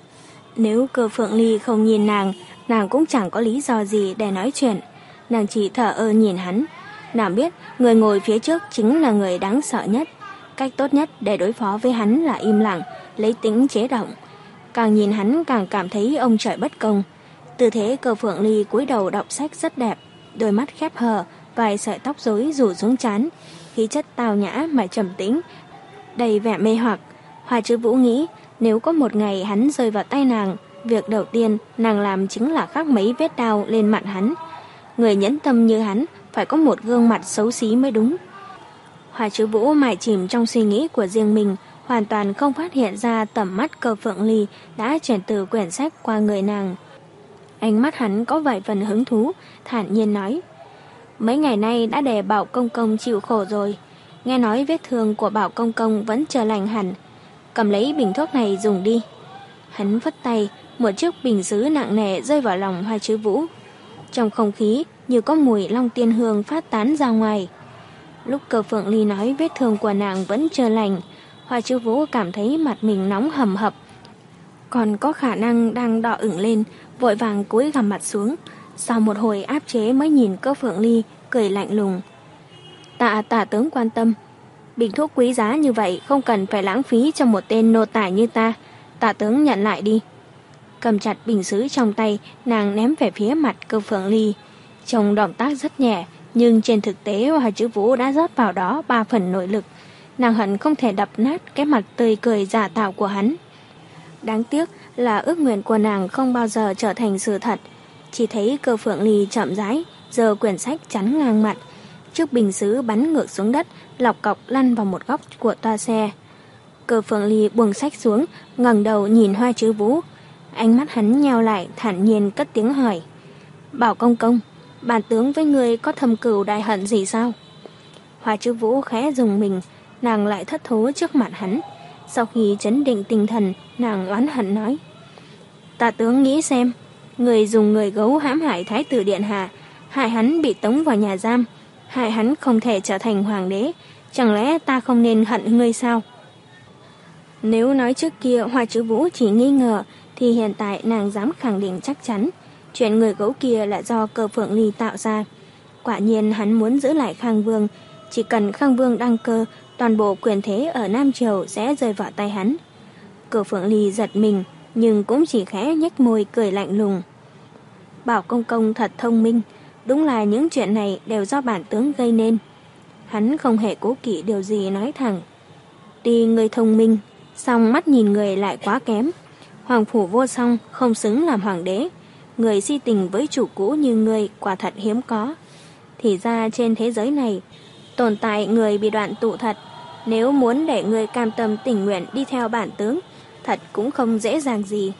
Nếu Cơ Phượng Ly không nhìn nàng, nàng cũng chẳng có lý do gì để nói chuyện. Nàng chỉ thở ơ nhìn hắn. Nàng biết người ngồi phía trước chính là người đáng sợ nhất. Cách tốt nhất để đối phó với hắn là im lặng, lấy tính chế động. Càng nhìn hắn càng cảm thấy ông trời bất công. Tư thế Cơ Phượng Ly cúi đầu đọc sách rất đẹp, đôi mắt khép hờ, vài sợi tóc rối rủ xuống trán, khí chất tào nhã mà trầm tĩnh, đầy vẻ mê hoặc. Hoa Chiêu Vũ nghĩ nếu có một ngày hắn rơi vào tay nàng, việc đầu tiên nàng làm chính là khắc mấy vết đao lên mặt hắn. Người nhẫn tâm như hắn phải có một gương mặt xấu xí mới đúng. Hoa Chiêu Vũ mải chìm trong suy nghĩ của riêng mình, hoàn toàn không phát hiện ra tầm mắt Cơ Phượng Ly đã chuyển từ quyển sách qua người nàng. Ánh mắt hắn có vài phần hứng thú, thản nhiên nói: Mấy ngày nay đã để Bảo Công Công chịu khổ rồi. Nghe nói vết thương của Bảo Công Công vẫn chưa lành hẳn. Cầm lấy bình thuốc này dùng đi. Hắn phất tay, một chiếc bình sứ nặng nề rơi vào lòng Hoa Chiêu Vũ. Trong không khí như có mùi long tiên hương phát tán ra ngoài. Lúc Cơ Phượng Ly nói vết thương của nàng vẫn chưa lành, Hoa Chiêu Vũ cảm thấy mặt mình nóng hầm hập, còn có khả năng đang đỏ ửng lên, vội vàng cúi gằm mặt xuống. Sau một hồi áp chế mới nhìn Cơ Phượng Ly, cười lạnh lùng: Tạ tả tướng quan tâm, bình thuốc quý giá như vậy không cần phải lãng phí cho một tên nô tài như ta. Tả tướng nhận lại đi. Cầm chặt bình sứ trong tay, nàng ném về phía mặt Cơ Phượng Ly. Trông động tác rất nhẹ, nhưng trên thực tế Hoa Chữ Vũ đã rót vào đó ba phần nội lực. Nàng hận không thể đập nát cái mặt tươi cười giả tạo của hắn. Đáng tiếc là ước nguyện của nàng không bao giờ trở thành sự thật. Chỉ thấy Cơ Phượng Ly chậm rãi giơ quyển sách chắn ngang mặt, chiếc bình sứ bắn ngược xuống đất, lọc cọc lăn vào một góc của toa xe. Cơ Phượng Ly buông sách xuống, ngẩng đầu nhìn Hoa Chữ Vũ. Ánh mắt hắn nheo lại, thản nhiên cất tiếng hỏi: "Bảo công công, bản tướng với người có thâm cừu đại hận gì sao?" Hoa Chữ Vũ khẽ rùng mình, nàng lại thất thố trước mặt hắn. Sau khi trấn định tinh thần, nàng oán hận nói: "Tả tướng nghĩ xem, người dùng người gấu hãm hại Thái tử điện hạ, hại hắn bị tống vào nhà giam, hại hắn không thể trở thành hoàng đế, chẳng lẽ ta không nên hận ngươi sao?" Nếu nói trước kia Hoa Chữ Vũ chỉ nghi ngờ, thì hiện tại nàng dám khẳng định chắc chắn, chuyện người gấu kia là do Cơ Phượng Ly tạo ra. Quả nhiên hắn muốn giữ lại Khang Vương, chỉ cần Khang Vương đăng cơ, toàn bộ quyền thế ở Nam Triều sẽ rơi vào tay hắn. Cơ Phượng Ly giật mình, nhưng cũng chỉ khẽ nhếch môi cười lạnh lùng. "Bảo công công thật thông minh, đúng là những chuyện này đều do bản tướng gây nên." Hắn không hề cố kỵ điều gì nói thẳng: "Tuy người thông minh, song mắt nhìn người lại quá kém. Hoàng phủ vô song không xứng làm hoàng đế, người si tình với chủ cũ như người quả thật hiếm có. Thì ra trên thế giới này tồn tại người bị đoạn tụ thật, nếu muốn để người cam tâm tình nguyện đi theo bản tướng, thật cũng không dễ dàng gì."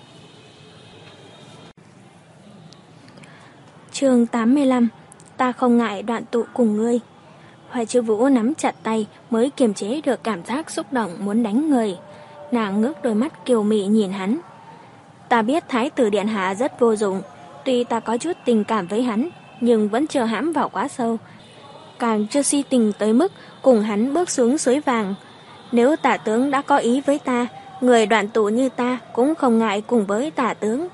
Chương tám mươi lăm. Ta không ngại đoạn tụ cùng ngươi. Hoa Chữ Vũ nắm chặt tay mới kiềm chế được cảm giác xúc động muốn đánh người. Nàng ngước đôi mắt kiều mị nhìn hắn. "Ta biết Thái tử điện hạ rất vô dụng, tuy ta có chút tình cảm với hắn, nhưng vẫn chưa hãm vào quá sâu, càng chưa si tình tới mức cùng hắn bước xuống suối vàng. Nếu tả tướng đã có ý với ta, người đoạn tụ như ta cũng không ngại cùng với tả tướng."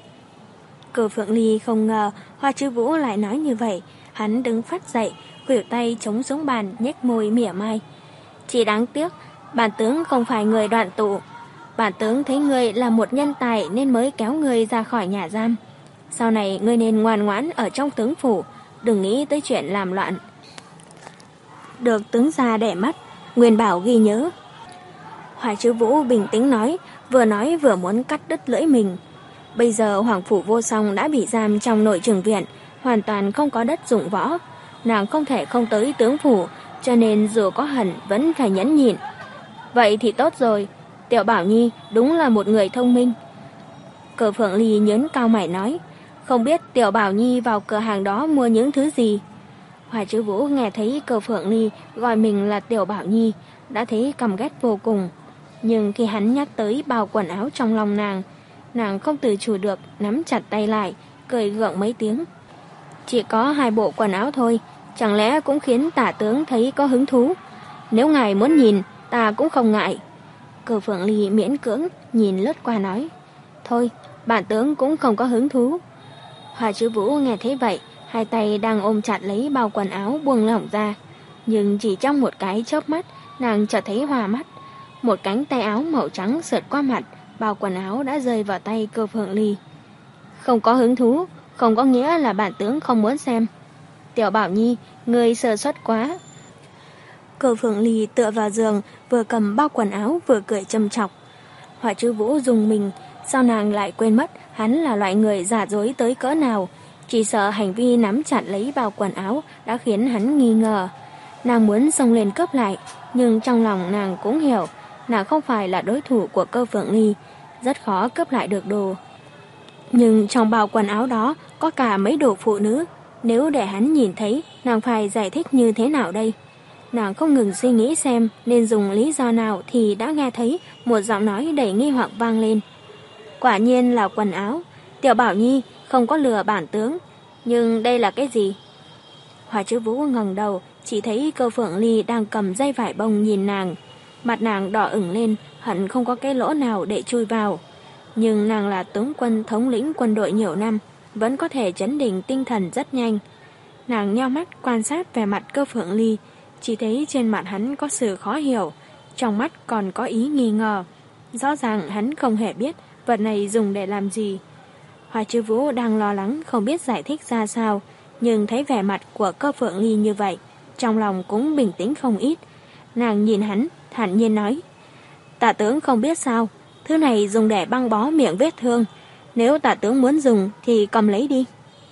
Cơ Phượng Ly không ngờ Hoa Chữ Vũ lại nói như vậy. Hắn đứng phát dậy, khuỷu tay chống xuống bàn, nhếch môi mỉa mai: "Chỉ đáng tiếc bản tướng không phải người đoạn tụ. Bản tướng thấy ngươi là một nhân tài nên mới kéo ngươi ra khỏi nhà giam. Sau này ngươi nên ngoan ngoãn ở trong tướng phủ, đừng nghĩ tới chuyện làm loạn." Được tướng gia đẻ mắt, Nguyên Bảo ghi nhớ. Hoa Chữ Vũ bình tĩnh nói, vừa nói vừa muốn cắt đứt lưỡi mình. Bây giờ Hoàng phủ vô song đã bị giam trong nội trường viện, hoàn toàn không có đất dụng võ. Nàng không thể không tới tướng phủ, cho nên dù có hận vẫn phải nhẫn nhịn. "Vậy thì tốt rồi, Tiểu Bảo Nhi đúng là một người thông minh." Cơ Phượng Ly nhớn cao mày nói: "Không biết Tiểu Bảo Nhi vào cửa hàng đó mua những thứ gì?" Hoa Chữ Vũ nghe thấy Cơ Phượng Ly gọi mình là Tiểu Bảo Nhi, đã thấy căm ghét vô cùng. Nhưng khi hắn nhắc tới bao quần áo trong lòng nàng, nàng không tự chủ được nắm chặt tay lại, cười gượng mấy tiếng. "Chỉ có hai bộ quần áo thôi, chẳng lẽ cũng khiến tả tướng thấy có hứng thú? Nếu ngài muốn nhìn, ta cũng không ngại." Cơ Phượng Ly miễn cưỡng nhìn lướt qua nói: "Thôi, bản tướng cũng không có hứng thú." Hoa Chữ Vũ nghe thấy vậy, hai tay đang ôm chặt lấy bao quần áo buông lỏng ra. Nhưng chỉ trong một cái chớp mắt, nàng chợt thấy hoa mắt. Một cánh tay áo màu trắng sượt qua mặt, bao quần áo đã rơi vào tay Cơ Phượng Ly. "Không có hứng thú, không có nghĩa là bản tướng không muốn xem. Tiểu Bảo Nhi, ngươi sơ suất quá." Cơ Phượng Ly tựa vào giường, vừa cầm bao quần áo vừa cười châm chọc. Hoa Chữ Vũ dùng mình, sao nàng lại quên mất hắn là loại người giả dối tới cỡ nào. Chỉ sợ hành vi nắm chặt lấy bao quần áo đã khiến hắn nghi ngờ. Nàng muốn xông lên cướp lại, nhưng trong lòng nàng cũng hiểu nàng không phải là đối thủ của Cơ Phượng Ly, rất khó cướp lại được đồ. Nhưng trong bao quần áo đó có cả mấy đồ phụ nữ, nếu để hắn nhìn thấy, nàng phải giải thích như thế nào đây? Nàng không ngừng suy nghĩ xem nên dùng lý do nào thì đã nghe thấy một giọng nói đầy nghi hoặc vang lên. "Quả nhiên là quần áo, Tiểu Bảo Nhi không có lừa bản tướng, nhưng đây là cái gì?" Hoa Chữ Vũ ngẩng đầu, chỉ thấy Cơ Phượng Ly đang cầm dây vải bông nhìn nàng. Mặt nàng đỏ ửng lên, hận không có cái lỗ nào để chui vào. Nhưng nàng là tướng quân thống lĩnh quân đội nhiều năm, vẫn có thể trấn định tinh thần rất nhanh. Nàng nheo mắt quan sát về mặt Cơ Phượng Ly, chỉ thấy trên mặt hắn có sự khó hiểu, trong mắt còn có ý nghi ngờ. Rõ ràng hắn không hề biết vật này dùng để làm gì? Hoa Chiêu Vũ đang lo lắng không biết giải thích ra sao, nhưng thấy vẻ mặt của Cơ Phượng Ly như vậy, trong lòng cũng bình tĩnh không ít. Nàng nhìn hắn, thản nhiên nói, Tả tướng không biết sao, thứ này dùng để băng bó miệng vết thương, nếu tả tướng muốn dùng thì cầm lấy đi.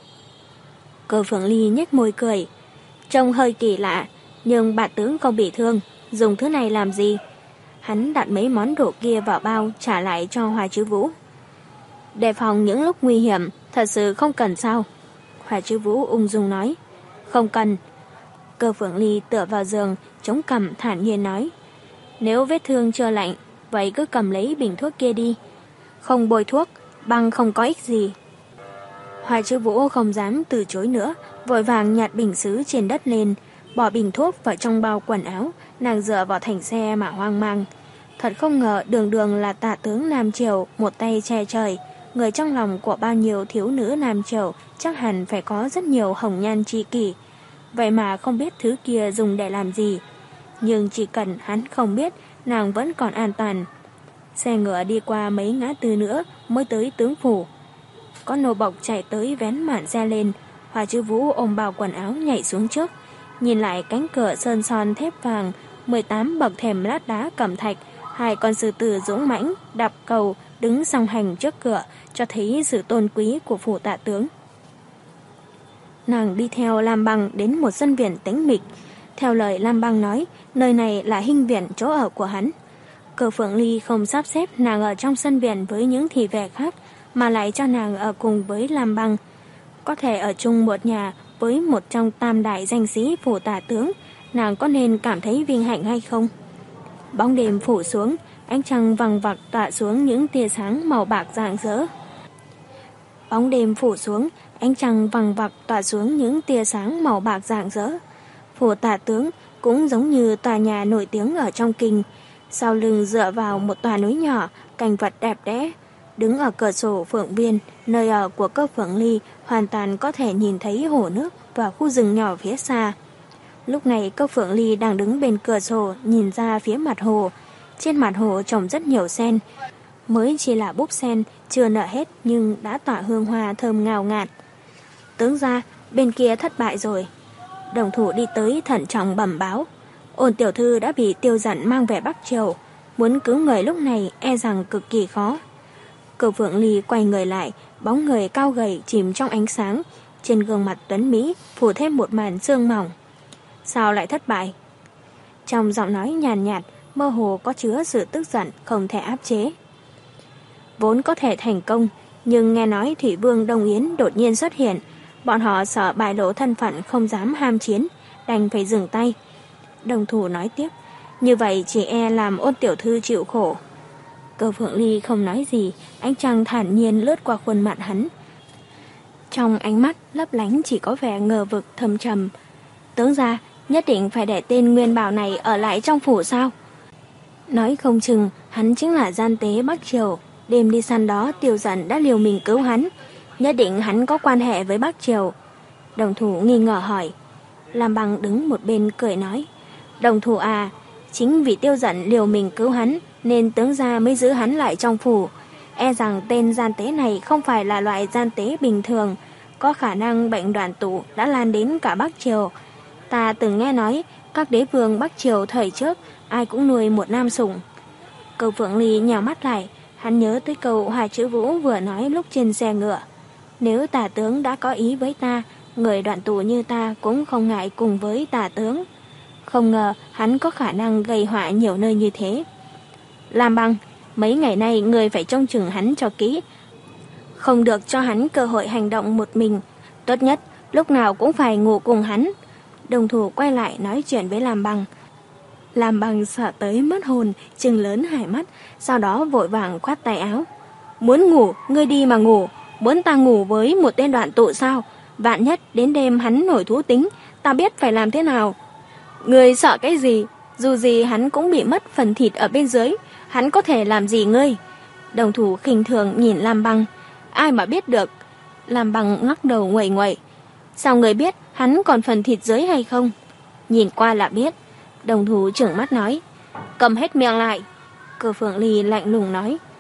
Cơ Phượng Ly nhếch môi cười, trông hơi kỳ lạ, nhưng bạt tướng không bị thương, dùng thứ này làm gì? Hắn đặt mấy món đồ kia vào bao trả lại cho Hoa Chiêu Vũ. Đề phòng những lúc nguy hiểm, thật sự không cần sao? Hoa Chiêu Vũ ung dung nói, không cần. Cơ Phượng Ly tựa vào giường, chống cằm thản nhiên nói, nếu vết thương chưa lạnh, vậy cứ cầm lấy bình thuốc kia đi. Không bôi thuốc, băng không có ích gì. Hoa Chiêu Vũ không dám từ chối nữa, vội vàng nhặt bình sứ trên đất lên, bỏ bình thuốc vào trong bao quần áo, nàng dựa vào thành xe mà hoang mang. Thật không ngờ đường đường là tả tướng Nam Triều, một tay che trời, người trong lòng của bao nhiêu thiếu nữ Nam Triều chắc hẳn phải có rất nhiều hồng nhan tri kỷ. Vậy mà không biết thứ kia dùng để làm gì. Nhưng chỉ cần hắn không biết, nàng vẫn còn an toàn. Xe ngựa đi qua mấy ngã tư nữa mới tới tướng phủ. Có nô bộc chạy tới vén màn xe lên, Hoa Chiêu Vũ ôm bao quần áo nhảy xuống trước, nhìn lại cánh cửa sơn son thép vàng, mười tám bậc thềm lát đá cẩm thạch, hai con sư tử dũng mãnh đạp cầu đứng song hành trước cửa, cho thấy sự tôn quý của phủ tạ tướng. Nàng đi theo Lam Băng đến một sân viện tĩnh mịch. Theo lời Lam Băng nói, nơi này là hinh viện chỗ ở của hắn. Cơ Phượng Ly không sắp xếp nàng ở trong sân viện với những thị vệ khác, mà lại cho nàng ở cùng với Lam Băng. Có thể ở chung một nhà với một trong tam đại danh sĩ phủ tả tướng, nàng có nên cảm thấy vinh hạnh hay không? Bóng đêm phủ xuống, ánh trăng vằng vặc tỏa xuống những tia sáng màu bạc rạng rỡ. Bóng đêm phủ xuống, ánh trăng vằng vặc tỏa xuống những tia sáng màu bạc rạng rỡ. Phủ tả tướng cũng giống như tòa nhà nổi tiếng ở trong kinh, sau lưng dựa vào một tòa núi nhỏ, cảnh vật đẹp đẽ. Đứng ở cửa sổ Phượng Viên, nơi ở của Cơ Phượng Ly, hoàn toàn có thể nhìn thấy hồ nước và khu rừng nhỏ phía xa. Lúc này Cơ Phượng Ly đang đứng bên cửa sổ nhìn ra phía mặt hồ. Trên mặt hồ trồng rất nhiều sen. Mới chỉ là búp sen, chưa nở hết nhưng đã tỏa hương hoa thơm ngào ngạt. Tướng ra, bên kia thất bại rồi. Đồng thủ đi tới thận trọng bẩm báo. Ôn tiểu thư đã bị Tiêu Dận mang về Bắc Triều. Muốn cứu người lúc này e rằng cực kỳ khó. Cơ Phượng Ly quay người lại, bóng người cao gầy chìm trong ánh sáng. Trên gương mặt tuấn Mỹ phủ thêm một màn sương mỏng. Sao lại thất bại? Trong giọng nói nhàn nhạt, mơ hồ có chứa sự tức giận không thể áp chế. Vốn có thể thành công, nhưng nghe nói Thủy Vương Đông Yến đột nhiên xuất hiện. Bọn họ sợ bại lộ thân phận không dám ham chiến, đành phải dừng tay. Đồng thủ nói tiếp, như vậy chỉ e làm Ôn tiểu thư chịu khổ. Cơ Phượng Ly không nói gì, ánh trăng thản nhiên lướt qua khuôn mặt hắn. Trong ánh mắt lấp lánh chỉ có vẻ ngờ vực thâm trầm. Tướng ra, nhất định phải để tên Nguyên Bảo này ở lại trong phủ sao? Nói không chừng, hắn chính là gian tế Bắc Triều. Đêm đi săn đó Tiêu Dận đã liều mình cứu hắn. Nhất định hắn có quan hệ với Bắc Triều. Đồng thủ nghi ngờ hỏi. Lam Băng đứng một bên cười nói, đồng thủ à, chính vì Tiêu Dận liều mình cứu hắn nên tướng gia mới giữ hắn lại trong phủ. E rằng tên gian tế này không phải là loại gian tế bình thường, có khả năng bệnh đoàn tụ đã lan đến cả Bắc Triều. Ta từng nghe nói các đế vương Bắc Triều thời trước ai cũng nuôi một nam sủng. Cơ Phượng Ly nhào mắt lại, hắn nhớ tới câu Hoa Chiêu Vũ vừa nói lúc trên xe ngựa. Nếu tả tướng đã có ý với ta, người đoạn tù như ta cũng không ngại cùng với tả tướng. Không ngờ hắn có khả năng gây họa nhiều nơi như thế. Lam Băng, mấy ngày nay người phải trông chừng hắn cho kỹ. Không được cho hắn cơ hội hành động một mình. Tốt nhất, lúc nào cũng phải ngủ cùng hắn. Đồng thủ quay lại nói chuyện với Lam Băng. Lam Băng sợ tới mất hồn, trừng lớn hai mắt, sau đó vội vàng khoát tay áo. Muốn ngủ, ngươi đi mà ngủ. Muốn ta ngủ với một tên đoạn tụ sao? Vạn nhất đến đêm hắn nổi thú tính, ta biết phải làm thế nào. Ngươi sợ cái gì? Dù gì hắn cũng bị mất phần thịt ở bên dưới, hắn có thể làm gì ngươi? Đồng thủ khinh thường nhìn Lam Băng. Ai mà biết được? Lam Băng ngắc đầu nguậy nguậy. Sao ngươi biết hắn còn phần thịt dưới hay không? Nhìn qua là biết. Đồng thủ trừng mắt nói. Cầm hết miệng lại. Cơ Phượng Ly lạnh lùng nói.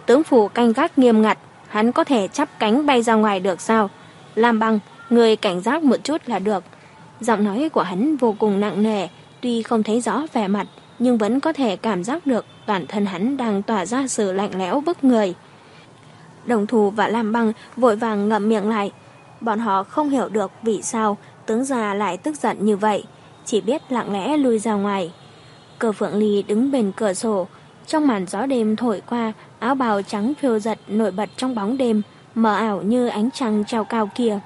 tướng phủ canh gác nghiêm ngặt, hắn có thể chắp cánh bay ra ngoài được sao? Lam Băng, người cảnh giác một chút là được. Giọng nói của hắn vô cùng nặng nề, tuy không thấy rõ vẻ mặt, nhưng vẫn có thể cảm giác được toàn thân hắn đang tỏa ra sự lạnh lẽo bức người. Đồng Thủ và Lam Băng vội vàng ngậm miệng lại. Bọn họ không hiểu được vì sao tướng già lại tức giận như vậy, chỉ biết lặng lẽ lui ra ngoài. Cơ Phượng Ly đứng bên cửa sổ, trong màn gió đêm thổi qua, áo bào trắng phiêu giật nổi bật trong bóng đêm, mờ ảo như ánh trăng treo cao kia.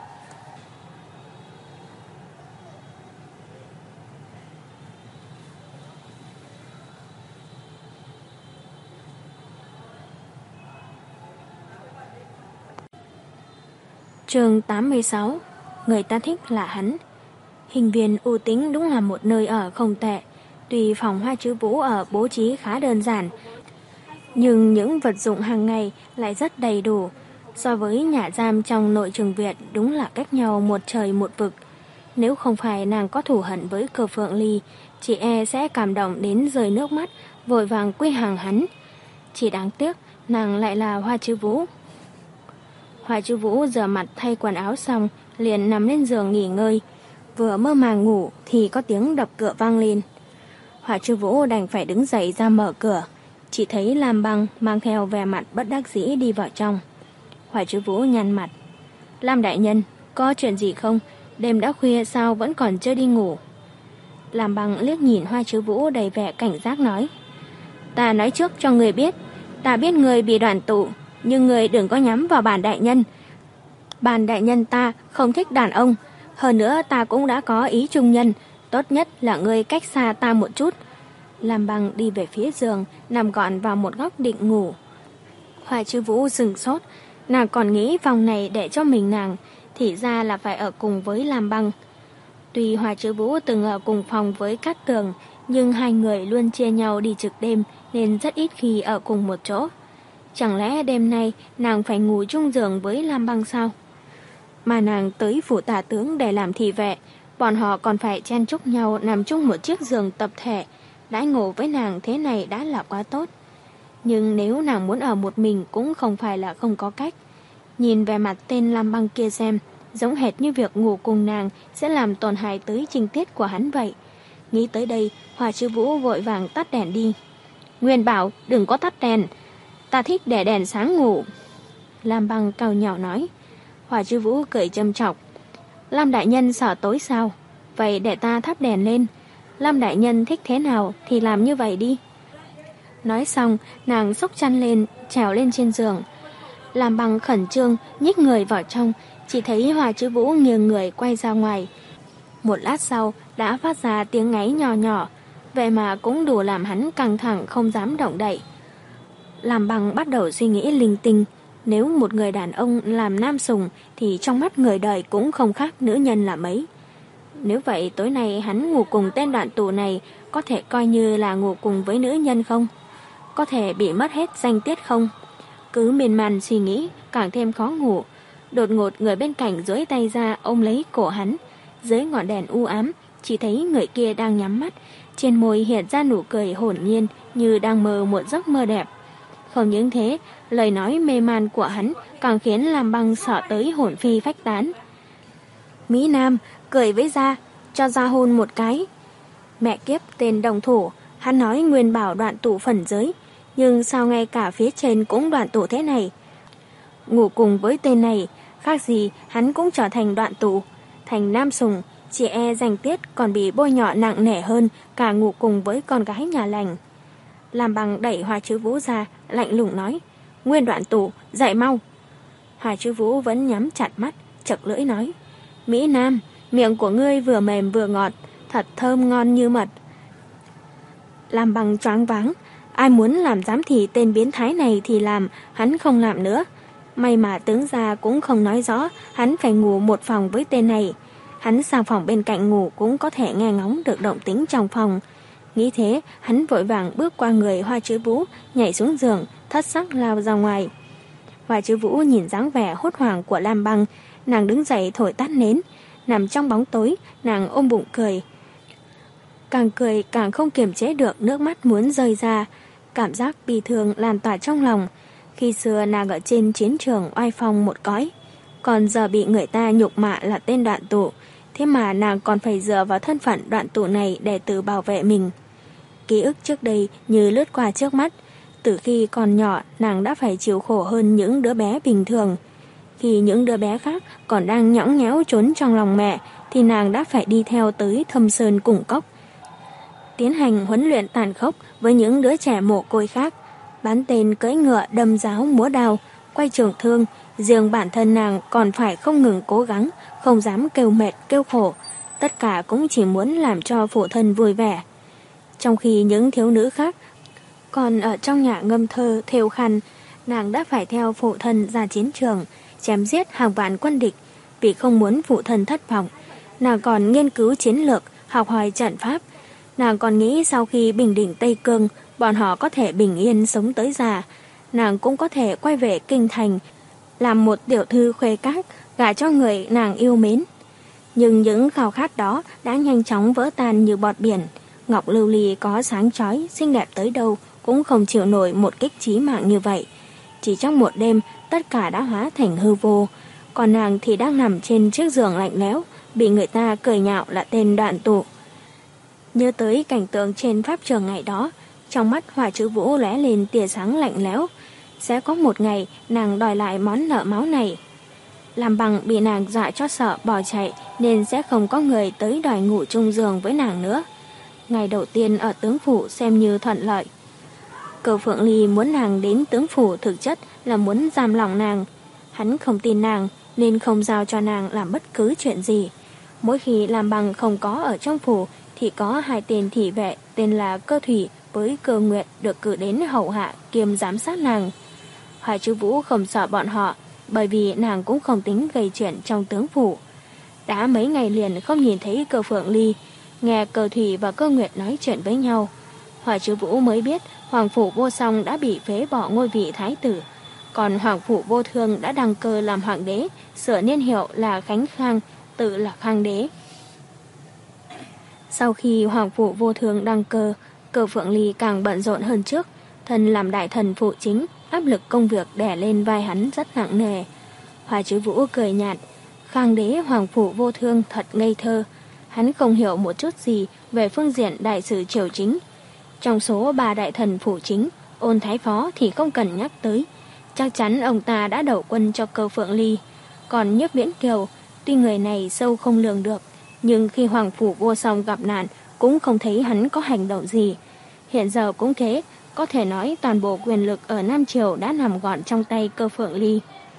Chương tám mươi sáu. Người ta thích là hắn. Hình viên U Tĩnh đúng là một nơi ở không tệ. Tuy phòng Hoa Chữ Vũ ở bố trí khá đơn giản, nhưng những vật dụng hàng ngày lại rất đầy đủ. So với nhà giam trong nội trường Việt đúng là cách nhau một trời một vực. Nếu không phải nàng có thù hận với Cơ Phượng Ly, chị e sẽ cảm động đến rơi nước mắt, vội vàng quy hàng hắn. Chỉ đáng tiếc nàng lại là Hoa Chữ Vũ. Hoa Chữ Vũ rửa mặt thay quần áo xong, liền nằm lên giường nghỉ ngơi. Vừa mơ màng ngủ thì có tiếng đập cửa vang lên. Hoa Chữ Vũ đành phải đứng dậy ra mở cửa. Chỉ thấy Lam Băng mang theo vẻ mặt bất đắc dĩ đi vào trong. Hoa Chữ Vũ nhăn mặt. Lam đại nhân, có chuyện gì không? Đêm đã khuya sao vẫn còn chưa đi ngủ? Lam Băng liếc nhìn Hoa Chữ Vũ đầy vẻ cảnh giác nói. Ta nói trước cho người biết, ta biết người bị đoàn tụ, nhưng người đừng có nhắm vào bản đại nhân. Bản đại nhân ta không thích đàn ông. Hơn nữa ta cũng đã có ý trung nhân, tốt nhất là người cách xa ta một chút. Lam Băng đi về phía giường, nằm gọn vào một góc định ngủ. Hoa Chữ Vũ sừng sốt, nàng còn nghĩ phòng này để cho mình nàng, thì ra là phải ở cùng với Lam Băng. Tuy Hoa Chữ Vũ từng ở cùng phòng với Cát Tường, nhưng hai người luôn chia nhau đi trực đêm nên rất ít khi ở cùng một chỗ. Chẳng lẽ đêm nay nàng phải ngủ chung giường với Lam Băng sao? Mà nàng tới phủ tả tướng để làm thị vệ, bọn họ còn phải chen chúc nhau nằm chung một chiếc giường tập thể. Đãi ngộ với nàng thế này đã là quá tốt. Nhưng nếu nàng muốn ở một mình cũng không phải là không có cách. Nhìn về mặt tên Lam Băng kia xem, giống hệt như việc ngủ cùng nàng sẽ làm tổn hại tới trinh tiết của hắn vậy. Nghĩ tới đây, Hoa Chữ Vũ vội vàng tắt đèn đi. Nguyên bảo đừng có tắt đèn, ta thích để đèn sáng ngủ. Lam Băng cau nhạo nói. Hoa Chữ Vũ cười châm chọc. Lam đại nhân sợ tối sao? Vậy để ta thắp đèn lên. Lam đại nhân thích thế nào thì làm như vậy đi. Nói xong, nàng xốc chăn lên, trèo lên trên giường. Lam Băng khẩn trương nhích người vào trong, chỉ thấy Hoa Chữ Vũ nghiêng người quay ra ngoài. Một lát sau đã phát ra tiếng ngáy nhỏ nhỏ, vậy mà cũng đủ làm hắn căng thẳng không dám động đậy. Lam Băng bắt đầu suy nghĩ linh tinh. Nếu một người đàn ông làm nam sùng thì trong mắt người đời cũng không khác nữ nhân là mấy. Nếu vậy tối nay hắn ngủ cùng tên đoạn tù này có thể coi như là ngủ cùng với nữ nhân không? Có thể bị mất hết danh tiết không? Cứ miên man suy nghĩ càng thêm khó ngủ. Đột ngột người bên cạnh duỗi tay ra ôm lấy cổ hắn. Dưới ngọn đèn u ám chỉ thấy người kia đang nhắm mắt, trên môi hiện ra nụ cười hồn nhiên như đang mơ một giấc mơ đẹp. Không những thế, lời nói mê man của hắn càng khiến Lam Băng sợ tới hồn phi phách tán. Mỹ Nam cười với Gia, cho Gia hôn một cái. Mẹ kiếp tên Đồng Thủ, hắn nói nguyên bảo đoạn tụ phần giới, nhưng sao ngay cả phía trên cũng đoạn tụ thế này? Ngủ cùng với tên này, khác gì hắn cũng trở thành đoạn tụ, thành nam sùng, chỉ e danh tiết còn bị bôi nhọ nặng nề hơn cả ngủ cùng với con gái nhà lành. Lam Băng đẩy Hoa Chữ Vũ ra, lạnh lùng nói, Nguyên đoạn tụ, dậy mau. Hoa Chữ Vũ vẫn nhắm chặt mắt, chật lưỡi nói, Mỹ Nam, miệng của ngươi vừa mềm vừa ngọt, thật thơm ngon như mật. Lam Băng choáng váng, ai muốn làm giám thị tên biến thái này thì làm, hắn không làm nữa. May mà tướng gia cũng không nói rõ hắn phải ngủ một phòng với tên này. Hắn sang phòng bên cạnh ngủ cũng có thể nghe ngóng được động tĩnh trong phòng. Nghĩ thế, hắn vội vàng bước qua người Hoa Chữ Vũ, nhảy xuống giường, thất sắc lao ra ngoài. Hoa Chữ Vũ nhìn dáng vẻ hốt hoảng của Lam Băng, nàng đứng dậy thổi tắt nến, nằm trong bóng tối, nàng ôm bụng cười. Càng cười càng không kiềm chế được nước mắt muốn rơi ra, cảm giác bi thương lan tỏa trong lòng. Khi xưa nàng ở trên chiến trường oai phong một cõi, còn giờ bị người ta nhục mạ là tên Đoạn Tụ, thế mà nàng còn phải dựa vào thân phận Đoạn Tụ này để tự bảo vệ mình. Ký ức trước đây như lướt qua trước mắt, từ khi còn nhỏ nàng đã phải chịu khổ hơn những đứa bé bình thường. Khi những đứa bé khác còn đang nhõng nhẽo trốn trong lòng mẹ, thì nàng đã phải đi theo tới Thâm Sơn Cùng Cốc, tiến hành huấn luyện tàn khốc với những đứa trẻ mồ côi khác, bắn tên cưỡi ngựa đâm giáo múa đao, quay trường thương. Riêng bản thân nàng còn phải không ngừng cố gắng, không dám kêu mệt kêu khổ, tất cả cũng chỉ muốn làm cho phụ thân vui vẻ. Trong khi những thiếu nữ khác còn ở trong nhà ngâm thơ thêu khăn, nàng đã phải theo phụ thân ra chiến trường, chém giết hàng vạn quân địch. Vì không muốn phụ thân thất vọng, nàng còn nghiên cứu chiến lược, học hỏi trận pháp. Nàng còn nghĩ sau khi bình định Tây Cương, bọn họ có thể bình yên sống tới già, nàng cũng có thể quay về kinh thành, làm một tiểu thư khuê các, gả cho người nàng yêu mến. Nhưng những khao khát đó đã nhanh chóng vỡ tan như bọt biển. Ngọc lưu ly có sáng chói, xinh đẹp tới đâu cũng không chịu nổi một kích chí mạng như vậy. Chỉ trong một đêm, tất cả đã hóa thành hư vô. Còn nàng thì đang nằm trên chiếc giường lạnh lẽo, bị người ta cười nhạo là tên Đoạn Tụ. Nhớ tới cảnh tượng trên pháp trường ngày đó, trong mắt Hỏa Chữ Vũ lóe lên tia sáng lạnh lẽo. Sẽ có một ngày nàng đòi lại món nợ máu này. Làm Bằng bị nàng dọa cho sợ bỏ chạy, nên sẽ không có người tới đòi ngủ chung giường với nàng nữa. Ngày đầu tiên ở tướng phủ xem như thuận lợi. Cửu Phượng Ly muốn nàng đến tướng phủ thực chất là muốn giam lòng nàng. Hắn không tin nàng nên không giao cho nàng làm bất cứ chuyện gì. Mỗi khi Làm Bằng không có ở trong phủ thì có hai tên thị vệ tên là Cơ Thủy với Cơ Nguyệt được cử đến hầu hạ kiêm giám sát nàng. Hỏa Chữ Vũ không sợ bọn họ, bởi vì nàng cũng không tính gây chuyện trong tướng phủ. Đã mấy ngày liền không nhìn thấy Cơ Phượng Ly, nghe Cơ Thủy và Cơ Nguyệt nói chuyện với nhau. Hỏa Chữ Vũ mới biết Hoàng phủ Vô Song đã bị phế bỏ ngôi vị thái tử, còn Hoàng phủ Vô Thương đã đăng cơ làm hoàng đế, sửa niên hiệu là Khánh Khang, tự là Khang đế. Sau khi Hoàng phủ Vô Thương đăng cơ, Cơ Phượng Ly càng bận rộn hơn trước. Thân làm đại thần phụ chính, áp lực công việc đè lên vai hắn rất nặng nề. Hỏa Chữ Vũ cười nhạt, Khang đế Hoàng phủ Vô Thương thật ngây thơ. Hắn không hiểu một chút gì về phương diện đại sự triều chính. Trong số ba đại thần phụ chính, Ôn Thái Phó thì không cần nhắc tới. Chắc chắn ông ta đã đẩu quân cho Cơ Phượng Ly. Còn Nhiếp Viễn Kiều, tuy người này sâu không lường được, nhưng khi Hoàng phủ Vô Song gặp nạn cũng không thấy hắn có hành động gì. Hiện giờ cũng thế, có thể nói toàn bộ quyền lực ở Nam Triều đã nằm gọn trong tay Cơ Phượng Ly.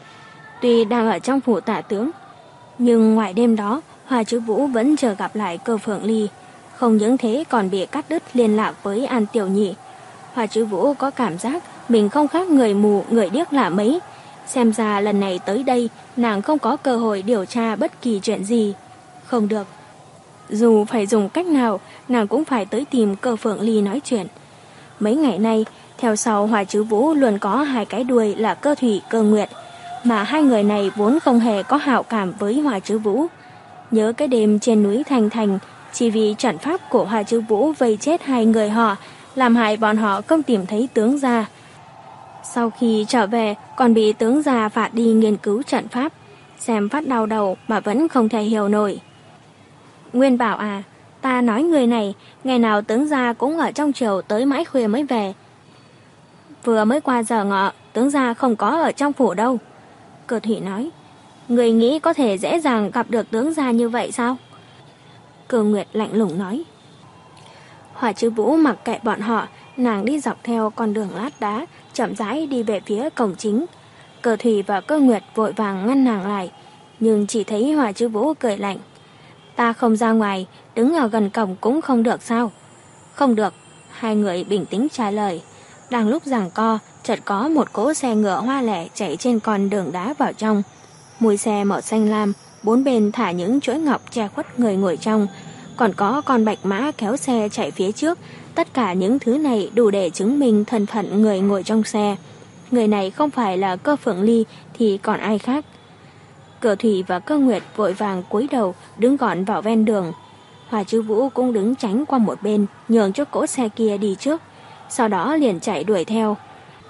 Tuy đang ở trong phủ tả tướng, nhưng ngoài đêm đó, Hỏa Chữ Vũ vẫn chờ gặp lại Cơ Phượng Ly. Không những thế còn bị cắt đứt liên lạc với An Tiểu Nhị. Hỏa Chữ Vũ có cảm giác mình không khác người mù, người điếc lạ mấy. Xem ra lần này tới đây, nàng không có cơ hội điều tra bất kỳ chuyện gì. Không được. Dù phải dùng cách nào, nàng cũng phải tới tìm Cơ Phượng Ly nói chuyện. Mấy ngày nay, theo sau Hỏa Chữ Vũ luôn có hai cái đuôi là Cơ Thủy, Cơ Nguyệt, mà hai người này vốn không hề có hảo cảm với Hỏa Chữ Vũ. Nhớ cái đêm trên núi Thành Thành, chỉ vì trận pháp của Hỏa Chữ Vũ vây chết hai người họ, làm hại bọn họ không tìm thấy tướng gia. Sau khi trở về, còn bị tướng gia phạt đi nghiên cứu trận pháp, xem phát đau đầu mà vẫn không thể hiểu nổi. Nguyên bảo à, ta nói người này, ngày nào tướng gia cũng ở trong triều tới mãi khuya mới về. Vừa mới qua giờ ngọ, tướng gia không có ở trong phủ đâu. Cơ Thủy nói, người nghĩ có thể dễ dàng gặp được tướng gia như vậy sao? Cơ Nguyệt lạnh lùng nói. Hỏa Chữ Vũ mặc kệ bọn họ, nàng đi dọc theo con đường lát đá, chậm rãi đi về phía cổng chính. Cơ Thủy và Cơ Nguyệt vội vàng ngăn nàng lại, nhưng chỉ thấy Hỏa Chữ Vũ cười lạnh. Ta không ra ngoài, đứng ở gần cổng cũng không được sao? Không được, hai người bình tĩnh trả lời. Đang lúc giằng co, chợt có một cỗ xe ngựa hoa lẻ chạy trên con đường đá vào trong. Mùi xe màu xanh lam, bốn bên thả những chuỗi ngọc che khuất người ngồi trong. Còn có con bạch mã kéo xe chạy phía trước. Tất cả những thứ này đủ để chứng minh thân phận người ngồi trong xe. Người này không phải là Cơ Phượng Ly thì còn ai khác. Cơ Thủy và Cơ Nguyệt vội vàng cúi đầu đứng gọn vào ven đường. Hỏa Chữ Vũ cũng đứng tránh qua một bên, nhường cho cỗ xe kia đi trước, sau đó liền chạy đuổi theo.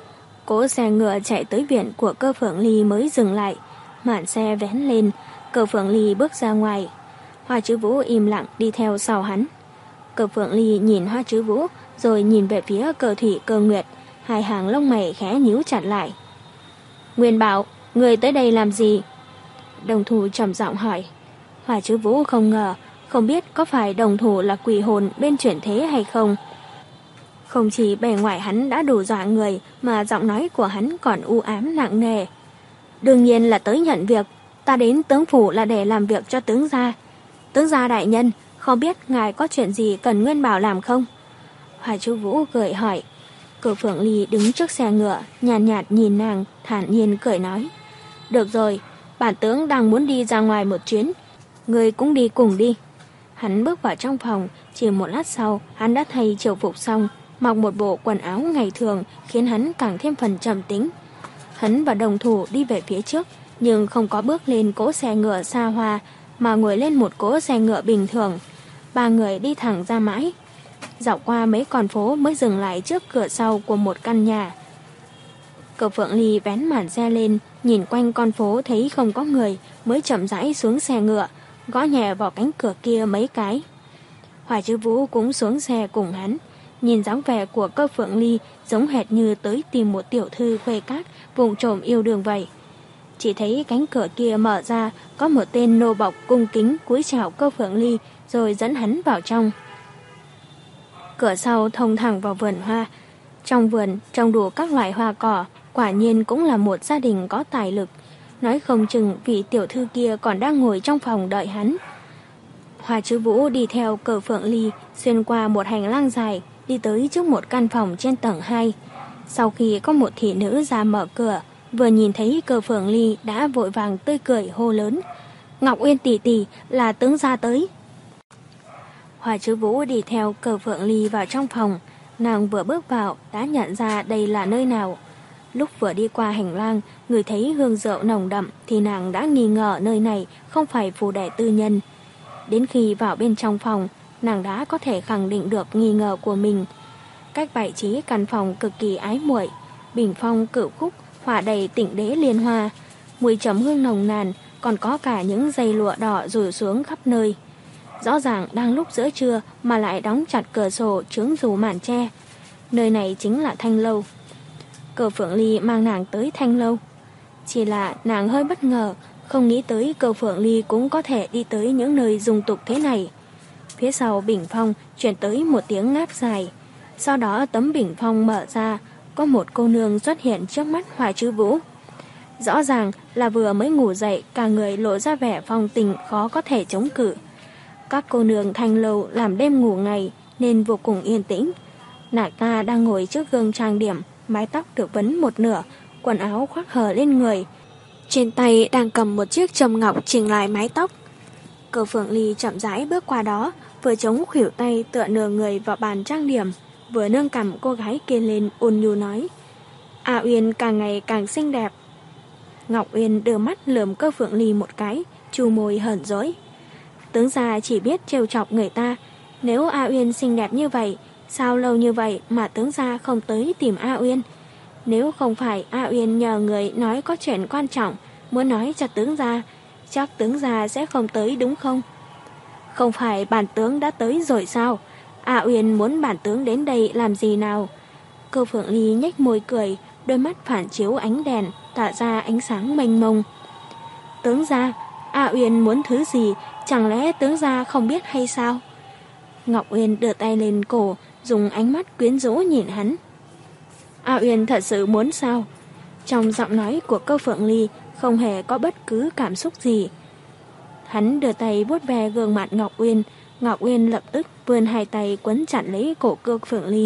Cỗ xe ngựa chạy tới viện của Cơ Phượng Ly mới dừng lại, màn xe vén lên, Cơ Phượng Ly bước ra ngoài. Hoa Chứ Vũ im lặng đi theo sau hắn. Cơ Phượng Ly nhìn Hoa Chứ Vũ rồi nhìn về phía Cơ Thủy Cơ Nguyệt, hai hàng lông mày khẽ nhíu chặt lại. Nguyên Bảo, người tới đây làm gì? Đồng thủ trầm giọng hỏi. Hoa Chứ Vũ không ngờ, không biết có phải đồng thủ là quỷ hồn bên chuyển thế hay không. Không chỉ bề ngoài hắn đã đủ dọa người, mà giọng nói của hắn còn u ám nặng nề. Đương nhiên là tới nhận việc, ta đến tướng phủ là để làm việc cho tướng gia. Tướng gia đại nhân, không biết ngài có chuyện gì cần Nguyên Bảo làm không? Hoa Chứ Vũ cười hỏi. Cơ Phượng Ly đứng trước xe ngựa, nhàn nhạt, nhạt nhìn nàng, thản nhiên cười nói. Được rồi, bản tướng đang muốn đi ra ngoài một chuyến, người cũng đi cùng đi. Hắn bước vào trong phòng, chỉ một lát sau, hắn đã thay triều phục xong, mặc một bộ quần áo ngày thường, khiến hắn càng thêm phần trầm tính. Hắn và đồng thủ đi về phía trước, nhưng không có bước lên cỗ xe ngựa xa hoa, mà ngồi lên một cỗ xe ngựa bình thường. Ba người đi thẳng ra mãi, dạo qua mấy con phố mới dừng lại trước cửa sau của một căn nhà. Cơ Phượng Ly vén màn xe lên, nhìn quanh con phố thấy không có người, mới chậm rãi xuống xe ngựa, gõ nhẹ vào cánh cửa kia mấy cái. Hoa Chứ Vũ cũng xuống xe cùng hắn, nhìn dáng vẻ của Cơ Phượng Ly giống hệt như tới tìm một tiểu thư khuê các vùng trộm yêu đương vậy. Chỉ thấy cánh cửa kia mở ra, có một tên nô bộc cung kính cúi chào Cơ Phượng Ly rồi dẫn hắn vào trong. Cửa sau thông thẳng vào vườn hoa. Trong vườn trồng đủ các loại hoa cỏ, quả nhiên cũng là một gia đình có tài lực. Nói không chừng vị tiểu thư kia còn đang ngồi trong phòng đợi hắn. Hoa Chứ Vũ đi theo Cơ Phượng Ly xuyên qua một hành lang dài, đi tới trước một căn phòng trên tầng hai. Sau khi có một thị nữ ra mở cửa, vừa nhìn thấy Cơ Phượng Ly đã vội vàng tươi cười hô lớn. Ngọc Uyên tỷ tỷ, là tướng gia tới. Hoa Chứ Vũ đi theo Cơ Phượng Ly vào trong phòng. Nàng vừa bước vào đã nhận ra đây là nơi nào. Lúc vừa đi qua hành lang, người thấy hương rượu nồng đậm thì nàng đã nghi ngờ nơi này không phải phủ đệ tư nhân. Đến khi vào bên trong phòng, nàng đã có thể khẳng định được nghi ngờ của mình. Cách bài trí căn phòng cực kỳ ái muội, bình phong cửu khúc, họa đầy tịnh đế liên hoa, mùi trầm hương nồng nàn, còn có cả những dây lụa đỏ rủ xuống khắp nơi. Rõ ràng đang lúc giữa trưa mà lại đóng chặt cửa sổ chướng dù màn tre. Nơi này chính là Thanh Lâu. Cơ Phượng Ly mang nàng tới Thanh Lâu. Chỉ là nàng hơi bất ngờ, không nghĩ tới Cơ Phượng Ly cũng có thể đi tới những nơi dung tục thế này. Phía sau bình phong chuyển tới một tiếng ngáp dài. Sau đó tấm bình phong mở ra, có một cô nương xuất hiện trước mắt Hoa Chứ Vũ. Rõ ràng là vừa mới ngủ dậy, cả người lộ ra vẻ phong tình khó có thể chống cự. Các cô nương Thanh Lâu làm đêm ngủ ngày nên vô cùng yên tĩnh. Nàng ta đang ngồi trước gương trang điểm, mái tóc được vấn một nửa, quần áo khoác hở lên người. Trên tay đang cầm một chiếc châm ngọc chỉnh lại mái tóc. Cơ Phượng Ly chậm rãi bước qua đó, vừa chống khuỷu tay tựa nửa người vào bàn trang điểm, vừa nâng cằm cô gái kia lên ôn nhu nói. A Uyên càng ngày càng xinh đẹp. Ngọc Uyên đưa mắt lườm Cơ Phượng Ly một cái, chu môi hờn dỗi. Tướng gia chỉ biết trêu chọc người ta. Nếu A Uyên xinh đẹp như vậy, sao lâu như vậy mà tướng gia không tới tìm A Uyên? Nếu không phải A Uyên nhờ người nói có chuyện quan trọng, muốn nói cho tướng gia, chắc tướng gia sẽ không tới đúng không? Không phải bản tướng đã tới rồi sao? A Uyên muốn bản tướng đến đây làm gì nào? Cơ Phượng Ly nhếch môi cười, đôi mắt phản chiếu ánh đèn, tỏa ra ánh sáng mênh mông. Tướng gia, A Uyên muốn thứ gì, chẳng lẽ tướng gia không biết hay sao? Ngọc Uyên đưa tay lên cổ, dùng ánh mắt quyến rũ nhìn hắn. A Uyên thật sự muốn sao? Trong giọng nói của Cơ Phượng Ly không hề có bất cứ cảm xúc gì. Hắn đưa tay vuốt ve gương mặt Ngọc Uyên, Ngọc Uyên lập tức vươn hai tay quấn chặt lấy cổ Cơ Phượng Ly.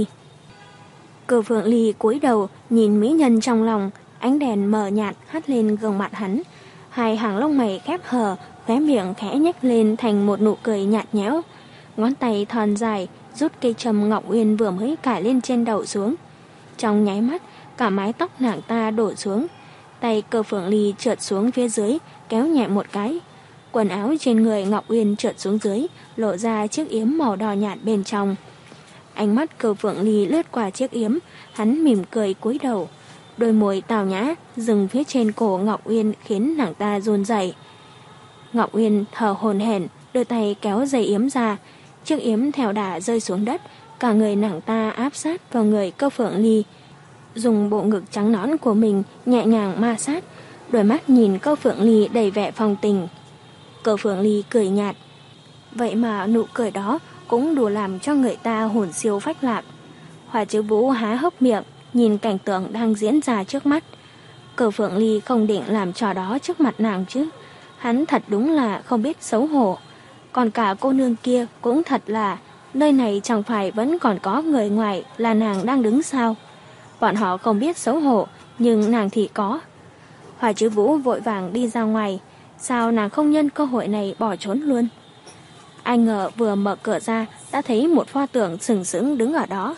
Cơ Phượng Ly cúi đầu nhìn mỹ nhân trong lòng, ánh đèn mờ nhạt hắt lên gương mặt hắn, hai hàng lông mày khép hờ, khóe miệng khẽ nhếch lên thành một nụ cười nhạt nhẽo. Ngón tay thon dài rút cây châm Ngọc Uyên vừa mới cài lên trên đầu xuống. Trong nháy mắt, cả mái tóc nàng ta đổ xuống. Tay Cơ Phượng Ly trượt xuống phía dưới, kéo nhẹ một cái. Quần áo trên người Ngọc Uyên trượt xuống dưới, lộ ra chiếc yếm màu đỏ nhạt bên trong. Ánh mắt Cơ Phượng Ly lướt qua chiếc yếm, hắn mỉm cười cúi đầu. Đôi môi tào nhã dừng phía trên cổ Ngọc Uyên khiến nàng ta run rẩy. Ngọc Uyên thở hổn hển, đưa tay kéo dây yếm ra, chiếc yếm theo đà rơi xuống đất, cả người nàng ta áp sát vào người Cơ Phượng Ly, dùng bộ ngực trắng nõn của mình nhẹ nhàng ma sát, đôi mắt nhìn Cơ Phượng Ly đầy vẻ phong tình. Cơ Phượng Ly cười nhạt, vậy mà nụ cười đó cũng đủ làm cho người ta hồn siêu phách lạc. Hoa Chứ Vũ há hốc miệng, nhìn cảnh tượng đang diễn ra trước mắt. Cơ Phượng Ly không định làm trò đó trước mặt nàng chứ. Hắn thật đúng là không biết xấu hổ. Còn cả cô nương kia cũng thật là, nơi này chẳng phải vẫn còn có người ngoài là nàng đang đứng sao? Bọn họ không biết xấu hổ, nhưng nàng thì có. Hoa Chứ Vũ vội vàng đi ra ngoài. Sao nàng không nhân cơ hội này bỏ trốn luôn? Ai ngờ vừa mở cửa ra đã thấy một pho tượng sừng sững đứng ở đó.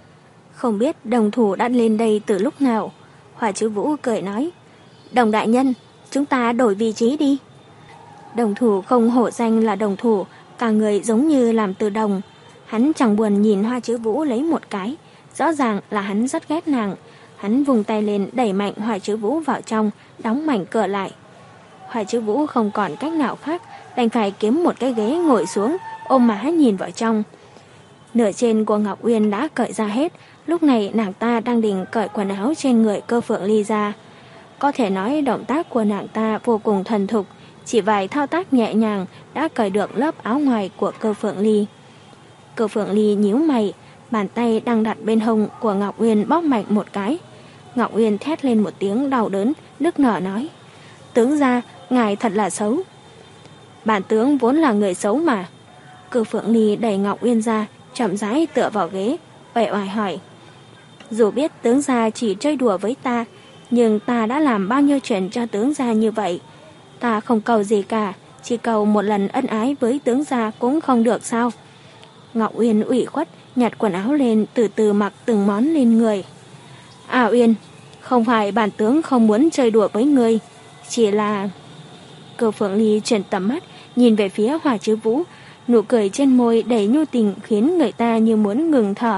Không biết đồng thủ đã lên đây từ lúc nào. Hoa Chứ Vũ cười nói, Đồng đại nhân, chúng ta đổi vị trí đi. Đồng thủ không hổ danh là đồng thủ, cả người giống như làm từ đồng. Hắn chẳng buồn nhìn Hoa Chứ Vũ lấy một cái, rõ ràng là hắn rất ghét nàng. Hắn vùng tay lên đẩy mạnh Hoa Chứ Vũ vào trong, đóng mảnh cửa lại. Hoa Chứ Vũ không còn cách nào khác, đành phải kiếm một cái ghế ngồi xuống, ôm má nhìn vào trong. Nửa trên của Ngọc Uyên đã cởi ra hết, lúc này nàng ta đang định cởi quần áo trên người Cơ Phượng Ly ra. Có thể nói động tác của nàng ta vô cùng thuần thục, chỉ vài thao tác nhẹ nhàng đã cởi được lớp áo ngoài của Cơ Phượng Ly. Cơ Phượng Ly nhíu mày, bàn tay đang đặt bên hông của Ngọc Uyên bóp mạnh một cái. Ngọc Uyên thét lên một tiếng đau đớn, nức nở nói, tướng gia, ngài thật là xấu. Bản tướng vốn là người xấu mà. Cơ Phượng Ly đẩy Ngọc Uyên ra, chậm rãi tựa vào ghế, uể oải hỏi, dù biết tướng gia chỉ chơi đùa với ta, nhưng ta đã làm bao nhiêu chuyện cho tướng gia như vậy. Ta không cầu gì cả, chỉ cầu một lần ân ái với tướng gia cũng không được sao? Ngọc Uyên ủy khuất nhặt quần áo lên, từ từ mặc từng món lên người. À Uyên, không phải bản tướng không muốn chơi đùa với ngươi, chỉ là... Cơ Phượng Ly chuyển tầm mắt nhìn về phía Hoa Chứ Vũ, nụ cười trên môi đầy nhu tình khiến người ta như muốn ngừng thở.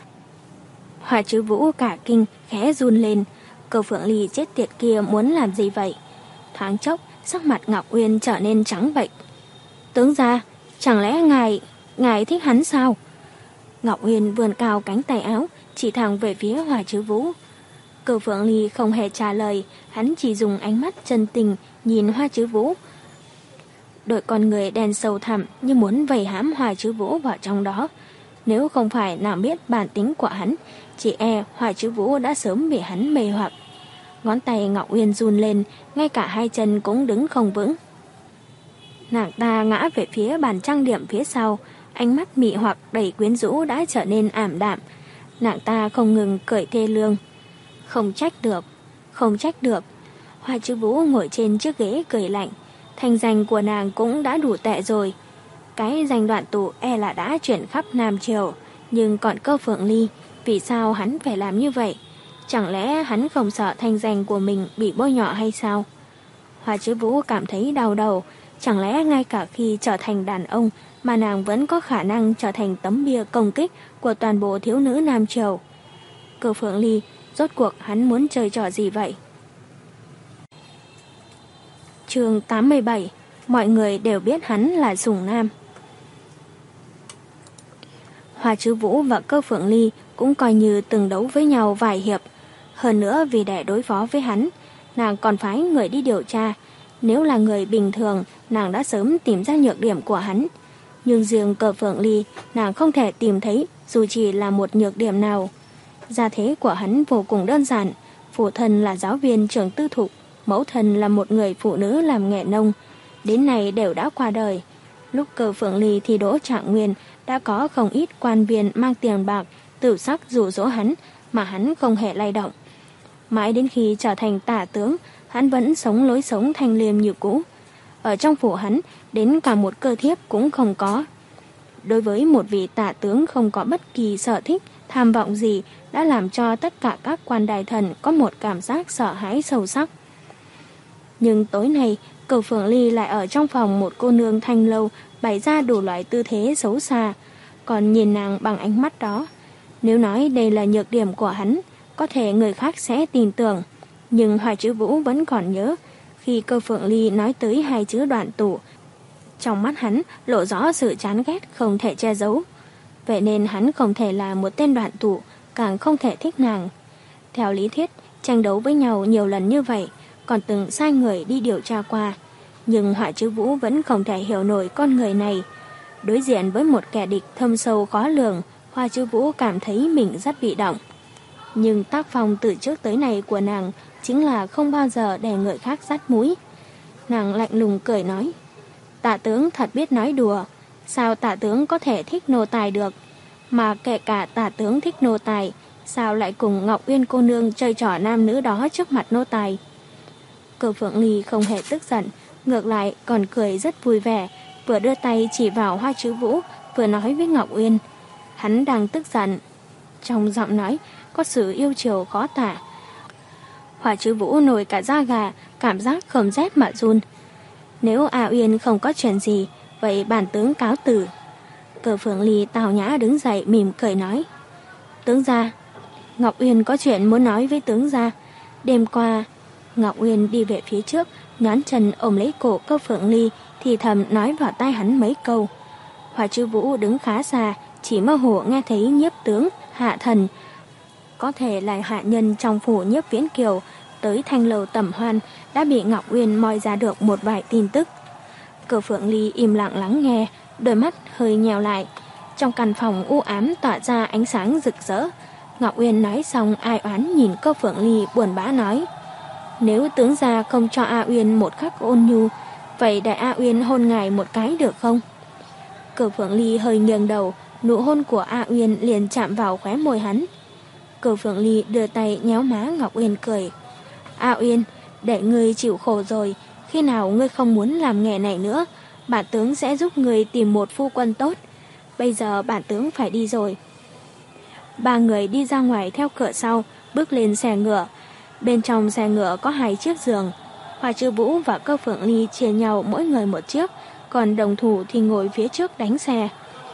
Hoa Chứ Vũ cả kinh khẽ run lên. Cơ Phượng Ly chết tiệt kia muốn làm gì vậy? Thoáng chốc sắc mặt Ngọc Uyên trở nên trắng bệch. Tướng gia, chẳng lẽ ngài ngài thích hắn sao? Ngọc Uyên vươn cao cánh tay áo chỉ thẳng về phía Hoa Chứ Vũ. Cơ Phượng Ly không hề trả lời, hắn chỉ dùng ánh mắt chân tình nhìn Hoa Chứ Vũ. Đôi con người đen sâu thẳm như muốn vây hãm Hoa Chứ Vũ vào trong đó. Nếu không phải nàng biết bản tính của hắn, chỉ e Hoa Chứ Vũ đã sớm bị hắn mê hoặc. Ngón tay Ngọc Uyên run lên, ngay cả hai chân cũng đứng không vững. Nàng ta ngã về phía bàn trang điểm phía sau, ánh mắt mị hoặc đầy quyến rũ đã trở nên ảm đạm. Nàng ta không ngừng cười thê lương. Không trách được, không trách được. Hoa Chứ Vũ ngồi trên chiếc ghế cười lạnh. Thành danh của nàng cũng đã đủ tệ rồi. Cái danh Đoạn Tụ e là đã chuyển khắp Nam Triều, nhưng còn Cơ Phượng Ly, vì sao hắn phải làm như vậy? Chẳng lẽ hắn không sợ thanh danh của mình bị bôi nhọ hay sao? Hoa Chứ Vũ cảm thấy đau đầu. Chẳng lẽ ngay cả khi trở thành đàn ông mà nàng vẫn có khả năng trở thành tấm bia công kích của toàn bộ thiếu nữ Nam Triều? Cơ Phượng Ly, rốt cuộc hắn muốn chơi trò gì vậy? Chương tám mươi bảy. Mọi người đều biết hắn là Sùng Nam. Hoa Chứ Vũ và Cơ Phượng Ly cũng coi như từng đấu với nhau vài hiệp. Hơn nữa vì để đối phó với hắn, nàng còn phái người đi điều tra. Nếu là người bình thường, nàng đã sớm tìm ra nhược điểm của hắn. Nhưng riêng Cơ Phượng Ly, nàng không thể tìm thấy dù chỉ là một nhược điểm nào. Gia thế của hắn vô cùng đơn giản. Phụ thân là giáo viên trường tư thục, mẫu thân là một người phụ nữ làm nghề nông. Đến nay đều đã qua đời. Lúc Cơ Phượng Ly thi đỗ trạng nguyên, đã có không ít quan viên mang tiền bạc, tử sắc dụ dỗ hắn, mà hắn không hề lay động. Mãi đến khi trở thành tả tướng, hắn vẫn sống lối sống thanh liêm như cũ. Ở trong phủ hắn, đến cả một cơ thiếp cũng không có. Đối với một vị tả tướng không có bất kỳ sở thích, tham vọng gì, đã làm cho tất cả các quan đại thần có một cảm giác sợ hãi sâu sắc. Nhưng tối nay, Cơ Phượng Ly lại ở trong phòng một cô nương thanh lâu bày ra đủ loại tư thế xấu xa, còn nhìn nàng bằng ánh mắt đó. Nếu nói đây là nhược điểm của hắn, có thể người khác sẽ tin tưởng. Nhưng Hoa Chữ Vũ vẫn còn nhớ khi Cơ Phượng Ly nói tới hai chữ Đoạn Tụ, trong mắt hắn lộ rõ sự chán ghét không thể che giấu. Vậy nên hắn không thể là một tên đoạn tụ, càng không thể thích nàng. Theo lý thuyết, tranh đấu với nhau nhiều lần như vậy, còn từng sai người đi điều tra qua. Nhưng Hoa Chữ Vũ vẫn không thể hiểu nổi con người này. Đối diện với một kẻ địch thâm sâu khó lường, Hoa Chữ Vũ cảm thấy mình rất bị động. Nhưng tác phong từ trước tới nay của nàng chính là không bao giờ để người khác dắt mũi. Nàng lạnh lùng cười nói, Tạ tướng thật biết nói đùa, sao Tạ tướng có thể thích nô tài được? Mà kể cả Tạ tướng thích nô tài, sao lại cùng Ngọc Uyên cô nương chơi trò nam nữ đó trước mặt nô tài? Cơ Phượng Ly không hề tức giận, ngược lại còn cười rất vui vẻ, vừa đưa tay chỉ vào Hoa Chữ Vũ, vừa nói với Ngọc Uyên. Hắn đang tức giận. Trong giọng nói có sự yêu chiều khó tả. Hoa Chữ Vũ nổi cả da gà, cảm giác không rét mà run. Nếu A Uyên không có chuyện gì, vậy bản tướng cáo từ. Cơ Phượng Ly tào nhã đứng dậy mỉm cười nói, tướng gia, Ngọc Uyên có chuyện muốn nói với tướng gia. Đêm qua, Ngọc Uyên đi về phía trước, nhón chân ôm lấy cổ Cơ Phượng Ly, thì thầm nói vào tai hắn mấy câu. Hoa Chữ Vũ đứng khá xa, chỉ mơ hồ nghe thấy nhiếp tướng, hạ thần, có thể là hạ nhân trong phủ Nhiếp Viễn Kiều, tới thanh lầu tẩm hoan, đã bị Ngọc Uyên moi ra được một vài tin tức. Cơ Phượng Ly im lặng lắng nghe, đôi mắt hơi nhèo lại. Trong căn phòng u ám tỏa ra ánh sáng rực rỡ. Ngọc Uyên nói xong ai oán nhìn Cơ Phượng Ly buồn bã nói, nếu tướng gia không cho A Uyên một khắc ôn nhu, vậy để A Uyên hôn ngài một cái được không? Cơ Phượng Ly hơi nghiêng đầu, nụ hôn của A Uyên liền chạm vào khóe môi hắn. Cơ Phượng Ly đưa tay nhéo má Ngọc Uyên cười, A Uyên, để ngươi chịu khổ rồi, khi nào ngươi không muốn làm nghề này nữa, bản tướng sẽ giúp ngươi tìm một phu quân tốt. Bây giờ bản tướng phải đi rồi. Ba người đi ra ngoài theo cửa sau, bước lên xe ngựa. Bên trong xe ngựa có hai chiếc giường. Hoa Chữ Vũ và Cơ Phượng Ly chia nhau mỗi người một chiếc, còn đồng thủ thì ngồi phía trước đánh xe.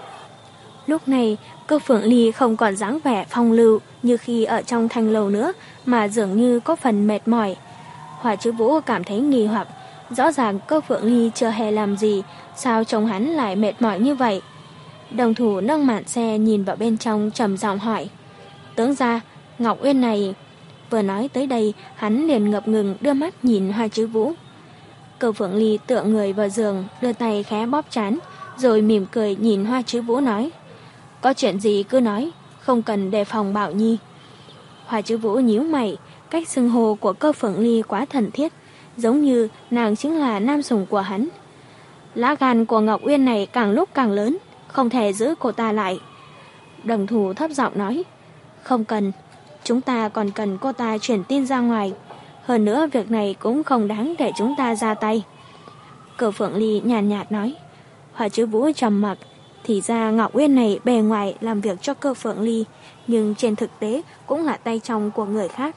Lúc này, Cơ Phượng Ly không còn dáng vẻ phong lưu như khi ở trong thanh lầu nữa, mà dường như có phần mệt mỏi. Hoa Chữ Vũ cảm thấy nghi hoặc, rõ ràng Cơ Phượng Ly chưa hề làm gì, sao chồng hắn lại mệt mỏi như vậy? Đồng thủ nâng màn xe nhìn vào bên trong trầm giọng hỏi, tướng gia, Ngọc Uyên này... Vừa nói tới đây, hắn liền ngập ngừng đưa mắt nhìn Hoa Chữ Vũ. Cơ Phượng Ly tựa người vào giường, đưa tay khẽ bóp trán, rồi mỉm cười nhìn Hoa Chữ Vũ nói, có chuyện gì cứ nói, không cần đề phòng Bảo Nhi. Hoa Chữ Vũ nhíu mày, cách xưng hô của Cơ Phượng Ly quá thân thiết, giống như nàng chính là nam sủng của hắn. Lá gan của Ngọc Uyên này càng lúc càng lớn, không thể giữ cô ta lại. Đồng thủ thấp giọng nói, không cần, chúng ta còn cần cô ta chuyển tin ra ngoài. Hơn nữa việc này cũng không đáng để chúng ta ra tay. Cơ Phượng Ly nhàn nhạt, nhạt nói. Hoa Chữ Vũ trầm mặc. Thì ra Ngọc Uyên này bề ngoài làm việc cho Cơ Phượng Ly, nhưng trên thực tế cũng là tay trong của người khác.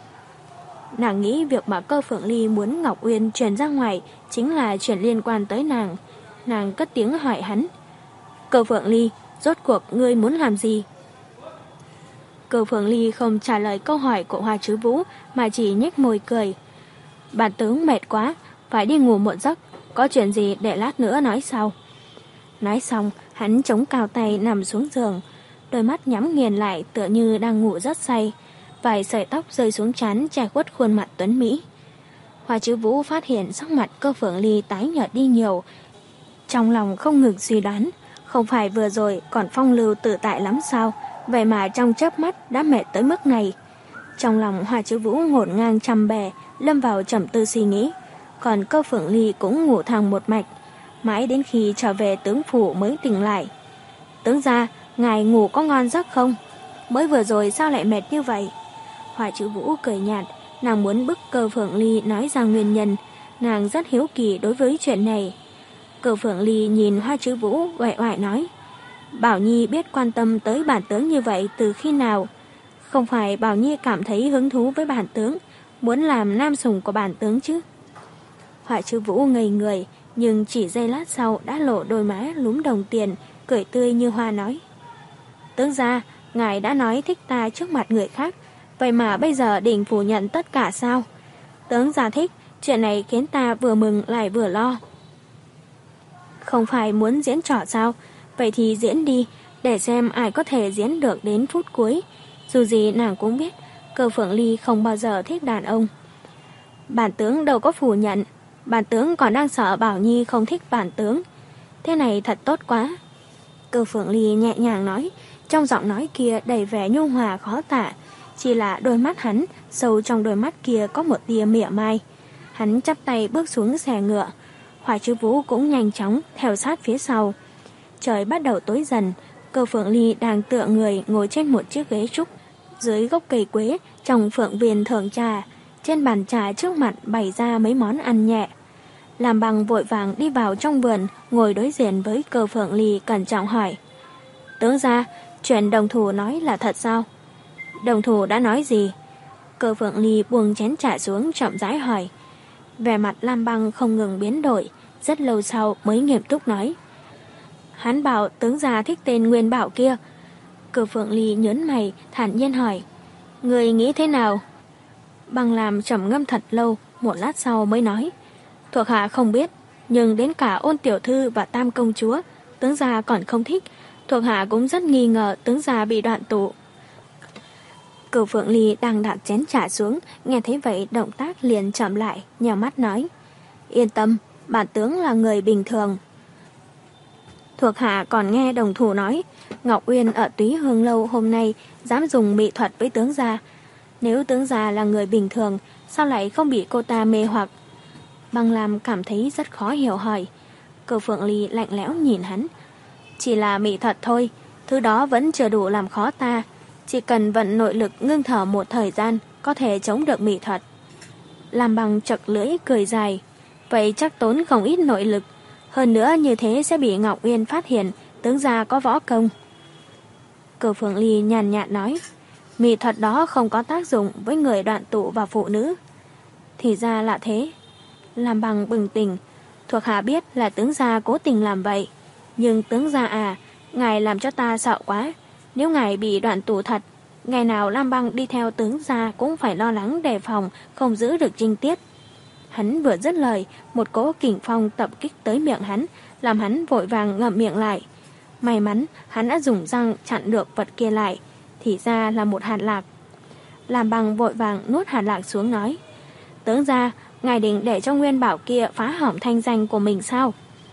Nàng nghĩ việc mà Cơ Phượng Ly muốn Ngọc Uyên chuyển ra ngoài chính là chuyện liên quan tới nàng. Nàng cất tiếng hỏi hắn, Cơ Phượng Ly, rốt cuộc ngươi muốn làm gì? Cơ Phượng Ly không trả lời câu hỏi của Hoa Chữ Vũ, mà chỉ nhếch môi cười. Bản tướng mệt quá, phải đi ngủ một giấc, có chuyện gì để lát nữa nói sau. Nói xong, hắn chống cao tay nằm xuống giường, đôi mắt nhắm nghiền lại tựa như đang ngủ rất say. Vài sợi tóc rơi xuống trán che khuất khuôn mặt tuấn Mỹ. Hoa Chữ Vũ phát hiện sắc mặt Cơ Phượng Ly tái nhợt đi nhiều. Trong lòng không ngừng suy đoán, không phải vừa rồi còn phong lưu tự tại lắm sao, vậy mà trong chớp mắt đã mệt tới mức này. Trong lòng Hoa Chữ Vũ ngổn ngang trăm bề, lâm vào trầm tư suy nghĩ. Còn Cơ Phượng Ly cũng ngủ thẳng một mạch, mãi đến khi trở về tướng phủ mới tỉnh lại. Tướng gia, ngài ngủ có ngon giấc không? Mới vừa rồi sao lại mệt như vậy? Hoa Chữ Vũ cười nhạt, nàng muốn bức Cơ Phượng Ly nói ra nguyên nhân. Nàng rất hiếu kỳ đối với chuyện này. Cơ Phượng Ly nhìn Hoa Chữ Vũ uể oải nói, Bảo Nhi biết quan tâm tới bản tướng như vậy từ khi nào? Không phải Bảo Nhi cảm thấy hứng thú với bản tướng, muốn làm nam sủng của bản tướng chứ? Hoa Chữ Vũ ngây người, nhưng chỉ giây lát sau đã lộ đôi má lúm đồng tiền, cười tươi như hoa nói, tướng gia, ngài đã nói thích ta trước mặt người khác, vậy mà bây giờ định phủ nhận tất cả sao? Tướng gia thích, chuyện này khiến ta vừa mừng lại vừa lo. Không phải muốn diễn trò sao? Vậy thì diễn đi, để xem ai có thể diễn được đến phút cuối. Dù gì nàng cũng biết, Cơ Phượng Ly không bao giờ thích đàn ông. Bản tướng đâu có phủ nhận, bản tướng còn đang sợ Bảo Nhi không thích bản tướng. Thế này thật tốt quá. Cơ Phượng Ly nhẹ nhàng nói, trong giọng nói kia đầy vẻ nhu hòa khó tả. Chỉ là đôi mắt hắn, sâu trong đôi mắt kia có một tia mỉa mai. Hắn chắp tay bước xuống xe ngựa. Hoa Chứ Vũ cũng nhanh chóng theo sát phía sau. Trời bắt đầu tối dần. Cơ Phượng Ly đang tựa người ngồi trên một chiếc ghế trúc dưới gốc cây quế trong phượng viên thưởng trà. Trên bàn trà trước mặt bày ra mấy món ăn nhẹ. Làm Bằng vội vàng đi vào trong vườn, ngồi đối diện với Cơ Phượng Ly cẩn trọng hỏi: Tướng gia, chuyện đồng thủ nói là thật sao? Đồng thủ đã nói gì? Cơ Phượng Ly buông chén trà xuống chậm rãi hỏi. Vẻ mặt Lam Băng không ngừng biến đổi, rất lâu sau mới nghiêm túc nói: Hắn bảo tướng gia thích tên Nguyên Bảo kia. Cơ Phượng Ly nhớn mày, thản nhiên hỏi: Người nghĩ thế nào? Băng Lam trầm ngâm thật lâu, một lát sau mới nói: Thuộc hạ không biết, nhưng đến cả Ôn tiểu thư và Tam công chúa, tướng gia còn không thích. Thuộc hạ cũng rất nghi ngờ tướng gia bị đoạn tụ. Cơ Phượng Ly đang đặt chén trà xuống, nghe thấy vậy động tác liền chậm lại, nhào mắt nói: Yên tâm, bản tướng là người bình thường. Thuộc hạ còn nghe đồng thủ nói, Ngọc Uyên ở Túy Hương Lâu hôm nay dám dùng mỹ thuật với tướng gia. Nếu tướng gia là người bình thường, sao lại không bị cô ta mê hoặc? Băng Lam cảm thấy rất khó hiểu hỏi. Cơ Phượng Ly lạnh lẽo nhìn hắn: Chỉ là mỹ thuật thôi, thứ đó vẫn chưa đủ làm khó ta. Chỉ cần vận nội lực ngưng thở một thời gian, có thể chống được mỹ thuật. Lam Băng chật lưỡi cười dài: Vậy chắc tốn không ít nội lực. Hơn nữa như thế sẽ bị Ngọc Uyên phát hiện tướng gia có võ công. Cơ Phượng Ly nhàn nhạt nói: Mỹ thuật đó không có tác dụng với người đoạn tụ và phụ nữ. Thì ra là thế. Lam Băng bừng tỉnh: Thuộc hạ biết là tướng gia cố tình làm vậy. Nhưng tướng gia à, ngài làm cho ta sợ quá. Nếu ngài bị đoạn tụ thật, ngày nào Lam Băng đi theo tướng gia cũng phải lo lắng đề phòng không giữ được trinh tiết. Hắn vừa dứt lời, một cỗ kình phong tập kích tới miệng hắn, làm hắn vội vàng ngậm miệng lại. May mắn hắn đã dùng răng chặn được vật kia lại, thì ra là một hạt lạc. Lam Băng vội vàng nuốt hạt lạc xuống nói: Tướng gia, ngài định để cho Nguyên Bảo kia phá hỏng thanh danh của mình sao?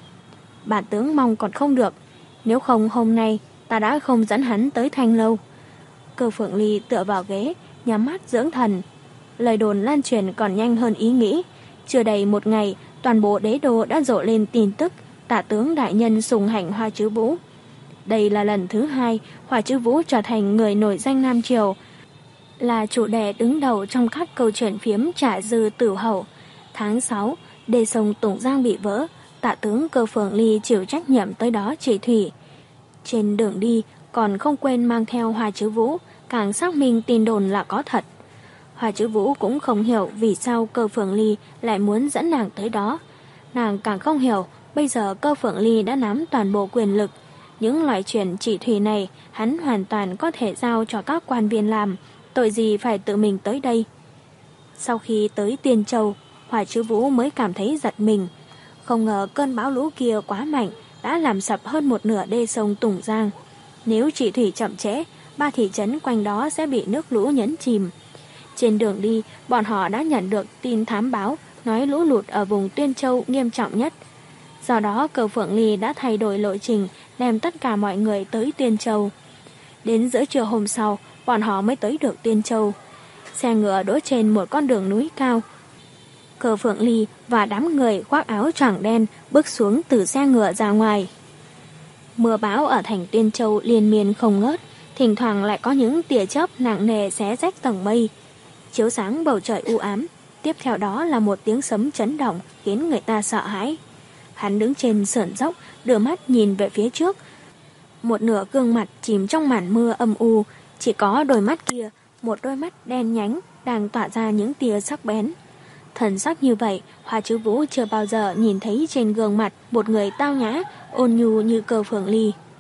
Bản tướng mong còn không được, nếu không hôm nay ta đã không dẫn hắn tới Thanh Lâu. Cơ Phượng Ly tựa vào ghế, nhắm mắt dưỡng thần. Lời đồn lan truyền còn nhanh hơn ý nghĩ. Chưa đầy một ngày, toàn bộ đế đô đã rộ lên tin tức Tả tướng đại nhân sùng hạnh Hoa Chứ Vũ. Đây là lần thứ hai Hoa Chứ Vũ trở thành người nổi danh Nam Triều, là chủ đề đứng đầu trong các câu chuyện phiếm trả dư tử hậu. Tháng sáu, đê sông Tùng Giang bị vỡ, Tả tướng Cơ Phượng Ly chịu trách nhiệm tới đó chỉ thủy. Trên đường đi còn không quên mang theo Hoa Chứ Vũ, càng xác minh tin đồn là có thật. Hoa Chứ Vũ cũng không hiểu vì sao Cơ Phượng Ly lại muốn dẫn nàng tới đó. Nàng càng không hiểu bây giờ Cơ Phượng Ly đã nắm toàn bộ quyền lực. Những loại chuyện chỉ thủy này hắn hoàn toàn có thể giao cho các quan viên làm, tội gì phải tự mình tới đây. Sau khi tới Tiên Châu, Hoa Chứ Vũ mới cảm thấy giật mình. Không ngờ cơn bão lũ kia quá mạnh, đã làm sập hơn một nửa đê sông Tùng Giang. Nếu chỉ thủy chậm trễ, ba thị trấn quanh đó sẽ bị nước lũ nhấn chìm. Trên đường đi, bọn họ đã nhận được tin thám báo nói lũ lụt ở vùng Tuyên Châu nghiêm trọng nhất. Do đó, Cơ Phượng Ly đã thay đổi lộ trình, đem tất cả mọi người tới Tuyên Châu. Đến giữa trưa hôm sau, bọn họ mới tới được Tuyên Châu. Xe ngựa đỗ trên một con đường núi cao. Cơ Phượng Ly và đám người khoác áo choàng đen bước xuống từ xe ngựa ra ngoài. Mưa bão ở thành Tuyên Châu liên miên không ngớt, thỉnh thoảng lại có những tia chớp nặng nề xé rách tầng mây, chiếu sáng bầu trời u ám. Tiếp theo đó là một tiếng sấm chấn động khiến người ta sợ hãi. Hắn đứng trên sườn dốc, đưa mắt nhìn về phía trước. Một nửa gương mặt chìm trong màn mưa âm u, chỉ có đôi mắt kia, một đôi mắt đen nhánh đang tỏa ra những tia sắc bén. Thần sắc như vậy, Hoa Chứ Vũ chưa bao giờ nhìn thấy trên gương mặt một người tao nhã, ôn nhu như Cơ Phượng Ly.